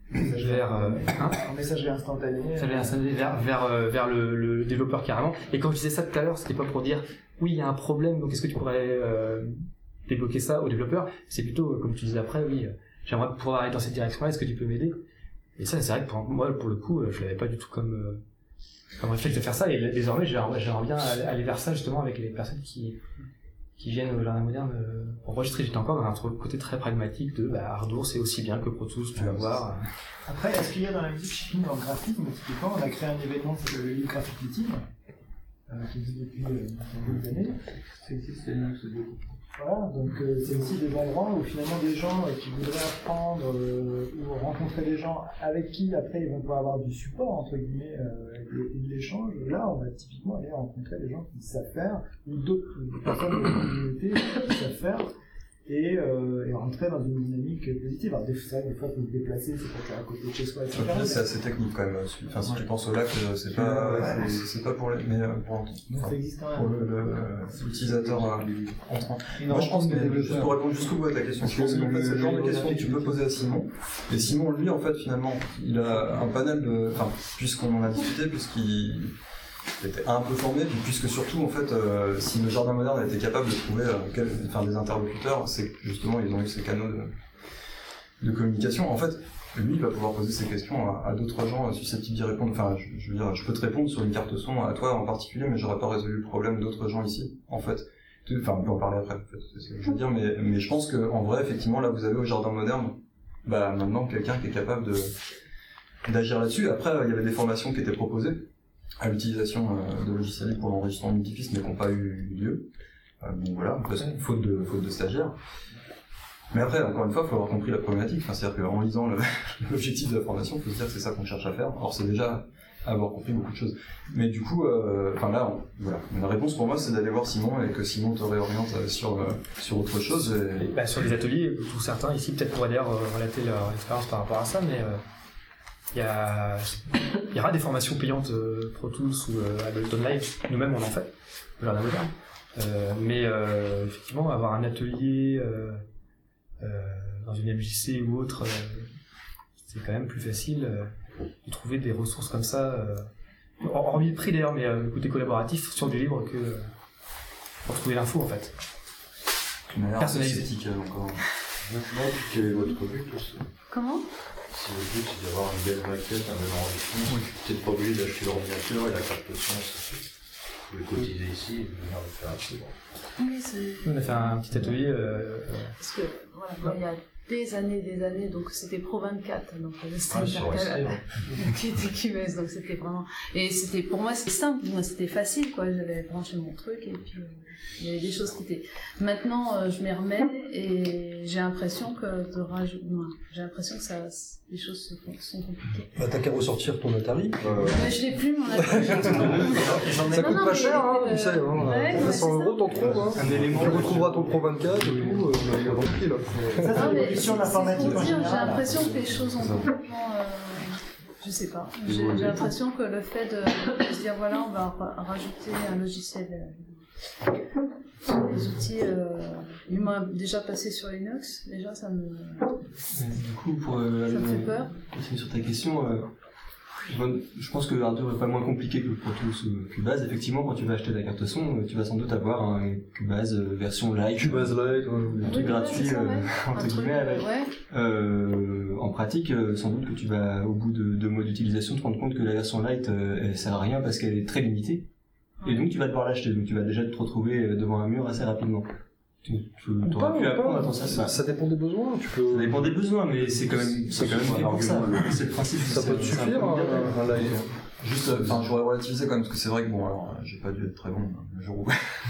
Speaker 19: vers euh, hein
Speaker 11: en messagerie instantanée.
Speaker 19: Messagerie instantanée vers vers euh, vers le, le développeur carrément. Et quand je disais ça tout à l'heure, c'était pas pour dire oui il y a un problème, donc est-ce que tu pourrais euh, débloquer ça au développeur. C'est plutôt comme tu disais après, oui, euh, j'aimerais pouvoir aller dans cette direction-là. Est-ce que tu peux m'aider? Et ça, c'est vrai que pour moi, pour le coup, je l'avais pas du tout comme euh, comme réflexe de faire ça. Et désormais, j'aimerais, j'aimerais bien aller vers ça justement avec les personnes qui qui viennent au jardin moderne euh, enregistrer. J'étais encore dans un côté très pragmatique de bah, Ardour, c'est aussi bien que Pro Tools, tu vas voir.
Speaker 11: Après, est-ce qu'il y a dans la musique shipping, dans le graphisme, typiquement, on a créé un événement qui s'appelle le League Graphic Meeting, euh, qui existe depuis euh, des années. Ça existe, voilà, donc euh, c'est aussi des endroits où finalement des gens euh, qui voudraient apprendre euh, ou rencontrer des gens avec qui après ils vont pouvoir avoir du support entre guillemets euh, et, et de l'échange. Là, on va typiquement aller rencontrer des gens qui savent faire ou d'autres des personnes de la communauté qui savent faire et, euh, et rentrer dans une dynamique positive. Alors des fois, des fois, faut se déplacer, c'est pas qu'à côté de chez soi, et cetera.
Speaker 10: Après, c'est assez technique quand même. Enfin, si tu penses au lac, c'est pas,
Speaker 11: ouais,
Speaker 10: c'est, c'est pas pour les, mais pour,
Speaker 11: enfin, ça existe quand même.
Speaker 10: pour le, le, l'utilisateur euh, entrant.
Speaker 11: Non,
Speaker 10: Moi, je pense, mais
Speaker 11: que
Speaker 10: juste pour répondre jusqu'au bout à ta question, je pense qu'en fait, c'est le genre de question que tu peux poser à Simon. Et Simon, lui, en fait, finalement, il a un panel de, enfin, puisqu'on en a discuté, puisqu'il était un peu formé, puis puisque surtout, en fait, euh, si le jardin moderne a été capable de trouver euh, quel, enfin, des interlocuteurs, c'est que justement, ils ont eu ces canaux de, de communication. En fait, lui, il va pouvoir poser ces questions à, à d'autres gens susceptibles d'y répondre. Enfin, je, je veux dire, je peux te répondre sur une carte son à toi en particulier, mais j'aurais pas résolu le problème d'autres gens ici, en fait. Enfin, on peut en parler après, en fait, c'est ce que je veux dire, mais, mais je pense que, en vrai, effectivement, là, vous avez au jardin moderne, bah, maintenant, quelqu'un qui est capable de, d'agir là-dessus. Après, il y avait des formations qui étaient proposées à l'utilisation euh, de logiciels libres pour l'enregistrement multipiste, mais qui n'ont pas eu lieu. Euh, donc voilà, parce que, faute de, faute de stagiaires. Mais après, encore une fois, il faut avoir compris la problématique. Enfin, c'est-à-dire qu'en lisant le, l'objectif de la formation, il faut se dire que c'est ça qu'on cherche à faire. Alors, c'est déjà avoir compris beaucoup de choses. Mais du coup, euh, enfin là, on, voilà. La réponse pour moi, c'est d'aller voir Simon et que Simon te réoriente sur, euh, sur autre chose. Et...
Speaker 19: Et, bah, sur les ateliers, tout certains ici peut-être pourraient d'ailleurs euh, relater leur expérience par rapport à ça, mais il euh, y, a, y aura des formations payantes euh, Pro Tools ou euh, Ableton Live. Nous-mêmes, on en fait, au jardin moderne. Euh, mais euh, effectivement, avoir un atelier euh, euh, dans une M J C ou autre, euh, c'est quand même plus facile euh, de trouver des ressources comme ça, euh, hormis le prix d'ailleurs, mais euh, le côté collaboratif sur du libre que euh, pour trouver l'info en fait. Personnalisé.
Speaker 5: Encore. Quel est votre but aussi?
Speaker 18: Comment?
Speaker 5: Si le but c'est d'avoir une belle maquette, un bel enregistrement, oui. Tu n'es pas obligé d'acheter l'ordinateur et la carte son, ça fait. Vous pouvez cotiser ici et venir le faire ici.
Speaker 18: Oui, c'est...
Speaker 19: On a fait un petit atelier. Euh...
Speaker 18: Parce que, voilà, moi, il y a des années, des années, donc c'était Pro vingt-quatre, donc c'était
Speaker 5: ah,
Speaker 18: qui était Q S, donc c'était vraiment... Et c'était, pour moi, c'était simple, moi, c'était facile, quoi, j'avais branché mon truc, et puis, euh, il y avait des choses qui étaient... Maintenant, euh, je m'y remets, et j'ai l'impression que de raj... non, j'ai l'impression que ça, les choses sont compliquées.
Speaker 9: Bah, t'as qu'à ressortir ton Atari. Euh...
Speaker 18: Mais je l'ai plus, mon Atari.
Speaker 9: Ça coûte pas cher, hein, tu sais, hein. cinq cents euros, t'en trouves, hein. Un élément. Tu retrouveras ton Pro vingt-quatre et tout, il y a repris, là.
Speaker 11: Ça, c'est l'évolution de l'informatique en général.
Speaker 18: J'ai l'impression que les choses ont complètement... Euh, je sais pas. J'ai, j'ai l'impression que le fait de, de se dire, voilà, on va ra- rajouter un logiciel euh, sur les outils... Euh, il m'a déjà passé sur Linux, déjà, ça me...
Speaker 12: Du coup, pour euh,
Speaker 18: ça me fait peur.
Speaker 12: continuer sur ta question... Euh, je pense que Ardour est pas moins compliqué que le Pro Tools ou Cubase. Effectivement, quand tu vas acheter ta carte son, tu vas sans doute avoir un Cubase version light.
Speaker 9: Cubase light, ouais.
Speaker 12: Un truc
Speaker 18: Oui,
Speaker 12: gratuit,
Speaker 18: ouais, ça, ouais.
Speaker 12: euh, entre
Speaker 18: Un
Speaker 12: guillemets,
Speaker 18: truc,
Speaker 12: avec.
Speaker 18: ouais.
Speaker 12: Euh, en pratique, sans doute que tu vas, au bout de deux mois d'utilisation, te rendre compte que la version light, euh, elle sert à rien parce qu'elle est très limitée. Ouais. Et donc, tu vas devoir l'acheter. Donc, tu vas déjà te retrouver devant un mur assez rapidement. Tu, tu aurais pu apprendre à ton
Speaker 9: ça, ça dépend des besoins. Tu peux...
Speaker 12: Ça dépend des besoins, mais c'est quand même, c'est quand même fait pour ça. C'est le principe.
Speaker 9: Ça peut te suffire, un, un live.
Speaker 10: Juste, enfin, j'aurais relativisé quand même, parce que c'est vrai que bon, alors, j'ai pas dû être très bon le jour où.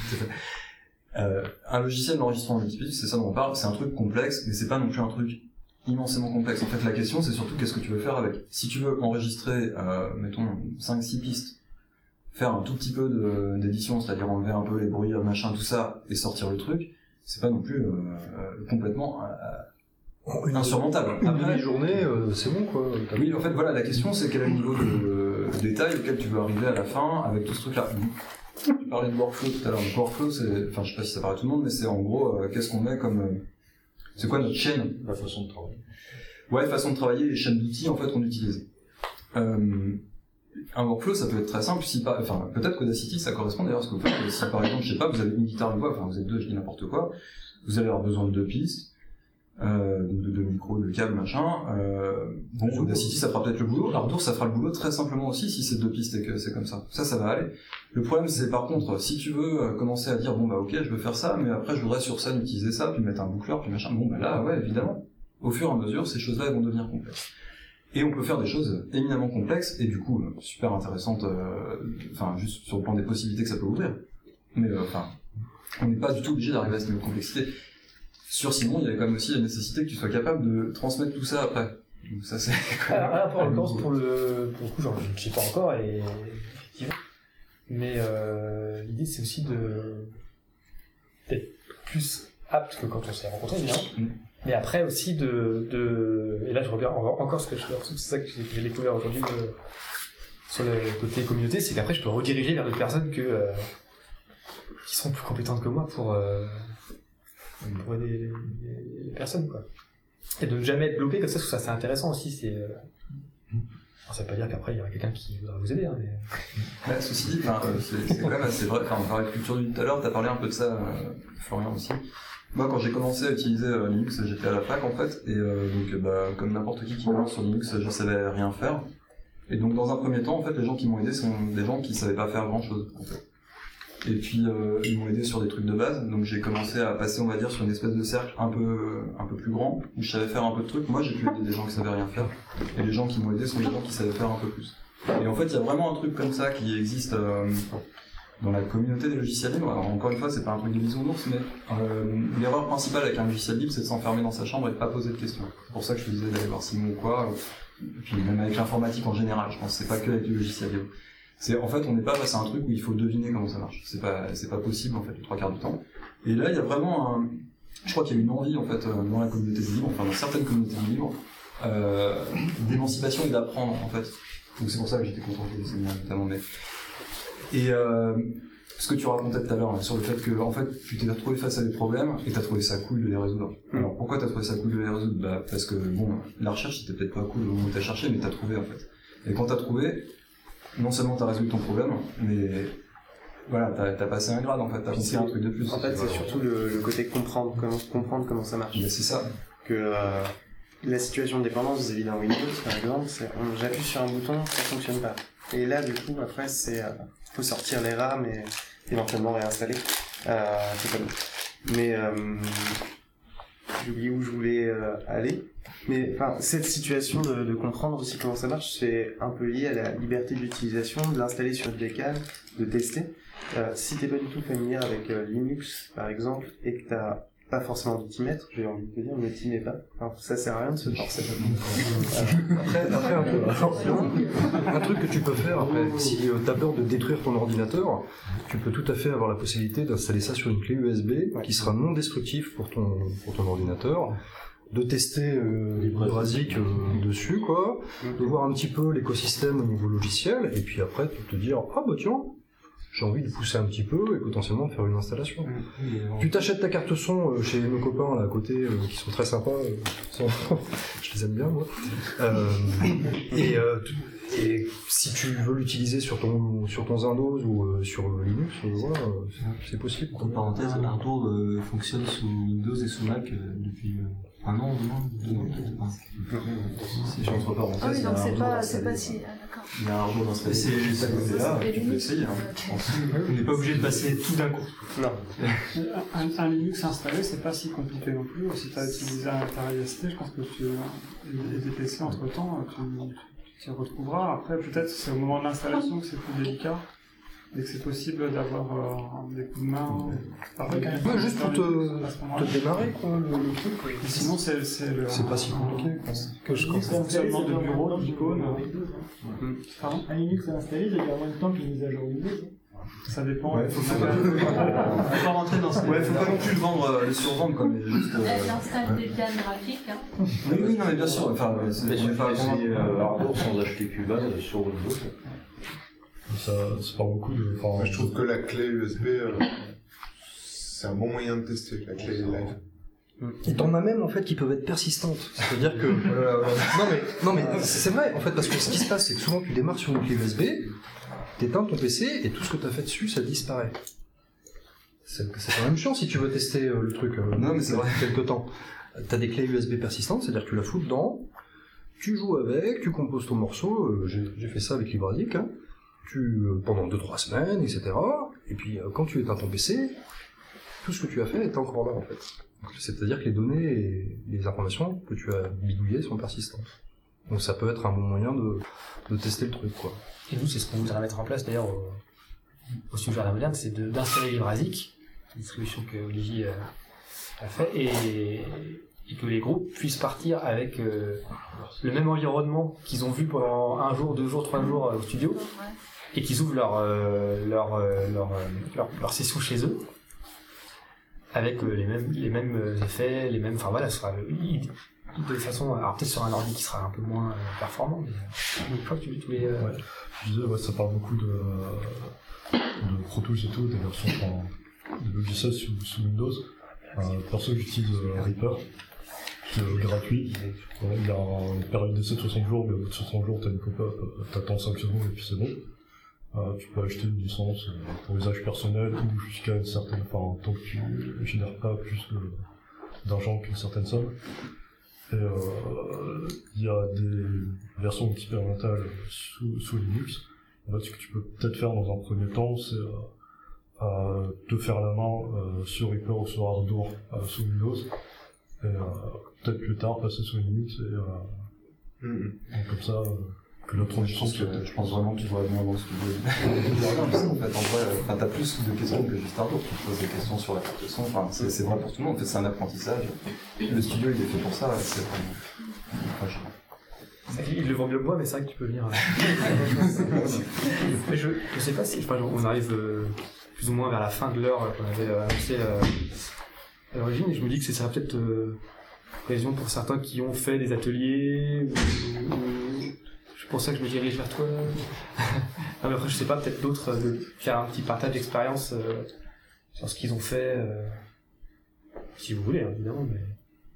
Speaker 10: euh, un logiciel d'enregistrement multipiste, c'est ça dont on parle, c'est un truc complexe, mais c'est pas non plus un truc immensément complexe. En fait, la question, c'est surtout qu'est-ce que tu veux faire avec. Si tu veux enregistrer, euh, mettons, cinq six pistes, faire un tout petit peu de, d'édition, c'est-à-dire enlever un peu les bruits, machin, tout ça, et sortir le truc, c'est pas non plus euh, euh, complètement euh, insurmontable.
Speaker 9: Une
Speaker 12: Après,
Speaker 9: demi-journée, euh, c'est bon, quoi.
Speaker 12: Oui, en fait, voilà, la question, c'est quel est le niveau de, de détail auquel tu veux arriver à la fin avec tout ce truc-là. Tu parlais de workflow tout à l'heure. Le workflow, c'est, enfin, je sais pas si ça paraît à tout le monde, mais c'est en gros, euh, qu'est-ce qu'on met comme, euh,
Speaker 10: c'est quoi notre chaîne.
Speaker 5: La façon de travailler.
Speaker 10: Ouais, façon de travailler, les chaînes d'outils en fait qu'on utilise. Euh, un workflow, ça peut être très simple. Si pas, enfin, peut-être qu'Audacity, ça correspond d'ailleurs à ce que vous faites. Si par exemple, je sais pas, vous avez une guitare, une voix, enfin, vous êtes deux, je dis n'importe quoi, vous allez avoir besoin de deux pistes. Euh, de, de micros, de câbles, machin. Euh, bon, Audacity, ça fera peut-être le boulot. Ardour, ça fera le boulot très simplement aussi si c'est deux pistes et que c'est comme ça. Ça, ça va aller. Le problème, c'est par contre, si tu veux euh, commencer à dire, bon bah ok, je veux faire ça, mais après je voudrais sur scène utiliser ça, puis mettre un boucleur, puis machin. Bon bah là, ouais, évidemment. Au fur et à mesure, ces choses-là, elles vont devenir complexes. Et on peut faire des choses éminemment complexes et du coup euh, super intéressantes. Enfin, euh, juste sur le plan des possibilités que ça peut ouvrir. Mais enfin, euh, on n'est pas du tout obligé d'arriver à ce niveau de complexité. Sur Simon, il y avait quand même aussi la nécessité que tu sois capable de transmettre tout ça après. Donc ça c'est.
Speaker 19: Alors, alors pour, l'occurrence, pour le pour le coup, genre, je ne sais pas encore et effectivement. Mais euh, l'idée c'est aussi de d'être plus apte que quand on s'est rencontrés, évidemment. Mm. Mais après aussi de de et là je reviens encore ce que je c'est ça que j'ai découvert aujourd'hui de, sur le côté communauté, c'est qu'après je peux rediriger vers d'autres personnes que euh, qui sont plus compétentes que moi pour euh, pour aider les, les, les personnes, quoi. Et de ne jamais être bloqué comme ça, parce que ça c'est intéressant aussi, c'est... Euh... Alors, ça veut pas dire qu'après il y aura quelqu'un qui voudra vous aider, hein, mais...
Speaker 10: Bah, ceci dit, enfin, euh, c'est, c'est quand même assez vrai, enfin, on parlait de culture du tout à l'heure, t'as parlé un peu de ça, euh, Florian aussi. Moi, quand j'ai commencé à utiliser euh, Linux, j'étais à la fac, en fait, et euh, donc, bah, comme n'importe qui qui me lance sur Linux, je savais rien faire. Et donc, dans un premier temps, en fait, les gens qui m'ont aidé sont des gens qui savaient pas faire grand-chose, en fait. Et puis euh, ils m'ont aidé sur des trucs de base, donc j'ai commencé à passer, on va dire, sur une espèce de cercle un peu un peu plus grand, où je savais faire un peu de trucs. Moi j'ai pu aider des gens qui savaient rien faire, et les gens qui m'ont aidé sont des gens qui savaient faire un peu plus. Et en fait il y a vraiment un truc comme ça qui existe euh, dans la communauté des logiciels libres. Alors encore une fois c'est pas un truc de bisounours, mais euh, l'erreur principale avec un logiciel libre c'est de s'enfermer dans sa chambre et de pas poser de questions. C'est pour ça que je te disais d'aller voir Simon ou quoi, et puis même avec l'informatique en général, je pense que c'est pas que avec le logiciel libre. C'est, en fait, on n'est pas face à un truc où il faut deviner comment ça marche. C'est pas, c'est pas possible, en fait, les trois quarts du temps. Et là, il y a vraiment un, je crois qu'il y a une envie, en fait, dans la communauté libre, enfin, dans certaines communautés libres, euh, d'émancipation et d'apprendre, en fait. Donc c'est pour ça que j'étais content de séminaire, notamment, mais, et, euh, ce que tu racontais tout à l'heure, hein, sur le fait que, en fait, tu t'es retrouvé face à des problèmes et t'as trouvé ça cool de les résoudre. Alors, pourquoi t'as trouvé ça cool de les résoudre? Bah, parce que, bon, la recherche, c'était peut-être pas cool au moment où t'as cherché, mais t'as trouvé, en fait. Et quand t'as trouvé, non seulement t'as résolu ton problème, mais voilà, t'as, t'as passé un grade en fait, t'as pensé un truc de plus.
Speaker 8: En fait, c'est surtout le, le côté comprendre comment, comprendre comment ça marche.
Speaker 10: Ben, c'est ça.
Speaker 8: Que euh, la situation de dépendance vis-à-vis d'un Windows, par exemple, c'est on, j'appuie sur un bouton, ça fonctionne pas. Et là, du coup, après, c'est euh, faut sortir les RAM et éventuellement réinstaller. Euh, c'est comme. Mais euh, j'ai oublié où je voulais euh, aller. Mais enfin, cette situation de, de comprendre aussi comment ça marche, c'est un peu lié à la liberté d'utilisation, de l'installer sur le décal, de tester. Euh, si t'es pas du tout familier avec euh, Linux, par exemple, et que t'as pas forcément d'outimètre, j'ai envie de te dire, ne t'y mets pas. Alors, ça sert à rien de se forcer.
Speaker 9: Après, après un, peu, un truc que tu peux faire, après, si euh, t'as peur de détruire ton ordinateur, tu peux tout à fait avoir la possibilité d'installer ça sur une clé U S B qui sera non destructif pour ton, pour ton ordinateur, de tester euh, les basiques euh, dessus, quoi, de voir un petit peu l'écosystème au niveau logiciel, et puis après, tu te dire, ah bah tiens, j'ai envie de pousser un petit peu et potentiellement de faire une installation. Mmh. Tu t'achètes ta carte son euh, chez nos copains là à côté, euh, qui sont très sympas, euh, sont... je les aime bien moi. Euh, et, euh, et si tu veux l'utiliser sur ton sur ton Windows ou euh, sur Linux, euh, voilà, euh, c'est, c'est possible.
Speaker 12: En parenthèse, Ardour euh, fonctionne sous Windows et sous Mac euh, depuis euh, un an, deux ans, deux ans peut-être.
Speaker 10: Si je entre parenthèses,
Speaker 18: ah oui, donc c'est pas, c'est pas si. Ah, d'accord.
Speaker 10: Il y a un jour d'installer.
Speaker 12: C'est ça que
Speaker 10: là, tu peux essayer. Hein.
Speaker 12: Okay. On n'est pas obligé de passer tout d'un coup.
Speaker 8: Non.
Speaker 16: un, un Linux installé, c'est pas si compliqué non plus. Si tu as utilisé un appareil S T, je pense que tu et des P C entre temps, tu t'y retrouveras. Après, peut-être c'est au moment de l'installation que c'est plus délicat. Et que c'est possible d'avoir euh, des coups de main.
Speaker 9: Pareil, ouais, juste pour te, te démarrer, quoi, le, le truc. Quoi.
Speaker 16: Et sinon, c'est, c'est le.
Speaker 9: C'est pas si compliqué, quoi.
Speaker 16: Que je pense que le fonctionnement de bureau, d'icône.
Speaker 11: Pardon ? Un Linux à installer, ça dure moins de temps qu'une mise à jour Windows.
Speaker 16: Ça dépend.
Speaker 10: Ouais, faut, faut, pas, faut pas rentrer dans ce. Ouais, faut pas non plus le vendre, le survendre, quoi, mais juste.
Speaker 20: Euh... Elle installe des cannes graphiques, hein.
Speaker 10: Oui, oui, non, mais bien sûr. Enfin, c'est,
Speaker 5: mais on n'est pas essayer Ardour sans acheter Cubase sur Windows.
Speaker 9: Ça, c'est pas beaucoup de.
Speaker 7: Enfin, je trouve que la clé U S B, euh, c'est un bon moyen de tester la clé live.
Speaker 9: Et t'en as même en fait qui peuvent être persistantes. C'est-à-dire que euh, non mais non mais c'est vrai en fait parce que ce qui se passe c'est que souvent tu démarres sur une clé U S B, t'éteins ton P C et tout ce que t'as fait dessus ça disparaît. C'est, c'est quand même chiant si tu veux tester euh, le truc. Euh,
Speaker 10: non mais c'est vrai.
Speaker 9: Quelque temps. T'as des clés U S B persistantes, c'est-à-dire que tu la fous dedans, tu joues avec, tu composes ton morceau. Euh, j'ai, j'ai fait ça avec Libradic, hein, tu euh, pendant deux trois semaines, et cetera. Et puis euh, quand tu éteins ton P C, tout ce que tu as fait est encore là en fait. C'est-à-dire que les données et les informations que tu as bidouillées sont persistantes. Donc ça peut être un bon moyen de, de tester le truc, quoi.
Speaker 15: Et nous, c'est ce qu'on voudrait mettre en place d'ailleurs au, au studio Jardin Moderne, c'est de, d'installer Librasic, distribution que Olivier a, a fait, et, et que les groupes puissent partir avec euh, le même environnement qu'ils ont vu pendant un jour, deux jours, trois jours au studio, et qu'ils ouvrent leur, euh, leur, euh, leur, euh, leur, leur session chez eux. Avec euh, les mêmes les mêmes effets, les mêmes, enfin voilà, ce sera de façon, alors peut-être sur un ordi qui sera un peu moins euh, performant, mais euh, je crois que tu veux tous les. Euh...
Speaker 21: Ouais. Je disais, ouais, ça parle beaucoup de, de Pro Tools et tout, des versions, enfin, des logiciels sous, sous Windows. Euh, perso, j'utilise euh, Reaper, qui est gratuit. Ouais, il y a une période d'essai de soixante jours, mais au bout de soixante jours, t'as une pop-up, t'attends cinq secondes et puis c'est bon. Euh, tu peux acheter une licence euh, pour usage personnel ou jusqu'à une certaine, enfin, tant que tu ne génères pas plus de, d'argent qu'une certaine somme. Et il euh, y a des versions expérimentales sous, sous Linux. En fait, ce que tu peux peut-être faire dans un premier temps, c'est euh, euh, te faire la main euh, sur Reaper ou sur Ardour euh, sous Windows. Et euh, peut-être plus tard passer sur Linux et euh, mm-hmm. donc comme ça. Euh, que la transition,
Speaker 10: je pense, que, je pense vraiment que tu vois bien dans ce que tu veux. En fait, en vrai, enfin, t'as plus de questions que juste un tour. Tu te poses des questions sur la carte de son. Enfin, c'est, c'est vrai pour tout le monde. En fait, c'est un apprentissage. Le studio, il est fait pour ça. C'est vraiment...
Speaker 15: enfin, il le vend mieux que moi, mais c'est vrai que tu peux venir. Mais je, je sais pas si, enfin, on arrive euh, plus ou moins vers la fin de l'heure qu'on avait euh, annoncé euh, à l'origine, et je me dis que ce serait peut-être euh, l'occasion pour certains qui ont fait des ateliers. Ou, ou, c'est pour ça que je me dirige vers toi. Non, mais après, je sais pas, peut-être d'autres, euh, de faire un petit partage d'expérience euh, sur ce qu'ils ont fait. Euh, si vous voulez, hein, évidemment, mais.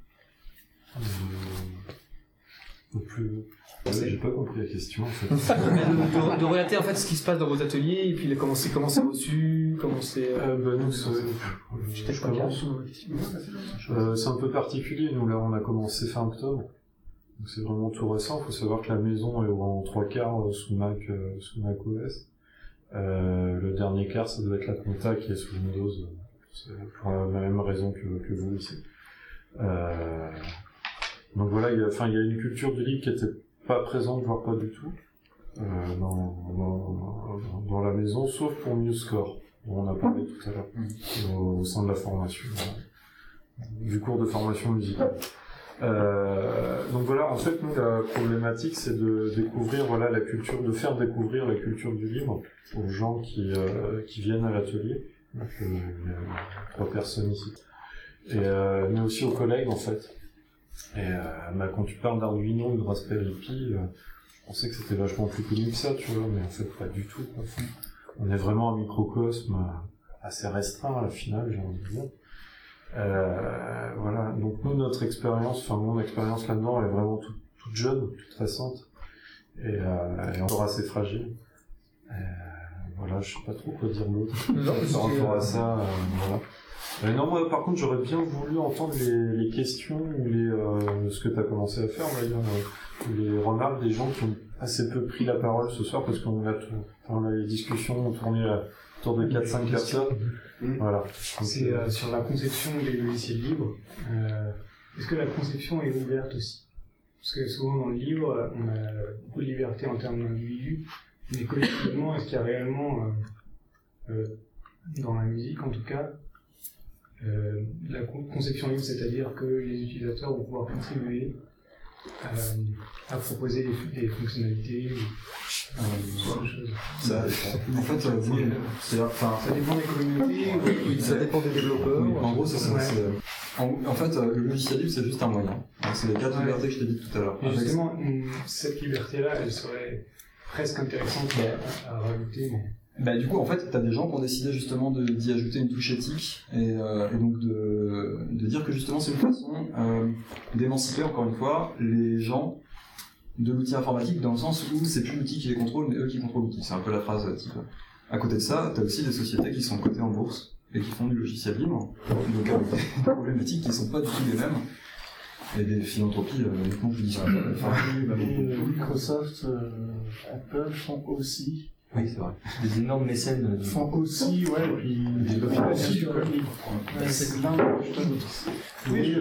Speaker 21: Euh, plus... Ouais, j'ai pas compris la question, en fait.
Speaker 15: de, de, de relater, en fait, ce qui se passe dans vos ateliers, et puis comment c'est, comment c'est reçu, comment c'est.
Speaker 21: Euh, bah, nous, c'est. Je, je commence. Euh, c'est un peu particulier, nous, là, on a commencé fin octobre. Donc c'est vraiment tout récent. Il faut savoir que la maison est en trois quarts sous Mac, euh, sous Mac O S. Euh, le dernier quart, ça doit être la compta qui est sous Windows. C'est pour la même raison que, que vous ici. Euh, donc voilà, il y a, enfin, il y a une culture du libre qui était pas présente, voire pas du tout, euh, dans, dans, dans la maison, sauf pour MuseScore, dont on a parlé tout à l'heure, au, au sein de la formation, euh, du cours de formation musicale. Euh, donc voilà, en fait, nous, la problématique, c'est de découvrir, voilà, la culture, de faire découvrir la culture du libre aux gens qui, euh, qui viennent à l'atelier. Donc, euh, il y a trois personnes ici. Et, euh, mais aussi aux collègues, en fait. Et, euh, bah, quand tu parles d'Arduino ou de Raspberry Pi, euh, je pensais que c'était vachement plus connu que ça, tu vois, mais en fait, pas du tout, quoi. On est vraiment un microcosme assez restreint, à la finale, j'ai envie de dire. Euh, voilà, donc nous, notre expérience, enfin mon expérience là-dedans, elle est vraiment toute, toute jeune, toute récente, et, euh, et encore assez fragile. Euh, voilà, je sais pas trop quoi dire d'autre par rapport à ça. Euh, voilà. Euh, non, moi, par contre, j'aurais bien voulu entendre les, les questions ou les, euh, ce que tu as commencé à faire, d'ailleurs, euh, les remarques des gens qui ont assez peu pris la parole ce soir, parce qu'on a, tout, enfin, les discussions ont tourné autour de quatre cinq personnes. Mmh. Voilà.
Speaker 11: C'est euh, sur la conception des logiciels libres. Euh, est-ce que la conception est ouverte aussi? Parce que souvent dans le livre, on a beaucoup de liberté en termes d'individus, mais collectivement, est-ce qu'il y a réellement, euh, euh, dans la musique en tout cas, euh, la conception libre, c'est-à-dire que les utilisateurs vont pouvoir contribuer euh, à proposer des, des fonctionnalités ou euh, ce genre de choses.
Speaker 10: Ça, en fait, euh, oui, c'est, enfin,
Speaker 11: ça dépend des communautés.
Speaker 10: Oui,
Speaker 11: oui,
Speaker 10: ça dépend des développeurs. Oui, en gros, c'est ça.
Speaker 11: Ouais.
Speaker 10: C'est, en, en fait, euh, le logiciel libre, c'est juste un moyen. Donc, c'est les quatre ouais. libertés que je t'ai dit tout à l'heure.
Speaker 11: Et justement, cette liberté-là, elle serait presque intéressante à, à rajouter, mais
Speaker 10: Bah du coup en fait t'as des gens qui ont décidé justement de, d'y ajouter une touche éthique et, euh, et donc de, de dire que justement c'est une façon euh, d'émanciper encore une fois les gens de l'outil informatique dans le sens où c'est plus l'outil qui les contrôle mais eux qui contrôlent l'outil, c'est un peu la phrase type. À côté de ça t'as aussi des sociétés qui sont cotées en bourse et qui font du logiciel libre, donc avec des problématiques qui sont pas du tout les mêmes et des philanthropies euh, honnêtement plus discutables. Enfin,
Speaker 13: Et Microsoft, euh, Apple font aussi.
Speaker 10: Oui, c'est vrai.
Speaker 12: Des énormes mécènes.
Speaker 13: Ils font aussi, ouais, ils
Speaker 12: Des
Speaker 13: font aussi du code libre. Ouais, c'est l'un de l'autre. Oui,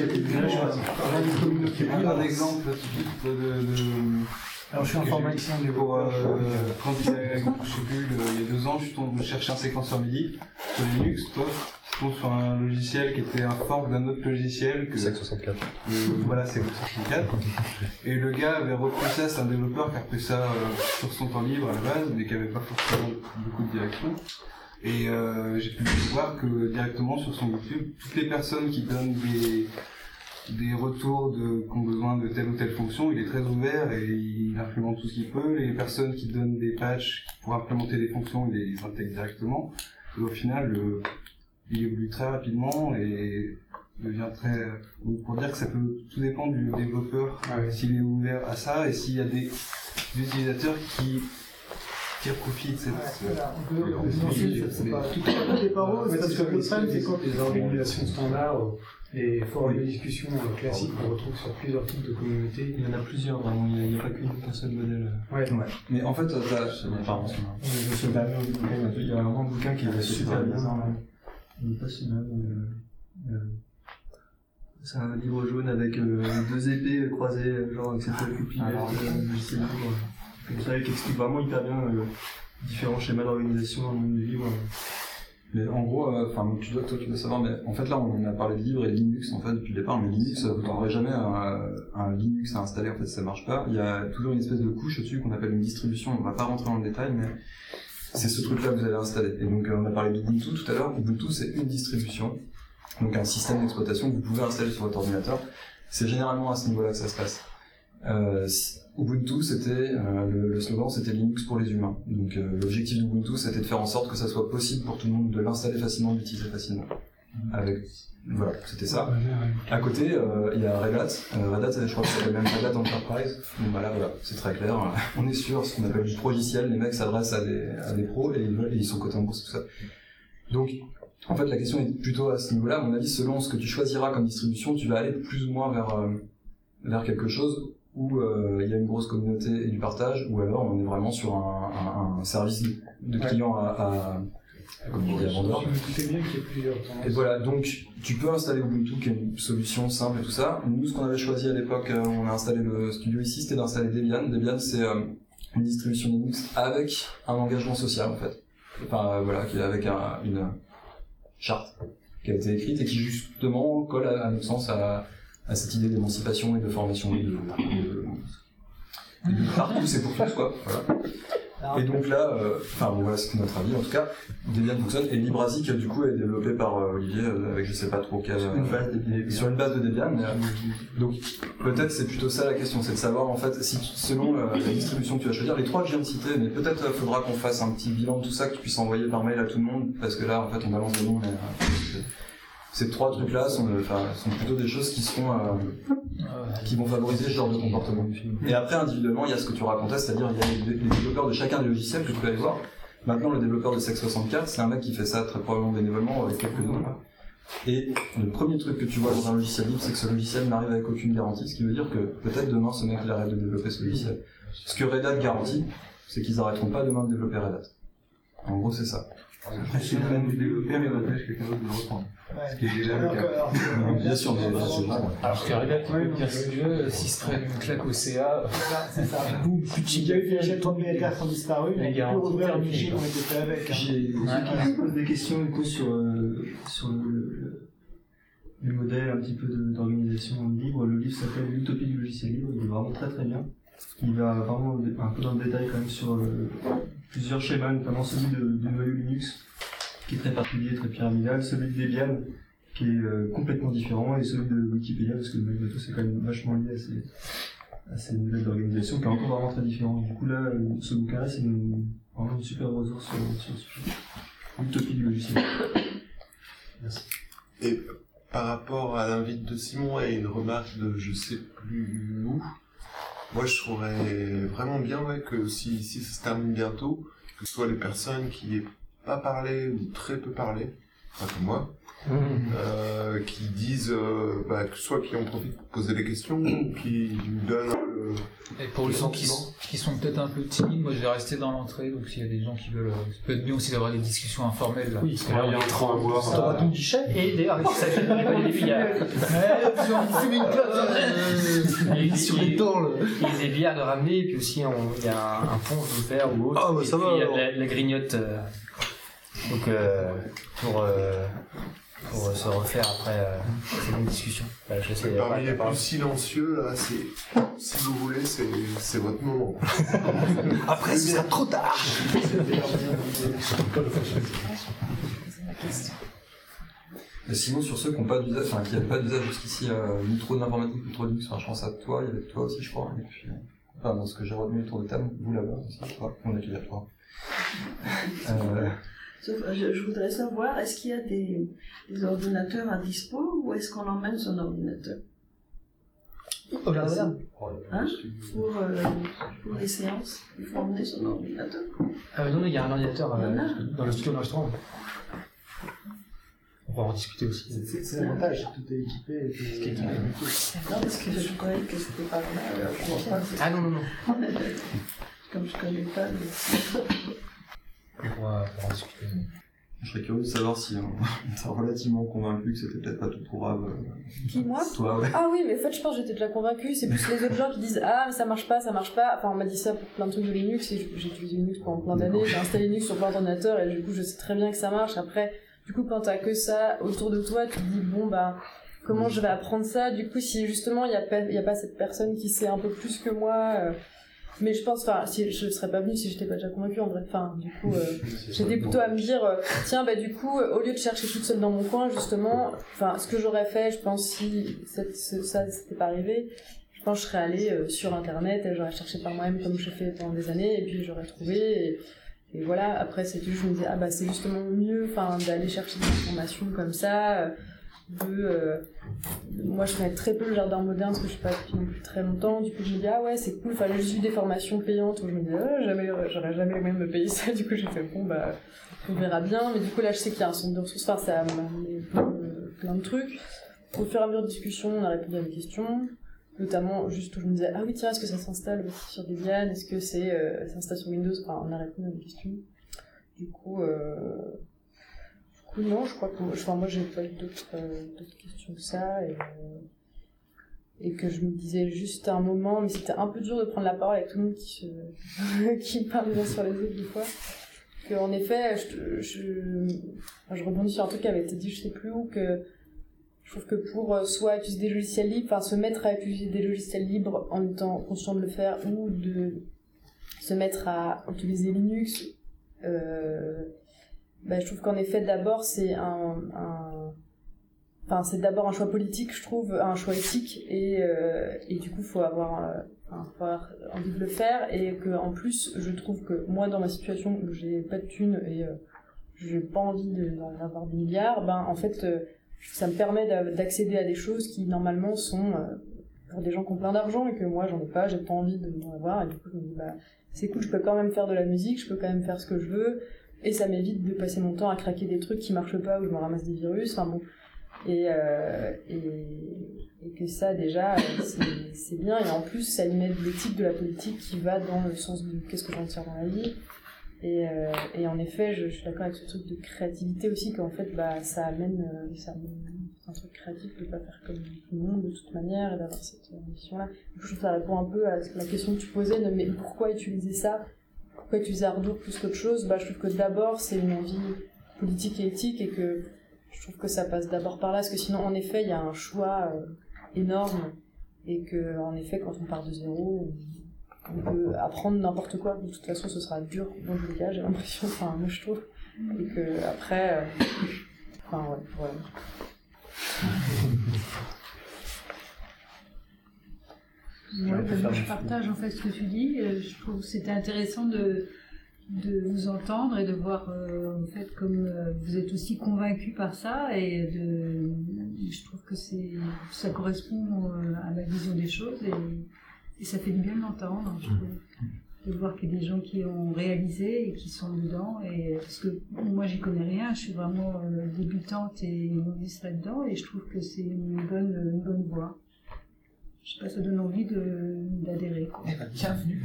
Speaker 6: je communauté. Un exemple typique de, de...
Speaker 11: Alors je suis informaticien
Speaker 6: mais pour euh, quand il y a, je sais plus, le, il y a deux ans, je tombe chercher un séquenceur M I D I sur Linux, toi, je tombe sur un logiciel qui était un fork d'un autre logiciel que.
Speaker 9: C soixante-quatre.
Speaker 6: Euh, voilà, C soixante-quatre. Et le gars avait repris ça, c'est un développeur qui a repris ça euh, sur son temps libre à la base, mais qui avait pas forcément beaucoup de direction. Et euh, j'ai pu voir que directement sur son YouTube, toutes les personnes qui donnent des des retours de, qui ont besoin de telle ou telle fonction, il est très ouvert et il implémente tout ce qu'il peut. Les personnes qui donnent des patchs pour implémenter des fonctions, il les intègre directement. Et au final, le, il évolue très rapidement et devient très... Donc pour dire que ça peut tout dépendre du développeur, ouais. S'il est ouvert à ça et s'il y a des, des utilisateurs qui tirent profit de cette...
Speaker 11: Ouais, voilà. On peut, on peut lancer, c'est pas tout à fait pas rose, parce que le problème c'est quand
Speaker 2: les organisations standards, les forums de discussion classiques qu'on retrouve sur plusieurs types de communautés.
Speaker 12: Il y en a plusieurs, vraiment, il n'y a, a pas qu'un seul modèle.
Speaker 10: Ouais. ouais. Mais en fait, t'as... Pardon.
Speaker 12: Il y a vraiment un bouquin qui est super bien. Il est pas si mal. Euh, c'est un livre jaune avec euh, deux épées croisées, genre avec cette copie de comme ça, qui explique vraiment hyper bien euh, différents schémas d'organisation dans le monde du livre.
Speaker 10: Mais en gros, enfin, euh, tu dois, toi, tu dois savoir, mais en fait, là, on a parlé de livres et de Linux, en fait, depuis le départ, mais Linux, vous n'aurez jamais un, un Linux à installer, en fait, ça marche pas. Il y a toujours une espèce de couche au-dessus qu'on appelle une distribution, on va pas rentrer dans le détail, mais c'est ce truc-là que vous allez installer. Et donc, euh, on a parlé d'Ubuntu tout à l'heure. Ubuntu, c'est une distribution, donc un système d'exploitation que vous pouvez installer sur votre ordinateur. C'est généralement à ce niveau-là que ça se passe. Euh, Ubuntu, c'était euh, le, le slogan, c'était Linux pour les humains. Donc euh, l'objectif d'Ubuntu, c'était de faire en sorte que ça soit possible pour tout le monde de l'installer facilement, de l'utiliser facilement. Avec voilà, c'était ça. À côté, il euh, y a Red Hat. Euh, Red Hat, je crois que c'est même Red Hat Enterprise. Donc bah là, voilà, c'est très clair. On est sur ce qu'on appelle du progiciel. Les mecs s'adressent à des à des pros et ils veulent, et ils sont cotés en bourse, tout ça. Donc en fait, la question est plutôt à ce niveau-là. À mon avis, selon ce que tu choisiras comme distribution, tu vas aller plus ou moins vers euh, vers quelque chose où il euh, y a une grosse communauté et du partage, ou alors on est vraiment sur un, un, un service de client à, à, à comme on dit, à vendeur. Et voilà, donc tu peux installer Ubuntu qui est une solution simple et tout ça. Nous, ce qu'on avait choisi à l'époque, euh, on a installé le studio ici, c'était d'installer Debian. Debian, c'est euh, une distribution Linux avec un engagement social en fait. Enfin euh, voilà, qui est avec un, une charte qui a été écrite et qui justement colle à, à notre sens à à cette idée d'émancipation et de formation et de, de, de, de partout c'est pour tous quoi, voilà. Et donc là, enfin euh, bon, voilà, c'est notre avis en tout cas, Debian fonctionne et LibreAsic du coup est développé par euh, Olivier euh, avec je sais pas trop quel
Speaker 12: sur une base de Debian,
Speaker 10: sur une base de Debian mais, euh, donc peut-être c'est plutôt ça la question, c'est de savoir en fait si selon euh, la distribution que tu vas choisir, les trois que je viens de citer, mais peut-être euh, faudra qu'on fasse un petit bilan de tout ça que tu puisses envoyer par mail à tout le monde parce que là en fait on balance des noms mais euh, ces trois trucs-là sont, enfin, sont plutôt des choses qui seront, euh, qui vont favoriser ce genre de comportement. Et après, individuellement, il y a ce que tu racontais, c'est-à-dire il y a les, les développeurs de chacun des logiciels que tu peux aller voir. Maintenant, le développeur de C soixante-quatre, c'est un mec qui fait ça très probablement bénévolement avec quelques noms. Et le premier truc que tu vois dans un logiciel libre, c'est que ce logiciel n'arrive avec aucune garantie, ce qui veut dire que peut-être demain, ce mec il arrête de développer ce logiciel. Ce que Red Hat garantit, c'est qu'ils arrêteront pas demain de développer Red Hat. En gros, c'est ça.
Speaker 6: Après, c'est quand même développé, mais on empêche quelqu'un d'autre de le reprendre. Ce qui est déjà le cas.
Speaker 10: Bien sûr, mais
Speaker 14: alors que Red Hat, tu peux dire ce que tu veux, s'ils se prennent une claque au C A,
Speaker 11: c'est ça.
Speaker 14: boum, plus de
Speaker 11: chiffre. Il y a eu des propriétaires qui ont disparu, mais il peut ouvrir le fichier qu'on était fait avec.
Speaker 12: J'ai ceux qui posent des questions du coup sur, euh, sur le, le, le modèle un petit peu d'organisation libre. Le livre s'appelle L'utopie du logiciel libre, il est vraiment très très bien. Il va vraiment un peu dans le détail quand même sur euh, plusieurs schémas, notamment celui de, du noyau Linux, qui est très particulier, très pyramidal, celui de Debian, qui est euh, complètement différent, et celui de Wikipédia, parce que le noyau de tout c'est quand même vachement lié à ces, à ces modèles d'organisation, qui est encore vraiment très différent. Du coup là, ce bouquin-là, c'est une, Vraiment une super ressource sur sur le sujet. L'utopie du logiciel.
Speaker 7: Merci. Et par rapport à l'invite de Simon et une remarque de je sais plus où, moi je trouverais vraiment bien ouais, que si, si ça se termine bientôt, que ce soit les personnes qui n'aient pas parlé ou très peu parlé, enfin comme moi, mmh. euh, qui disent, euh, bah, que soit qui en profitent pour poser des questions, ou qui nous donnent le,
Speaker 14: Et pour
Speaker 7: le
Speaker 14: les gens qui,
Speaker 7: sentiment.
Speaker 14: qui sont peut-être un peu timides, moi je vais rester dans l'entrée, donc s'il y a des gens qui veulent, euh, ça peut être bien aussi d'avoir des discussions informelles. Là,
Speaker 19: Oui,
Speaker 14: parce que là,
Speaker 19: il y a
Speaker 14: on
Speaker 19: un
Speaker 14: est
Speaker 19: train à
Speaker 14: trop-
Speaker 19: voir.
Speaker 14: ça-
Speaker 19: T'auras ton guichet et d'ailleurs avec ça, j'ai pas les défis, il y a.
Speaker 14: Ouais, ils ont fumé une clope.
Speaker 19: Et sur les dents, là.
Speaker 15: Il y a des bières de ramener, et puis aussi on- il y a un, un pont de faire ou autre.
Speaker 9: Ah, bah,
Speaker 15: et
Speaker 9: ça
Speaker 15: puis
Speaker 9: va,
Speaker 15: il y a
Speaker 9: alors.
Speaker 15: de la, de la grignote. euh, donc euh, pour, euh, pour se refaire après euh, ces longues discussions. Voilà, je sais,
Speaker 7: Parmi les
Speaker 15: pas-
Speaker 7: plus silencieux, là, c'est, si vous voulez, c'est, c'est votre moment.
Speaker 9: Après, ce sera trop tard.
Speaker 10: Et sinon, sur ceux qui n'ont pas d'usage, enfin, qui n'avaient pas d'usage jusqu'ici, euh, ni trop d'informatique, ni trop de Linux, enfin, je pense à toi, il y avait toi aussi, je crois, et puis, euh, enfin, dans ce que j'ai retenu autour de table, vous là-bas aussi, je crois, on a qu'il y a trois. Euh,
Speaker 1: Sauf, je, je voudrais savoir, est-ce qu'il y a des, des ordinateurs à dispo ou est-ce qu'on emmène son ordinateur
Speaker 15: Au jardin.
Speaker 1: hein pour, euh, pour les séances, il faut emmener son ordinateur.
Speaker 15: Euh, non, il y a un ordinateur
Speaker 1: Il y en
Speaker 15: euh,
Speaker 1: a.
Speaker 15: dans le studio d'enregistrement. On va en discuter aussi.
Speaker 11: C'est c'est l'avantage, tout est équipé. Et tout est équipé.
Speaker 1: Non, parce que je croyais que c'était par là. alors je vois pas.
Speaker 15: Ah non, non, non.
Speaker 1: Comme je connais pas le...
Speaker 15: On pourra en discuter.
Speaker 10: Je serais curieux de savoir si on t'a relativement convaincu que c'était peut-être pas tout trop grave. euh,
Speaker 22: Qui, moi
Speaker 10: Toi, ouais.
Speaker 22: Ah oui, mais en fait, je pense que j'étais déjà convaincue. C'est plus les autres gens qui disent ah, mais ça marche pas, ça marche pas. Enfin, on m'a dit ça pour plein de trucs de Linux et j'ai utilisé Linux pendant plein d'années. J'ai installé Linux sur plein d'ordinateurs et du coup, je sais très bien que ça marche. Après, du coup, quand t'as que ça autour de toi, tu te dis bon, bah, comment je vais apprendre ça? Du coup, si justement, il y a pas, il y a pas cette personne qui sait un peu plus que moi. Euh, mais je pense, enfin, si je serais pas venue si j'étais pas déjà convaincue en vrai. Enfin, du coup, euh, j'étais plutôt à me dire, euh, tiens, bah du coup, euh, au lieu de chercher toute seule dans mon coin, justement, enfin, ce que j'aurais fait, je pense, si cette, ce, ça c'était pas arrivé, je pense que je serais allée euh, sur internet, et j'aurais cherché par moi-même comme j'ai fait pendant des années, et puis j'aurais trouvé. Et, et voilà. Après, c'est juste, je me disais, ah bah c'est justement mieux, enfin, d'aller chercher des informations comme ça. Euh, de euh, moi je connais très peu le jardin moderne parce que je suis pas depuis non plus très longtemps, du coup je me dis ah ouais c'est cool, enfin j'ai juste vu des formations payantes où je me dis ah, jamais j'aurais jamais même me payer ça, du coup j'ai fait bon bah on verra bien, mais du coup là je sais qu'il y a un centre de ressources, enfin ça m'a amené plein de, plein de trucs. Au fur et à mesure de discussion on a répondu à des questions, notamment juste où je me disais ah oui tiens est-ce que ça s'installe aussi sur Debian, est-ce que c'est euh, ça s'installe sur Windows, enfin on a répondu à des questions. Du coup euh, non, je crois que enfin, moi j'ai pas eu d'autres euh, d'autres questions que ça et, euh, et que je me disais juste à un moment, mais c'était un peu dur de prendre la parole avec tout le monde qui se qui parle bien sur les autres des fois, qu'en effet je, je, enfin, je rebondis sur un truc qui avait été dit je sais plus où, que je trouve que pour euh, soit utiliser des logiciels libres, enfin se mettre à utiliser des logiciels libres en étant conscient de le faire, ou de se mettre à utiliser Linux, euh, bah, je trouve qu'en effet d'abord c'est un, un... enfin c'est d'abord un choix politique, je trouve, un choix éthique, et euh, et du coup faut avoir, euh, enfin, faut avoir envie de le faire, et que en plus je trouve que moi dans ma situation où j'ai pas de thunes et euh, j'ai pas envie de, d'en avoir des milliards, ben en fait euh, ça me permet d'accéder à des choses qui normalement sont euh, pour des gens qui ont plein d'argent, et que moi j'en ai pas, j'ai pas envie de m'en avoir, et du coup je me dis bah c'est cool, je peux quand même faire de la musique, je peux quand même faire ce que je veux. Et ça m'évite de passer mon temps à craquer des trucs qui marchent pas, où je me ramasse des virus, enfin bon. Et, euh, et, et que ça, déjà, c'est, c'est bien. Et en plus, ça y met de l'éthique de la politique qui va dans le sens de qu'est-ce que j'en tire dans la vie. Et, euh, et en effet, je, je suis d'accord avec ce truc de créativité aussi, qu'en fait, bah, ça amène, euh, ça amène un truc créatif de pas faire comme tout le monde de toute manière, et d'avoir cette ambition-là. Du coup, je trouve que ça répond un peu à la question que tu posais, de mais pourquoi utiliser ça? Pourquoi utiliser Ardour plus qu'autre chose? Bah, je trouve que d'abord c'est une envie politique et éthique, et que je trouve que ça passe d'abord par là, parce que sinon en effet il y a un choix euh, énorme, et que en effet quand on part de zéro on peut apprendre n'importe quoi, de toute façon ce sera dur dans tous les cas, j'ai l'impression, enfin moi je trouve, et que après euh... enfin ouais voilà.
Speaker 23: Ouais, bah, moi, je partage en fait ce que tu dis. Euh, Je trouve que c'était intéressant de,
Speaker 3: de vous entendre et de voir euh, en fait comme euh, vous êtes aussi convaincu par ça et de je trouve que c'est ça correspond euh, à ma vision des choses et, et ça fait du bien de l'entendre, je trouve, de voir qu'il y a des gens qui ont réalisé et qui sont dedans et parce que moi j'y connais rien, je suis vraiment euh, débutante et novice là-dedans et je trouve que c'est une bonne une bonne voie. Je sais pas, ça donne envie de, d'adhérer, quoi.
Speaker 15: Eh ben, bienvenue.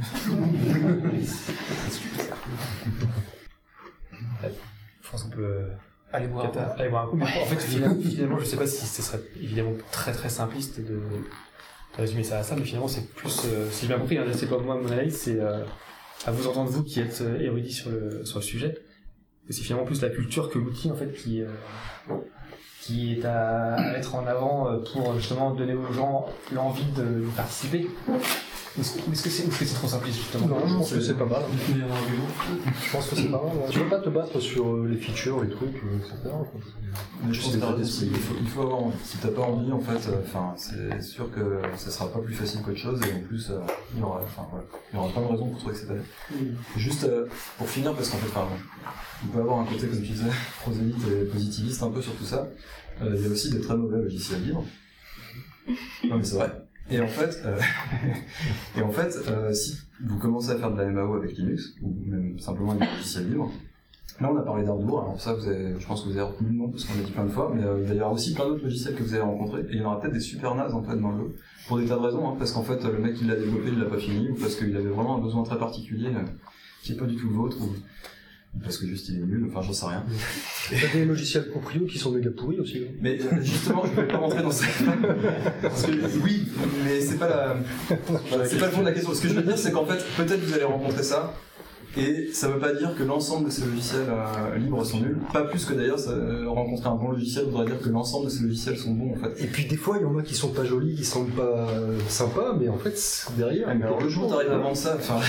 Speaker 15: Je pense qu'on peut aller boire, un, aller boire un coup. Mais en fait, finalement, finalement, je sais pas si ce serait évidemment très très simpliste de, de résumer ça à ça, mais finalement, c'est plus, euh, si j'ai bien compris, hein, c'est pas moi mon analyse, c'est euh, à vous entendre vous qui êtes euh, érudit sur le sur le sujet. Et c'est finalement plus la culture que l'outil en fait qui euh, qui est à mettre en avant pour justement donner aux gens l'envie de, de participer. Est-ce que, est-ce que c'est, est-ce que c'est trop simpliste justement?
Speaker 9: Non, je pense que c'est pas mal. Je pense que c'est pas mal. Tu veux pas te battre sur les features, les trucs, et cetera.
Speaker 10: Mais je pense que t'as raison, il faut, il faut avoir envie. Si t'as pas envie, en fait, enfin, c'est sûr que ça sera pas plus facile qu'autre chose, et en plus, euh, il y aura, enfin, voilà, il y aura plein de raisons pour trouver que c'est pas bien. Juste euh, pour finir, parce qu'en fait, enfin, on peut avoir un côté, comme tu disais, prosélyte et positiviste un peu sur tout ça. Euh, il y a aussi des très mauvais logiciels libres. Non mais c'est vrai. Et en fait, euh, et en fait, euh, si vous commencez à faire de la M A O avec Linux, ou même simplement des logiciels libres, là on a parlé d'Ardour, alors ça vous avez, je pense que vous avez retenu le nom parce qu'on l'a dit plein de fois, mais euh, il va y avoir aussi plein d'autres logiciels que vous avez rencontrés, et il y en aura peut-être des super nazes en fait dans le lot, pour des tas de raisons, hein, parce qu'en fait le mec il l'a développé, il l'a pas fini, ou parce qu'il avait vraiment un besoin très particulier, euh, qui est pas du tout le vôtre, ou parce que juste il est nul, enfin j'en sais rien.
Speaker 9: Et t'as des logiciels proprio qui sont méga pourris aussi. Hein.
Speaker 10: Mais euh, justement, je vais pas rentrer dans ça. Parce que oui, mais c'est pas la, c'est pas le fond de la question. Ce que je veux dire, c'est qu'en fait, peut-être vous allez rencontrer ça, et ça veut pas dire que l'ensemble de ces logiciels euh, libres sont nuls. Pas plus que d'ailleurs, ça, euh, rencontrer un bon logiciel voudrait dire que l'ensemble de ces logiciels sont bons en fait.
Speaker 9: Et puis des fois, il y en a qui sont pas jolis, qui sont pas euh, sympas, mais en fait, derrière.
Speaker 10: Ouais, mais alors le jour où t'arrives à vendre ça, enfin.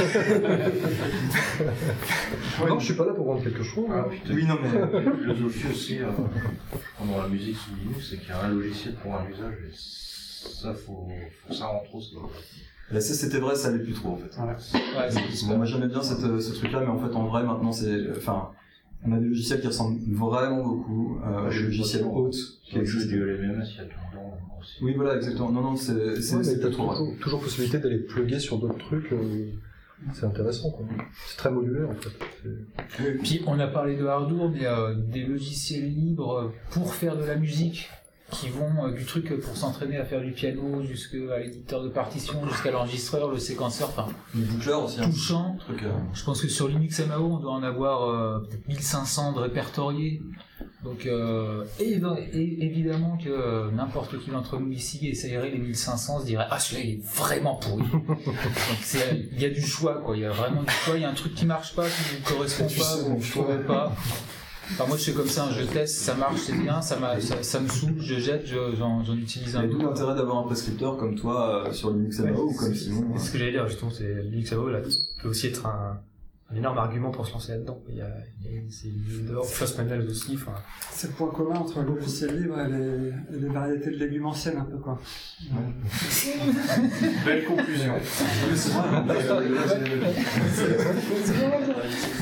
Speaker 9: Ouais, non, je suis pas là pour vendre quelque chose.
Speaker 5: Ah,
Speaker 9: hein.
Speaker 10: Oui, non, mais.
Speaker 5: La philosophie aussi, euh, dans la musique sous Linux, c'est qu'il y a un logiciel pour un usage, et ça, faut, faut ça en trop, c'est
Speaker 10: Là, ça c'était vrai, ça l'est plus trop en fait.
Speaker 14: Ouais, ouais c'est
Speaker 10: bon, moi j'aimais bien cette, ce truc-là, mais en fait en vrai maintenant c'est, enfin, on a des logiciels qui ressemblent vraiment beaucoup euh, aux logiciels hôtes qui existent.
Speaker 5: Du L M M S, il y a tout le temps aussi.
Speaker 10: Oui, voilà, exactement. Non, non, c'est, c'est,
Speaker 9: Ouais,
Speaker 10: c'est
Speaker 9: t'as
Speaker 10: trop
Speaker 9: toujours, toujours possibilité d'aller plugger sur d'autres trucs. Euh, c'est intéressant, quoi. C'est très modulaire en fait. C'est...
Speaker 14: Puis on a parlé de Ardour, mais euh, des logiciels libres pour faire de la musique, qui vont euh, du truc pour s'entraîner à faire du piano jusqu'à l'éditeur de partition, jusqu'à l'enregistreur, le séquenceur, enfin
Speaker 10: les boucleurs aussi.
Speaker 14: Tout chant.
Speaker 10: Truc, euh...
Speaker 14: Je pense que sur Linux M A O, on doit en avoir euh, peut-être mille cinq cents de répertoriés. Donc euh, et, et, évidemment que euh, n'importe qui d'entre nous ici essayerait les mille cinq cents, se dirait ah celui-là il est vraiment pourri. Donc il y a du choix quoi, il y a vraiment du choix, il y a un truc qui marche pas, qui ne correspond pas, ou je ne pas. Enfin, moi je fais comme ça, je teste, ça marche, c'est bien, ça, ça, ça me saoule, je jette, je, j'en, j'en utilise un peu.
Speaker 10: Il y a tout l'intérêt d'avoir un prescripteur comme toi euh, sur Linux M A O, ouais, ou comme Simon.
Speaker 15: C'est ce que j'allais dire justement, c'est Linux M A O là, peut aussi être un, un énorme argument pour se lancer là-dedans. Il y a, il y a c'est une first manual aussi. Enfin.
Speaker 16: C'est le point commun entre le logiciel libre et les, et les variétés de légumes anciennes un peu quoi.
Speaker 5: Ouais. Belle conclusion.
Speaker 10: Oui, c'est vrai.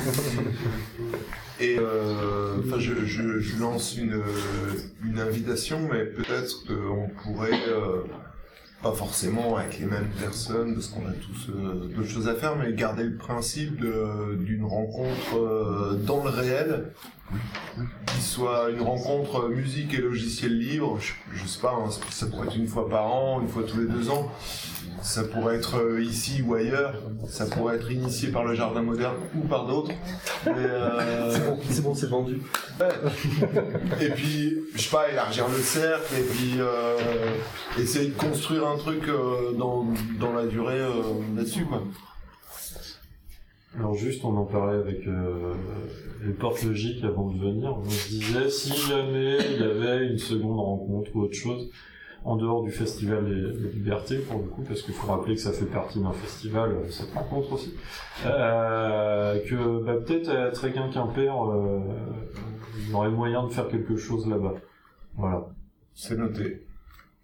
Speaker 7: Et euh, enfin, je, je, je lance une, une invitation, mais peut-être qu'on pourrait, euh, pas forcément avec les mêmes personnes, parce qu'on a tous euh, d'autres choses à faire, mais garder le principe de, d'une rencontre euh, dans le réel, qui soit une rencontre musique et logiciel libre. Je, je sais pas, hein, ça pourrait être une fois par an, une fois tous les deux ans. Ça pourrait être ici ou ailleurs, ça pourrait être initié par le Jardin Moderne ou par d'autres. Mais euh...
Speaker 9: c'est, bon, c'est bon, c'est vendu.
Speaker 7: Ouais. Et puis, je sais pas, élargir le cercle et puis euh, essayer de construire un truc euh, dans, dans la durée euh, là-dessus, quoi.
Speaker 21: Alors juste, on en parlait avec euh, les portes logiques avant de venir. On se disait, si jamais il y avait une seconde rencontre ou autre chose, en dehors du festival des libertés pour le coup, parce qu'il faut rappeler que ça fait partie d'un festival, cette rencontre aussi, euh, que bah, peut-être à Tréguin-Quimper, euh, il y aurait moyen de faire quelque chose là-bas. Voilà.
Speaker 7: C'est noté.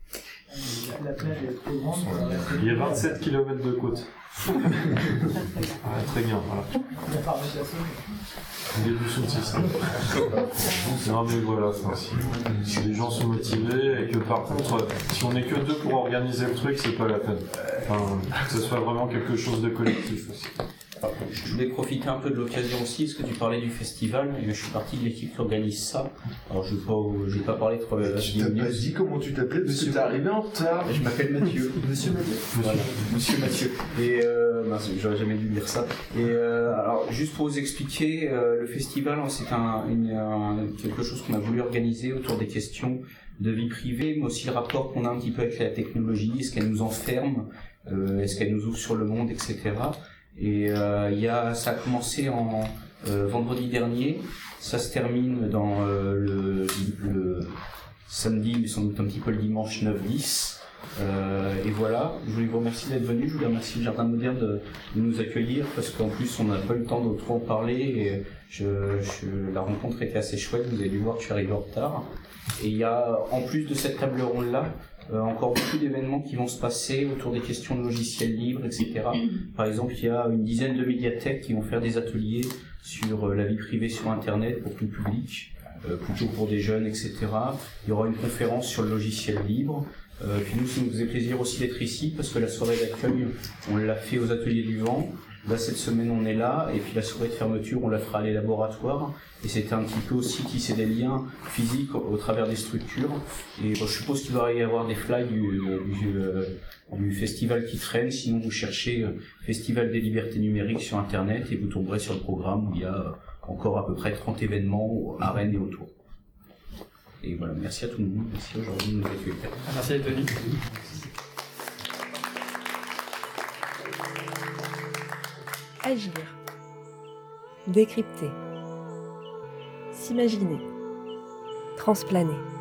Speaker 11: La plage est trop grande.
Speaker 21: Il y a vingt-sept kilomètres de côte. Ouais, très bien, voilà. Il est du son système. Non mais voilà, enfin, si, si les gens sont motivés et que par contre, si on n'est que deux pour organiser le truc, c'est pas la peine. Enfin, que ce soit vraiment quelque chose de collectif aussi.
Speaker 4: Je voulais profiter un peu de l'occasion aussi, parce que tu parlais du festival, et je suis partie de l'équipe qui organise ça. Alors je n'ai pas, pas parlé trop.
Speaker 7: Euh, tu t'as pas dit comment tu t'appelais parce que t'es arrivé en retard.
Speaker 4: Je m'appelle Mathieu.
Speaker 7: Monsieur Mathieu.
Speaker 4: Voilà, Monsieur Mathieu. Et euh, mince, j'aurais jamais dû dire ça. Et euh, alors juste pour vous expliquer, euh, le festival, c'est un, une, un, quelque chose qu'on a voulu organiser autour des questions de vie privée, mais aussi le rapport qu'on a un petit peu avec la technologie, est-ce qu'elle nous enferme, euh, est-ce qu'elle nous ouvre sur le monde, et cetera. Et euh, y a, ça a commencé en euh, vendredi dernier, ça se termine dans euh, le, le samedi, mais sans doute un petit peu le dimanche neuf dix. Euh, et voilà, je voulais vous remercier d'être venu, je voulais remercier le Jardin Moderne de, de nous accueillir, parce qu'en plus on n'a pas eu le temps de trop en parler, et je, je, la rencontre était assez chouette, vous avez dû voir que je suis arrivé en retard. Et il y a, en plus de cette table ronde-là, Euh, encore beaucoup d'événements qui vont se passer autour des questions de logiciels libres, et cetera. Par exemple, il y a une dizaine de médiathèques qui vont faire des ateliers sur euh, la vie privée sur Internet pour tout le public, euh, plutôt pour des jeunes, et cetera. Il y aura une conférence sur le logiciel libre. Euh, puis nous, ça nous faisait plaisir aussi d'être ici, parce que la soirée d'accueil, on l'a fait aux Ateliers du Vent. Là, cette semaine, on est là, et puis la soirée de fermeture, on la fera à les laboratoires. Et c'était un petit peu aussi tisser des liens physiques au, au travers des structures. Et bon, je suppose qu'il va y avoir des flyers du, du, euh, du festival qui traînent. Sinon, vous cherchez euh, Festival des libertés numériques sur Internet et vous tomberez sur le programme où il y a euh, encore à peu près trente événements à Rennes et autour. Et voilà, merci à tout le monde. Merci aujourd'hui de nous accueillir.
Speaker 19: Merci d'être venu.
Speaker 17: Agir, décrypter, s'imaginer, transplaner.